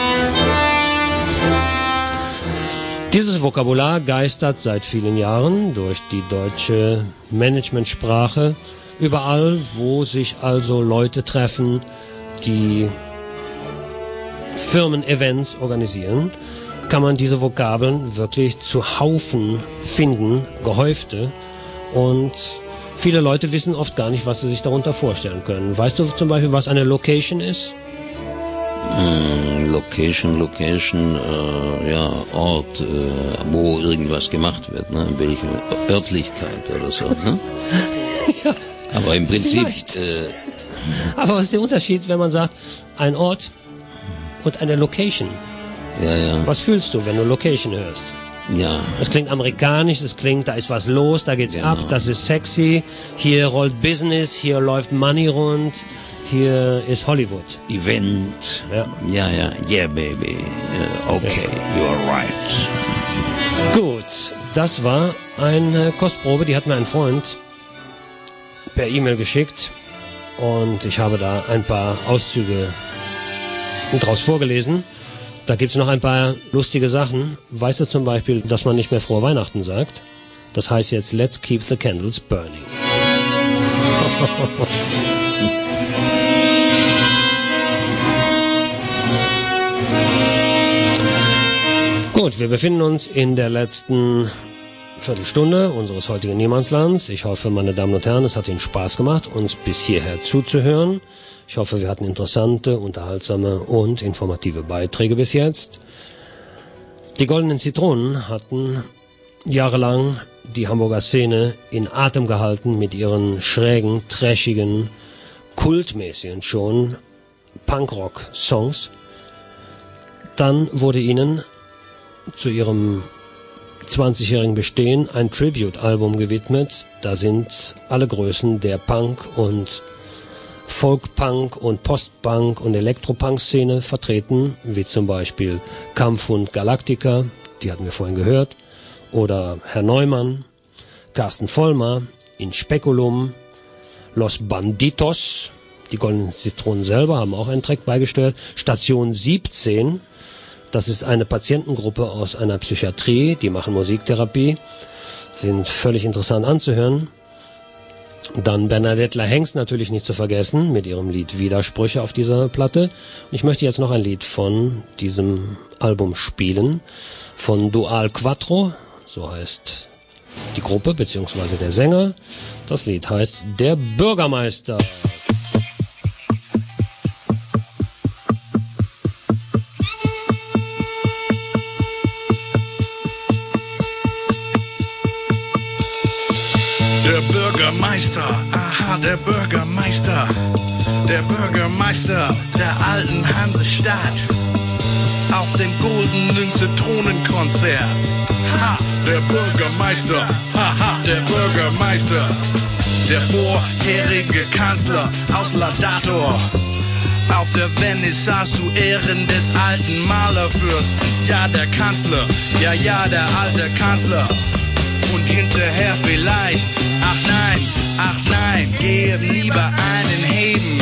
Dieses Vokabular geistert seit vielen Jahren durch die deutsche Managementsprache überall, wo sich also Leute treffen, die Firmen-Events organisieren, kann man diese Vokabeln wirklich zu Haufen finden, gehäufte, und viele Leute wissen oft gar nicht, was sie sich darunter vorstellen können. Weißt du zum Beispiel, was eine Location ist? Mm, Location, Location, äh, ja, Ort, äh, wo irgendwas gemacht wird, ne? Welche Örtlichkeit oder so, ne? Ja, aber im Prinzip... Äh, aber was ist der Unterschied, wenn man sagt, ein Ort und eine Location? Ja, ja. Was fühlst du, wenn du Location hörst? Ja. Es klingt amerikanisch, es klingt, da ist was los, da geht's genau. ab, das ist sexy, hier rollt Business, hier läuft Money rund, hier ist Hollywood. Event. Ja, ja, ja. Yeah, baby. Uh, okay, ja. You are right. Gut, das war eine Kostprobe, die hat mir ein Freund per E-Mail geschickt und ich habe da ein paar Auszüge draus vorgelesen. Da gibt's noch ein paar lustige Sachen. Weißt du zum Beispiel, dass man nicht mehr frohe Weihnachten sagt? Das heißt jetzt, let's keep the candles burning. Gut, wir befinden uns in der letzten Viertelstunde unseres heutigen Niemandslands. Ich hoffe, meine Damen und Herren, es hat Ihnen Spaß gemacht, uns bis hierher zuzuhören. Ich hoffe, wir hatten interessante, unterhaltsame und informative Beiträge bis jetzt. Die Goldenen Zitronen hatten jahrelang die Hamburger Szene in Atem gehalten mit ihren schrägen, trashigen, kultmäßigen schon Punkrock-Songs. Dann wurde ihnen zu ihrem zwanzigjährigen Bestehen ein Tribute-Album gewidmet. Da sind alle Größen der Punk- und Folk-Punk und Post-Punk und Elektropunk-Szene vertreten, wie zum Beispiel Kampfhund Galactica, die hatten wir vorhin gehört, oder Herr Neumann, Carsten Vollmer, In Speculum, Los Banditos, die Goldenen Zitronen selber haben auch einen Track beigesteuert, Station siebzehn, das ist eine Patientengruppe aus einer Psychiatrie, die machen Musiktherapie, sind völlig interessant anzuhören. Dann Bernadette Hengst natürlich nicht zu vergessen mit ihrem Lied Widersprüche auf dieser Platte. Und ich möchte jetzt noch ein Lied von diesem Album spielen, von Dual Quattro, so heißt die Gruppe bzw. der Sänger. Das Lied heißt Der Bürgermeister. Der Bürgermeister, aha, der Bürgermeister, der Bürgermeister der alten Hansestadt, auf dem goldenen Zitronenkonzert. Ha, der Bürgermeister, haha, der Bürgermeister, der vorherige Kanzler aus Laudator. Auf der Vernissage zu Ehren des alten Malerfürsten. Ja, der Kanzler, ja, ja, der alte Kanzler. Und hinterher vielleicht, ach nein, ach nein, geh lieber einen heben.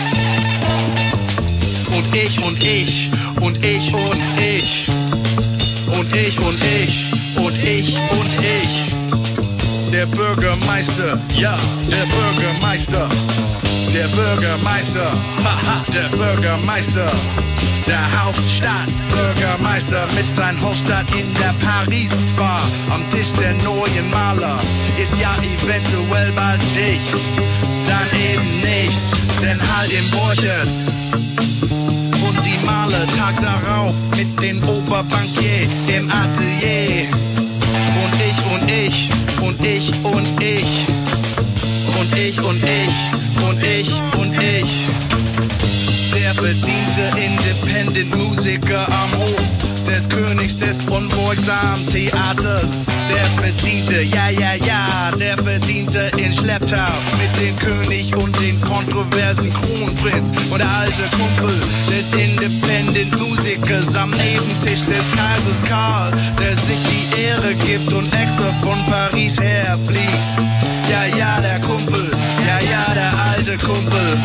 Und ich und ich und ich und ich und ich und ich und ich und ich. Der Bürgermeister, ja, der Bürgermeister, der Bürgermeister, haha, der Bürgermeister der Hauptstadt, Bürgermeister mit sein Hofstadt in der Paris-Bar. Am Tisch der neuen Maler ist ja eventuell bald dicht. Dann eben nicht, denn halt im Borchertz. Und die Maler Tag darauf mit den Oberbankier im Atelier. Und ich und ich und ich und ich und ich und ich und ich und ich. Der bediente Independent-Musiker am Hof des Königs des unbeugsamen Theaters. Der verdiente, ja, ja, ja, der verdiente in Schlepptau mit dem König und den kontroversen Kronprinz. Und der alte Kumpel des Independent-Musikers am Nebentisch des Kaisers Karl, der sich die Ehre gibt und extra von Paris herfliegt. Ja, ja, der Kumpel, ja, ja, der alte Kumpel.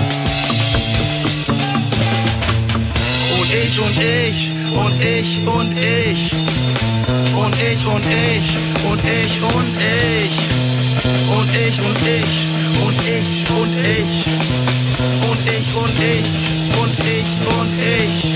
Und ich und ich und ich und ich und ich und ich und ich und ich und ich und ich und ich und ich und ich und ich und ich und ich.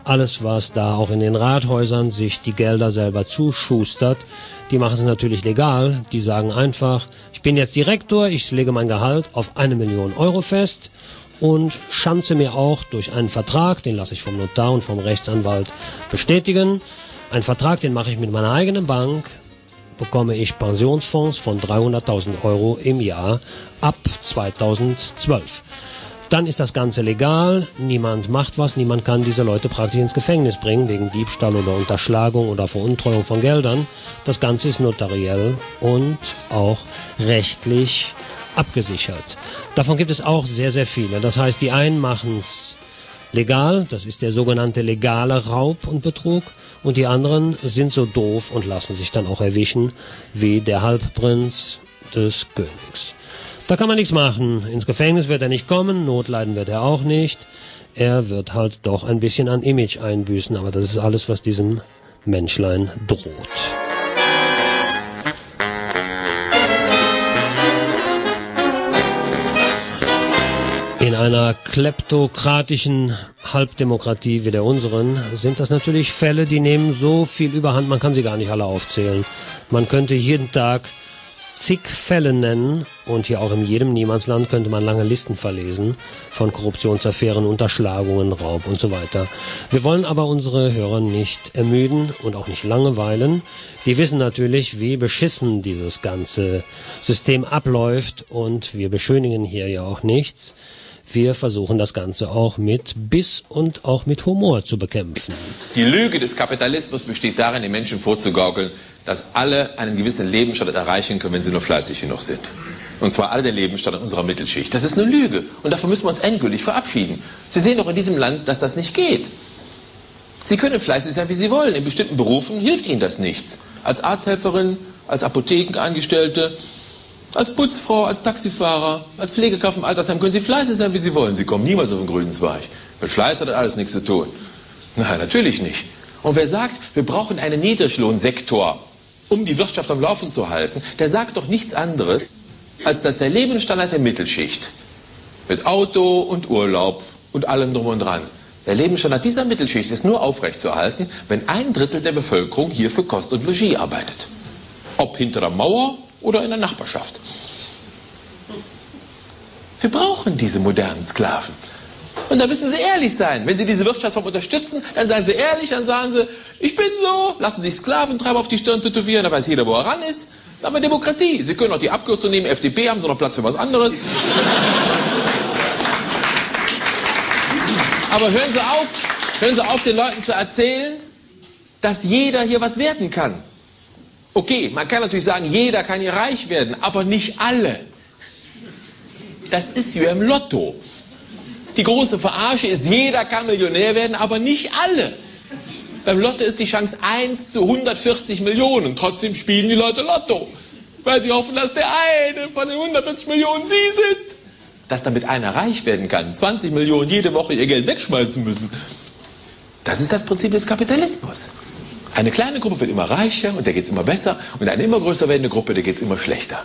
alles, was da auch in den Rathäusern sich die Gelder selber zuschustert, die machen es natürlich legal. Die sagen einfach, ich bin jetzt Direktor, ich lege mein Gehalt auf eine Million Euro fest und schanze mir auch durch einen Vertrag, den lasse ich vom Notar und vom Rechtsanwalt bestätigen. Ein Vertrag, den mache ich mit meiner eigenen Bank, bekomme ich Pensionsfonds von dreihunderttausend Euro im Jahr ab zweitausendzwölf. Dann ist das Ganze legal, niemand macht was, niemand kann diese Leute praktisch ins Gefängnis bringen, wegen Diebstahl oder Unterschlagung oder Veruntreuung von Geldern. Das Ganze ist notariell und auch rechtlich abgesichert. Davon gibt es auch sehr, sehr viele. Das heißt, die einen machen es legal, das ist der sogenannte legale Raub und Betrug, und die anderen sind so doof und lassen sich dann auch erwischen, wie der Halbprinz des Königs. Da kann man nichts machen. Ins Gefängnis wird er nicht kommen, Notleiden wird er auch nicht. Er wird halt doch ein bisschen an Image einbüßen, aber das ist alles, was diesem Menschlein droht. In einer kleptokratischen Halbdemokratie wie der unseren sind das natürlich Fälle, die nehmen so viel Überhand, man kann sie gar nicht alle aufzählen. Man könnte jeden Tag zig Fälle nennen, und hier auch in jedem Niemandsland könnte man lange Listen verlesen von Korruptionsaffären, Unterschlagungen, Raub und so weiter. Wir wollen aber unsere Hörer nicht ermüden und auch nicht langweilen. Die wissen natürlich, wie beschissen dieses ganze System abläuft, und wir beschönigen hier ja auch nichts. Wir versuchen das Ganze auch mit Biss und auch mit Humor zu bekämpfen. Die Lüge des Kapitalismus besteht darin, den Menschen vorzugaukeln, dass alle einen gewissen Lebensstandard erreichen können, wenn sie nur fleißig genug sind. Und zwar alle den Lebensstandard unserer Mittelschicht. Das ist eine Lüge. Und davon müssen wir uns endgültig verabschieden. Sie sehen doch in diesem Land, dass das nicht geht. Sie können fleißig sein, wie Sie wollen. In bestimmten Berufen hilft Ihnen das nichts. Als Arzthelferin, als Apothekenangestellte, als Putzfrau, als Taxifahrer, als Pflegekraft im Altersheim können Sie fleißig sein, wie Sie wollen. Sie kommen niemals auf den grünen Zweig. Mit Fleiß hat das alles nichts zu tun. Nein, natürlich nicht. Und wer sagt, wir brauchen einen Niedriglohnsektor, um die Wirtschaft am Laufen zu halten, der sagt doch nichts anderes, als dass der Lebensstandard der Mittelschicht mit Auto und Urlaub und allem drum und dran, der Lebensstandard dieser Mittelschicht ist nur aufrechtzuerhalten, wenn ein Drittel der Bevölkerung hier für Kost und Logis arbeitet. Ob hinter der Mauer oder in der Nachbarschaft. Wir brauchen diese modernen Sklaven. Und da müssen Sie ehrlich sein. Wenn Sie diese Wirtschaftsform unterstützen, dann seien Sie ehrlich, dann sagen Sie, ich bin so, lassen sich Sklaventreiber auf die Stirn tätowieren, da weiß jeder, wo er ran ist. Aber Demokratie. Sie können auch die Abkürzung nehmen, F D P, haben Sie noch Platz für was anderes. Aber hören Sie auf, hören Sie auf, den Leuten zu erzählen, dass jeder hier was werden kann. Okay, man kann natürlich sagen, jeder kann hier reich werden, aber nicht alle. Das ist wie im Lotto. Die große Verarsche ist, jeder kann Millionär werden, aber nicht alle. Beim Lotto ist die Chance eins zu hundertvierzig Millionen. Trotzdem spielen die Leute Lotto, weil sie hoffen, dass der eine von den hundertvierzig Millionen sie sind. Dass damit einer reich werden kann, zwanzig Millionen jede Woche ihr Geld wegschmeißen müssen, das ist das Prinzip des Kapitalismus. Eine kleine Gruppe wird immer reicher und der geht es immer besser, und eine immer größer werdende Gruppe, der geht es immer schlechter.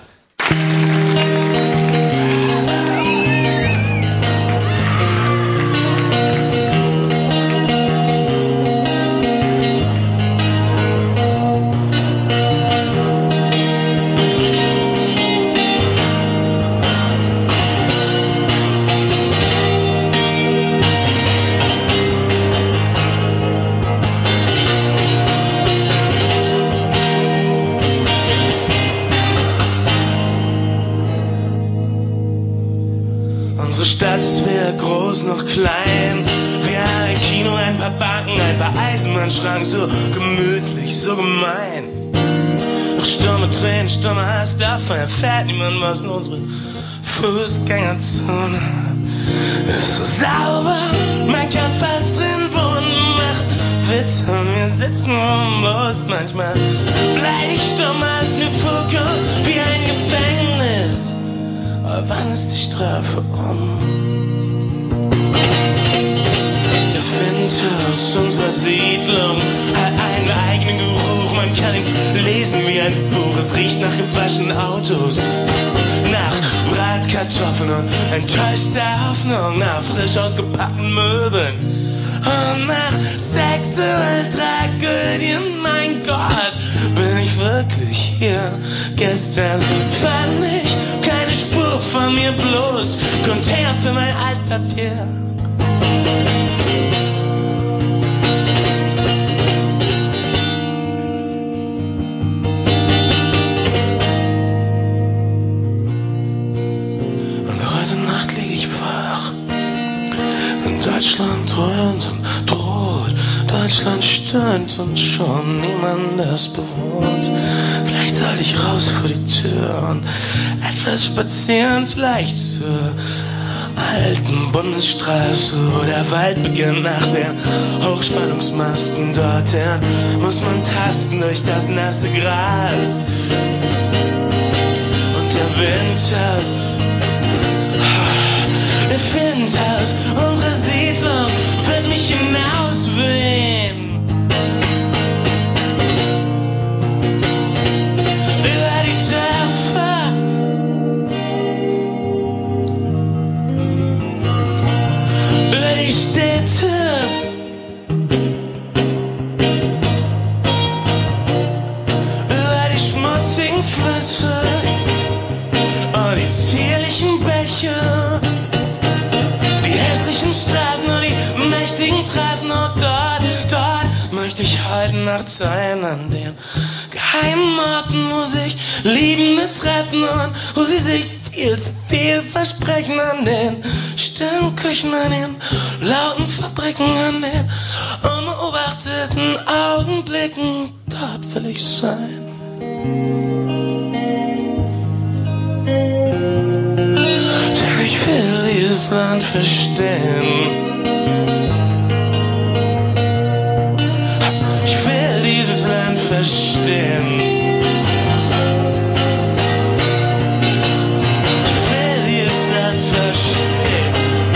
Stadt ist weder groß noch klein. Wir haben ein Kino, ein paar Banken, ein paar Eisenbahnschranken. So gemütlich, so gemein. Doch stumme Tränen, stummer Hass, davon erfährt niemand was in unsere Fußgängerzone. Ist so sauber, man kann fast drin wohnen. Macht Witze und wir sitzen rum, bloß manchmal bleib ich stumm, als mir vorkommt wie ein Gefängnis. Aber wann ist die Strafe um? Der Wind aus unserer Siedlung hat einen eigenen Geruch. Man kann ihn lesen wie ein Buch. Es riecht nach gewaschenen Autos, nach Bratkartoffeln und enttäuschter Hoffnung, nach frisch ausgepackten Möbeln und nach sexuellen Tragödien. Mein Gott, bin ich wirklich hier? Gestern fand ich keine Spur von mir, bloß Container für mein Altpapier. Deutschland dröhnt und droht, Deutschland stöhnt und schon niemand es bewohnt. Vielleicht sollte ich raus vor die Tür und etwas spazieren, vielleicht zur alten Bundesstraße, wo der Wald beginnt nach den Hochspannungsmasten. Dorthin muss man tasten durch das nasse Gras und der Windhaus. Der Wind aus unserer Siedlung wird mich hinauswehen. Über die Dörfer, über die Städte, über die schmutzigen Flüsse und die zierlichen Bäche, Straßen und die mächtigen Trassen. Und dort, dort möchte ich heute Nacht sein, an den geheimen Orten, wo sich Liebende treffen und wo sie sich viel zu viel versprechen. An den stillen Küchen, an den lauten Fabriken, an den unbeobachteten Augenblicken. Dort will ich sein. Ich will dieses Land verstehen. Ich will dieses Land verstehen. Ich will dieses Land verstehen.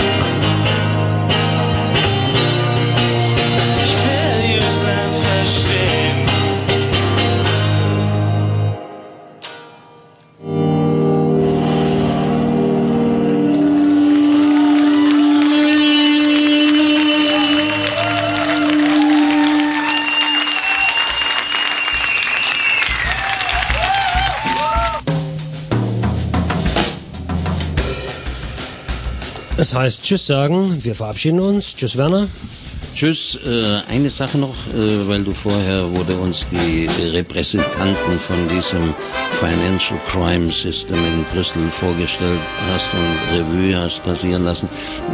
Ich will dieses Land verstehen. Das heißt Tschüss sagen, wir verabschieden uns. Tschüss Werner. Tschüss, äh, eine Sache noch, äh, weil du vorher, wurde uns die Repräsentanten von diesem Financial Crime System in Brüssel vorgestellt hast und Revue hast passieren lassen.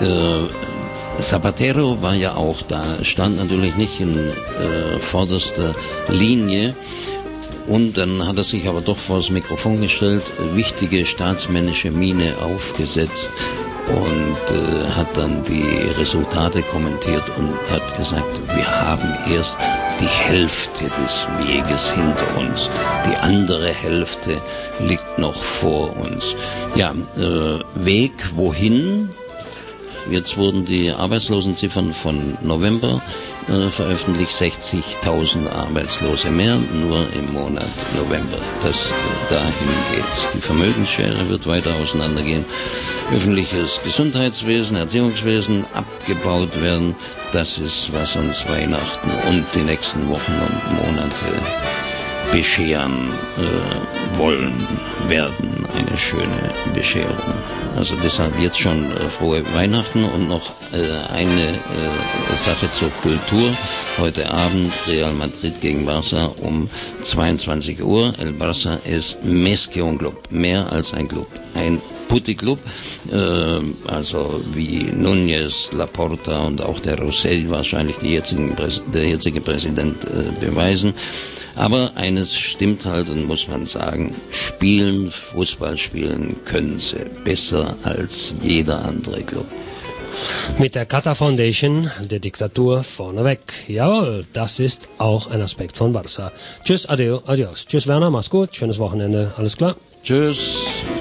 Äh, Zapatero war ja auch da, stand natürlich nicht in äh, vorderster Linie. Und dann hat er sich aber doch vor das Mikrofon gestellt, wichtige staatsmännische Miene aufgesetzt und äh, hat dann die Resultate kommentiert und hat gesagt, wir haben erst die Hälfte des Weges hinter uns. Die andere Hälfte liegt noch vor uns. Ja, äh, Weg wohin? Jetzt wurden die Arbeitslosenziffern von November äh, veröffentlicht, sechzigtausend Arbeitslose mehr, nur im Monat November. Das, äh, dahin geht's. Die Vermögensschere wird weiter auseinandergehen. Öffentliches Gesundheitswesen, Erziehungswesen abgebaut werden. Das ist, was uns Weihnachten und die nächsten Wochen und Monate bescheren äh, wollen, werden. Eine schöne Bescherung. Also deshalb jetzt schon äh, frohe Weihnachten und noch äh, eine äh, Sache zur Kultur. Heute Abend Real Madrid gegen Barça um zweiundzwanzig Uhr. El Barça ist més que un club, mehr als ein Club. Ein Putti-Club, äh, also wie Núñez, Laporta und auch der Rosell wahrscheinlich die jetzigen Präs- der jetzige Präsident äh, beweisen. Aber eines stimmt halt und muss man sagen, spielen, Fußball spielen können sie besser als jeder andere Club. Mit der Qatar Foundation, der Diktatur vorneweg. Jawohl, das ist auch ein Aspekt von Barça. Tschüss, adeo, adios. Tschüss Werner, mach's gut, schönes Wochenende, alles klar? Tschüss.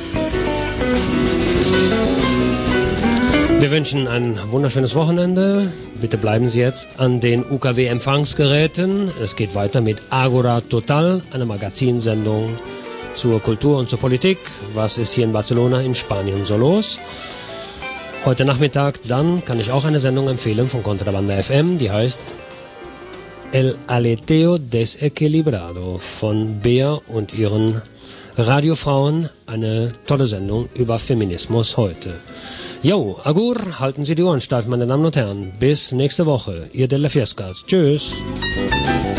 Wir wünschen ein wunderschönes Wochenende. Bitte bleiben Sie jetzt an den U K W-Empfangsgeräten. Es geht weiter mit Agora Total, einer Magazinsendung zur Kultur und zur Politik. Was ist hier in Barcelona in Spanien so los? Heute Nachmittag dann kann ich auch eine Sendung empfehlen von Contrabanda F M, die heißt El Aleteo Desequilibrado von Bea und ihren Radiofrauen. Eine tolle Sendung über Feminismus heute. Jo, agur, halten Sie die Ohren steif, meine Damen und Herren. Bis nächste Woche. Ihr Della Fiescas. Tschüss.